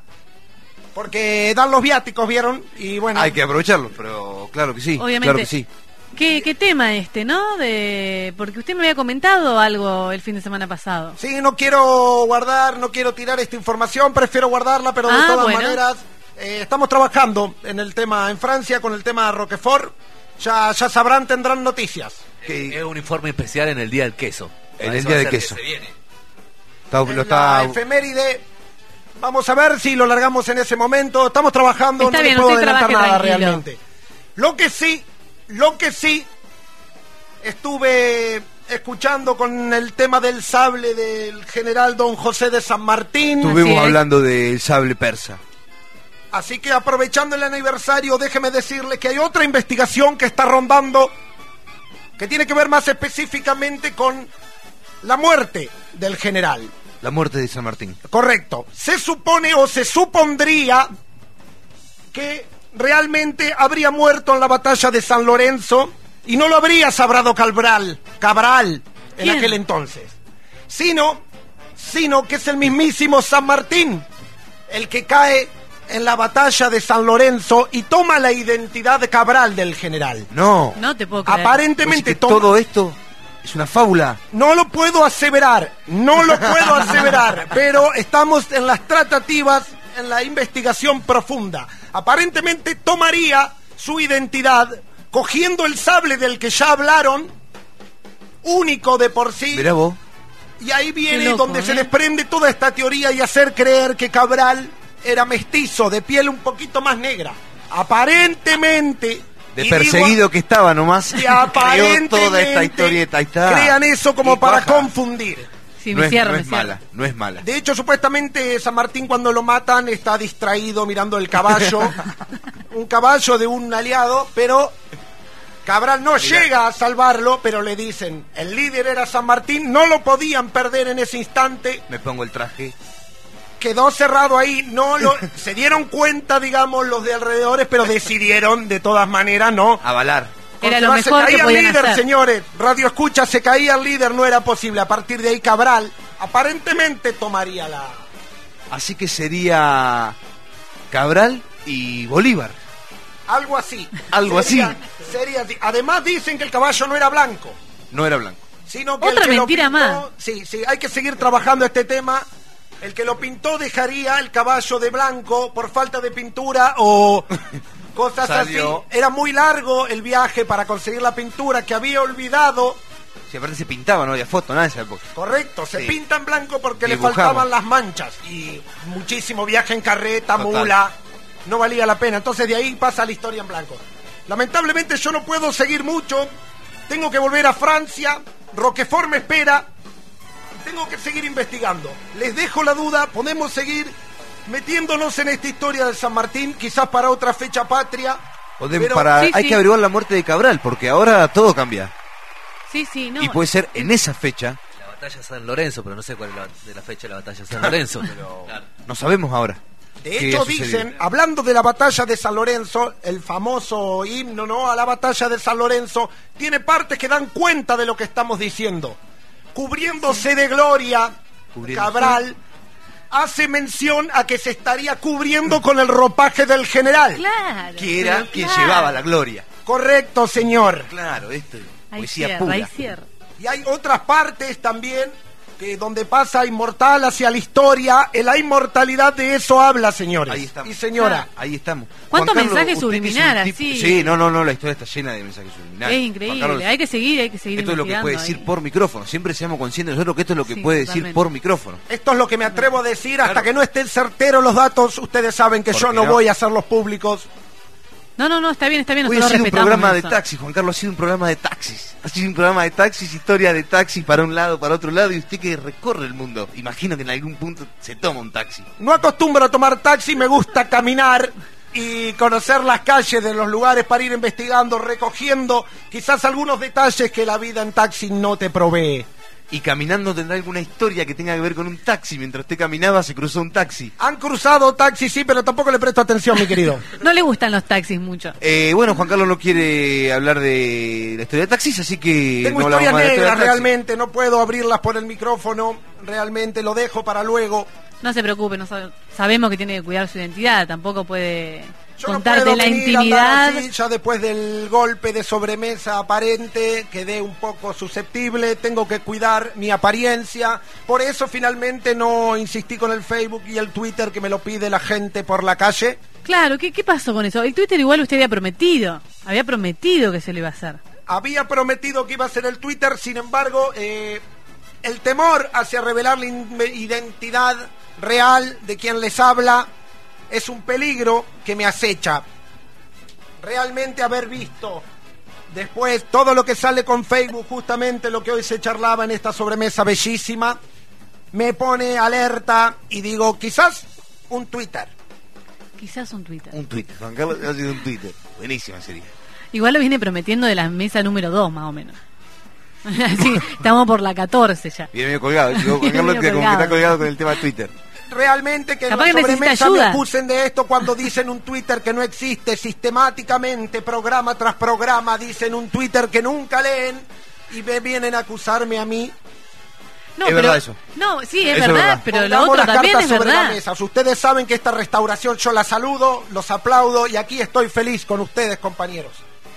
porque dan los viáticos, ¿vieron? Y bueno... Hay que aprovecharlo, pero claro que sí. Obviamente. Claro que sí. ¿Qué tema no? Porque usted me había comentado algo el fin de semana pasado. Sí, no quiero tirar esta información, prefiero guardarla, pero de todas maneras, estamos trabajando en el tema en Francia, con el tema Roquefort. Ya sabrán, tendrán noticias. Es un informe especial en el Día del Queso. En el Eso Día va a del ser Queso. que se viene. La efeméride, vamos a ver si lo largamos en ese momento. Estamos trabajando, Está no bien, le puedo usted adelantar trabaje nada tranquilo. realmente. Lo que sí, estuve escuchando con el tema del sable del general Don José de San Martín. Estuvimos hablando del sable persa. Así que aprovechando el aniversario, déjeme decirle que hay otra investigación que está rondando, que tiene que ver más específicamente con la muerte del general. La muerte de San Martín. Correcto. Se supone o se supondría que realmente habría muerto en la batalla de San Lorenzo y no lo habría sabrado Cabral en ¿Quién? aquel entonces, sino que es el mismísimo San Martín el que cae en la batalla de San Lorenzo y toma la identidad de Cabral del general. No. No te puedo creer. Aparentemente Pues todo esto es una fábula. No lo puedo aseverar, pero estamos en las tratativas, en la investigación profunda. Aparentemente tomaría su identidad cogiendo el sable del que ya hablaron, único de por sí. Mirá vos. Y ahí viene loco, donde se desprende toda esta teoría y hacer creer que Cabral era mestizo, de piel un poquito más negra. Aparentemente. De perseguido que estaba nomás. Y aparentemente creó toda esta historieta. Ahí está. Crean eso como Y para cuaja. confundir. Sí, No me es cierro. mala, no es mala. De hecho, supuestamente San Martín cuando lo matan está distraído mirando el caballo. Un caballo de un aliado, pero Cabral no llega a salvarlo, pero le dicen, el líder era San Martín, no lo podían perder en ese instante. Me pongo el traje. Quedó cerrado ahí, se dieron cuenta, digamos, los de alrededores, pero decidieron de todas maneras no avalar. Era Porque lo mejor se que caía el podían líder, hacer. señores. Radio Escucha, se caía el líder, no era posible. A partir de ahí Cabral aparentemente tomaría la... Así que sería Cabral y Bolívar. Algo así. Sería así. Además dicen que el caballo no era blanco, No era blanco. sino que Otra el que mentira lo pintó, más. Sí, hay que seguir trabajando este tema. El que lo pintó dejaría el caballo de blanco por falta de pintura o cosas Salió. así. Era muy largo el viaje para conseguir la pintura que había olvidado. Si aparte se pintaba, no había foto, nada de esa época. Correcto, se Sí. pinta en blanco porque le Dibujamos. faltaban las manchas y muchísimo viaje en carreta, Total. mula, no valía la pena. Entonces de ahí pasa la historia en blanco. Lamentablemente yo no puedo seguir mucho, tengo que volver a Francia, Roquefort me espera, tengo que seguir investigando. Les dejo la duda, podemos seguir metiéndonos en esta historia de San Martín, quizás para otra fecha patria. Pero- Hay que averiguar la muerte de Cabral, porque ahora todo cambia. Sí, no. Y puede ser en esa fecha. La batalla de San Lorenzo, pero no sé cuál es la fecha de la batalla de San Lorenzo. Pero No sabemos ahora. De ¿Qué hecho, ha sucedido? dicen, hablando de la batalla de San Lorenzo, el famoso himno, ¿no?, a la batalla de San Lorenzo, tiene partes que dan cuenta de lo que estamos diciendo. Cubriéndose de gloria, Cabral hace mención a que se estaría cubriendo con el ropaje del general. Claro. Que era pero quien claro. llevaba la gloria. Correcto, señor. Claro, esto es Ahí poesía cierra, pura. ahí cierra. Y hay otras partes también que donde pasa inmortal hacia la historia. La inmortalidad de eso habla, señores. Ahí estamos. Y señora. Ahí estamos. ¿Cuánto Juan Carlos, mensaje usted que es un subliminal, tipo- así? Sí, no, la historia está llena de mensajes subliminales. Es Juan increíble, Carlos, hay que seguir esto es lo que investigando puede decir ahí. por micrófono. Siempre seamos conscientes nosotros que esto es lo que Sí, puede decir totalmente. por micrófono. Esto es lo que me atrevo a decir hasta que no estén certeros los datos. Ustedes saben que yo Porque no no. voy a hacerlos públicos. No, está bien, Hoy ha nosotros sido un respetamos programa de eso. taxis, Juan Carlos, ha sido un programa de taxis. Ha sido un programa de taxis, historia de taxis para un lado, para otro lado, y usted que recorre el mundo. Imagino que en algún punto se toma un taxi. No acostumbro a tomar taxi, me gusta caminar y conocer las calles de los lugares para ir investigando, recogiendo quizás algunos detalles que la vida en taxi no te provee. Y caminando tendrá alguna historia que tenga que ver con un taxi. Mientras usted caminaba se cruzó un taxi. Han cruzado taxis, sí, pero tampoco le presto atención, mi querido. No le gustan los taxis mucho. Bueno, Juan Carlos no quiere hablar de la historia de taxis, así que Tengo no hablamos historias más de la historia negras de taxis. realmente, no puedo abrirlas por el micrófono, realmente lo dejo para luego. No se preocupe, sabemos que tiene que cuidar su identidad, tampoco puede Yo no contarte puedo la venir a andar intimidad. así, ya después del golpe de sobremesa aparente, quedé un poco susceptible, tengo que cuidar mi apariencia, por eso finalmente no insistí con el Facebook y el Twitter que me lo pide la gente por la calle. Claro, ¿qué pasó con eso? El Twitter igual usted había prometido que se le iba a hacer. Había prometido que iba a ser el Twitter, sin embargo, el temor hacia revelar la identidad real de quien les habla es un peligro que me acecha. Realmente haber visto después todo lo que sale con Facebook, justamente lo que hoy se charlaba en esta sobremesa bellísima, me pone alerta y digo, quizás un Twitter. Quizás un Twitter. Un Twitter, Juan Carlos ha sido un Twitter. Buenísima sería. Igual lo viene prometiendo de la mesa número 2, más o menos. Sí, estamos por la 14 ya. Bien medio colgado, digo, Juan Carlos Medio que como que colgado. está colgado con el tema de Twitter. Realmente que en Capaz la que necesita sobremesa me ayuda. acusen de esto cuando dicen un Twitter que no existe sistemáticamente, programa tras programa, dicen un Twitter que nunca leen y me vienen a acusarme a mí. No, es pero, verdad eso. No, sí, es Eso es verdad, verdad. pero lo Pongamos otro las también cartas es sobre la verdad. mesa. Ustedes saben que esta restauración yo la saludo, los aplaudo y aquí estoy feliz con ustedes, compañeros.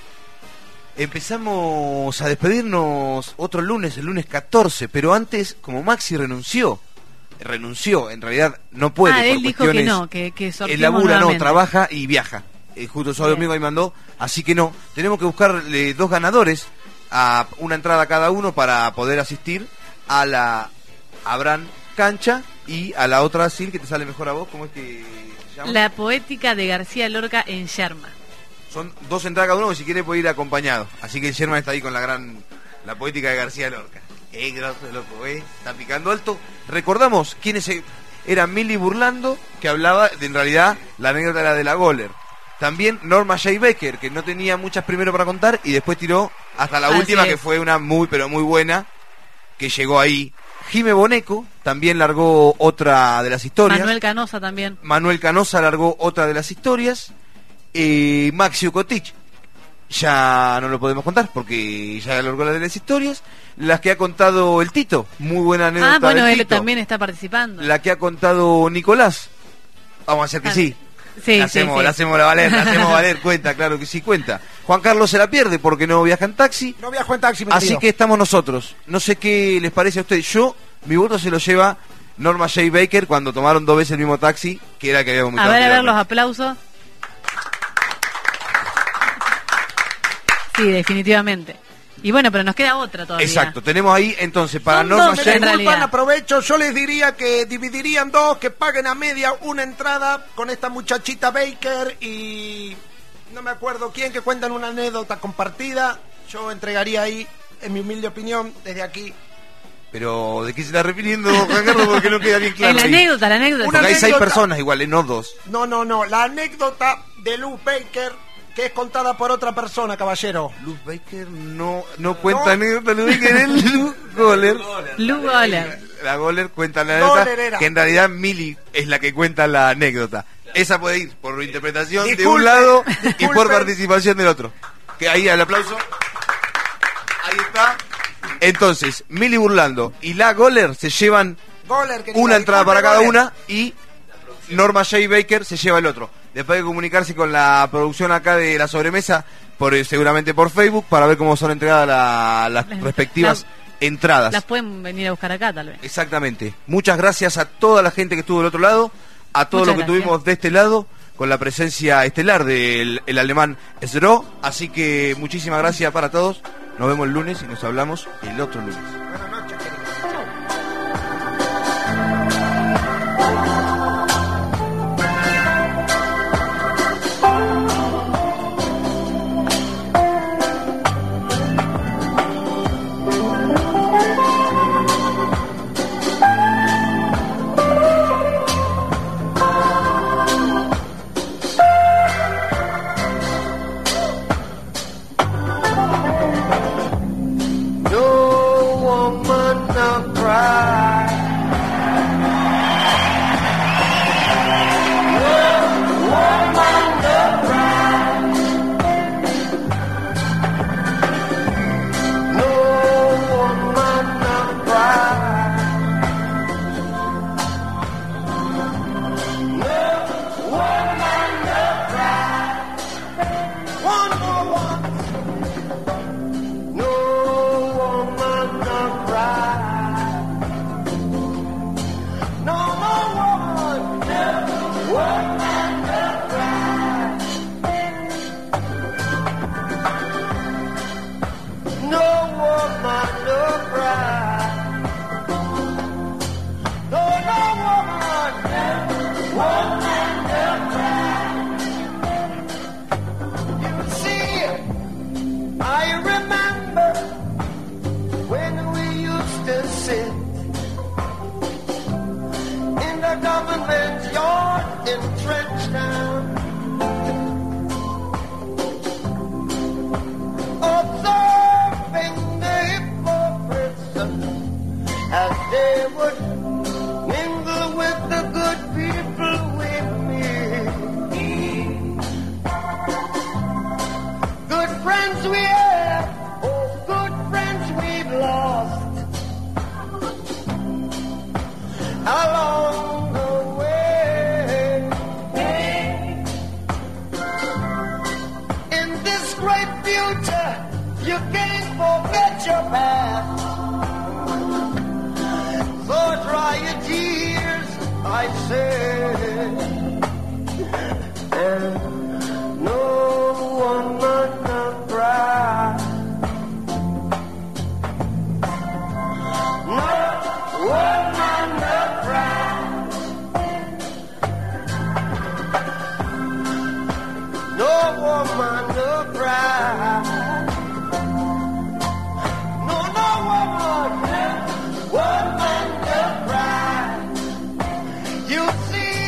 Empezamos a despedirnos otro lunes, el lunes 14, pero antes, como Maxi renunció, en realidad no puede. Ah, él por dijo que no, que él sorteemos labura, no, nuevamente. trabaja y viaja. Justo el sábado domingo ahí mandó, así que no, tenemos que buscarle 2 ganadores, a una entrada cada uno para poder asistir a la Abraham Cancha y a la otra Sil, que te sale mejor a vos, ¿cómo es que se llama? La poética de García Lorca en Yerma. Son 2 entradas cada uno, que si quiere puede ir acompañado. Así que el Sherman está ahí con la poética de García Lorca. Grosso, loco, está picando alto. Recordamos quiénes era Milly Burlando, que hablaba en realidad la anécdota era de la Goller. También Norma J. Baker, que no tenía muchas primero para contar y después tiró hasta la última, que fue una muy pero muy buena, que llegó ahí. Jime Boneco también largó otra de las historias. Manuel Canosa también. Manuel Canosa largó otra de las historias. Maxi Cotich ya no lo podemos contar porque ya largó la de las historias. Las que ha contado el Tito, muy buena anécdota. Ah, bueno, del él Tito. también está participando. La que ha contado Nicolás, vamos a hacer que sí. Sí, la hacemos valer, cuenta, claro que sí, cuenta. Juan Carlos se la pierde porque no viaja en taxi. No viajo en taxi, así que estamos nosotros. No sé qué les parece a ustedes. Mi voto se lo lleva Norma J. Baker cuando tomaron 2 veces el mismo taxi, que era el que habíamos A ver los aplausos. Sí, definitivamente. Y bueno, pero nos queda otra todavía. Exacto, tenemos ahí entonces para Son Norma dos, J. me disculpan, aprovecho, yo les diría que dividirían 2, que paguen a media una entrada con esta muchachita Baker y no me acuerdo quién, que cuentan una anécdota compartida. Yo entregaría ahí, en mi humilde opinión, desde aquí. Pero, ¿de qué se está refiriendo, Juan Carlos? Porque no queda bien claro. La anécdota. Porque hay 6 personas igual, no 2. No, la anécdota de Luz Baker, que es contada por otra persona, caballero. Luz Baker no cuenta anécdota, Luz Baker es Luz Goller. Luz Goller. La Goller cuenta la anécdota, Goller que en realidad Milly es la que cuenta la anécdota. Esa puede ir por interpretación de Disculpe, un lado y disculpe. por participación del otro. Que ahí, al aplauso. Ahí está. Entonces, Milly Burlando y la Goller se llevan una entrada para cada una y Norma J. Baker se lleva el otro. Después de comunicarse con la producción acá de la sobremesa, seguramente por Facebook, para ver cómo son entregadas las respectivas entradas. Las pueden venir a buscar acá, tal vez. Exactamente. Muchas gracias a toda la gente que estuvo del otro lado, a todos los que tuvimos de este lado, con la presencia estelar del alemán Sro. Así que muchísimas gracias para todos. Nos vemos el lunes y nos hablamos el otro lunes. along the way. In this great future, you can't forget your past. So dry your tears, I say, and no one must cry. No one must cry. No woman to cry. No woman to cry. You see,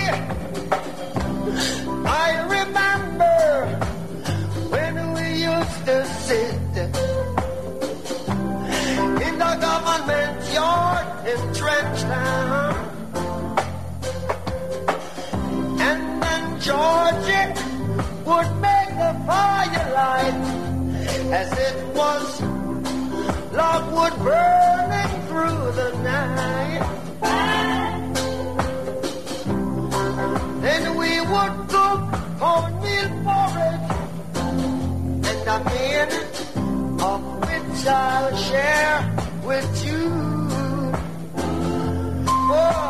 I remember when we used to sit in the government yard in Trenchtown, and then Georgie would make the firelight as it was logwood burning through the night. Then we would cook cornmeal porridge, and a minute of which I'll share with you. Oh,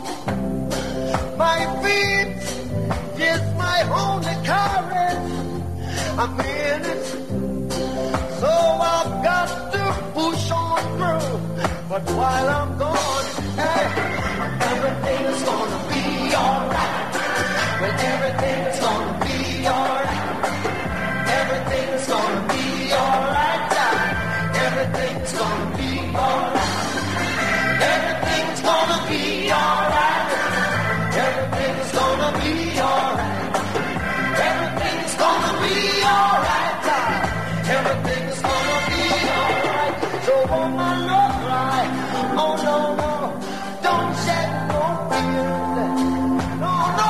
my feet is my only courage. A minute, so I've got to push on through. But while I'm gone, hey, everything's gonna be alright. Well, everything's gonna be alright. Everything's gonna be alright. Everything's gonna be alright. Everything's gonna be alright. Everything's gonna be alright. Everything's gonna be alright. Everything's gonna be alright. So woman, no cry. Oh no, no, don't shed no tears. No, no,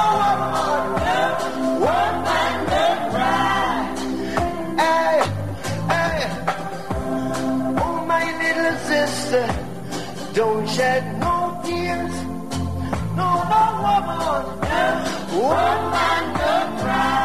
woman, no cry. Hey, hey, oh my little sister, don't shed no tears. No, no, woman, no cry.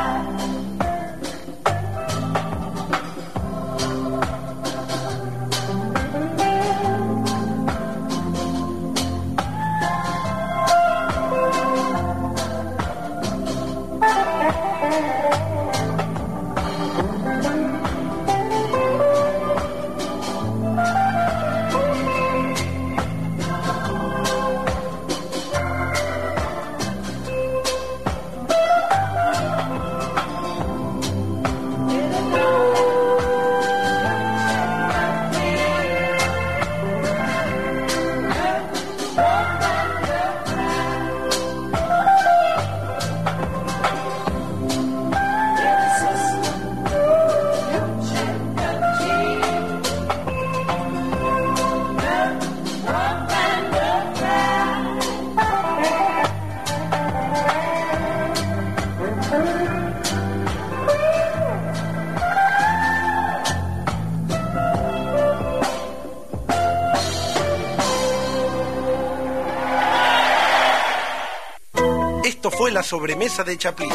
Esto fue la sobremesa de Chaplin.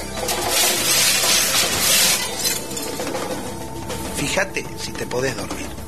Fíjate si te podés dormir.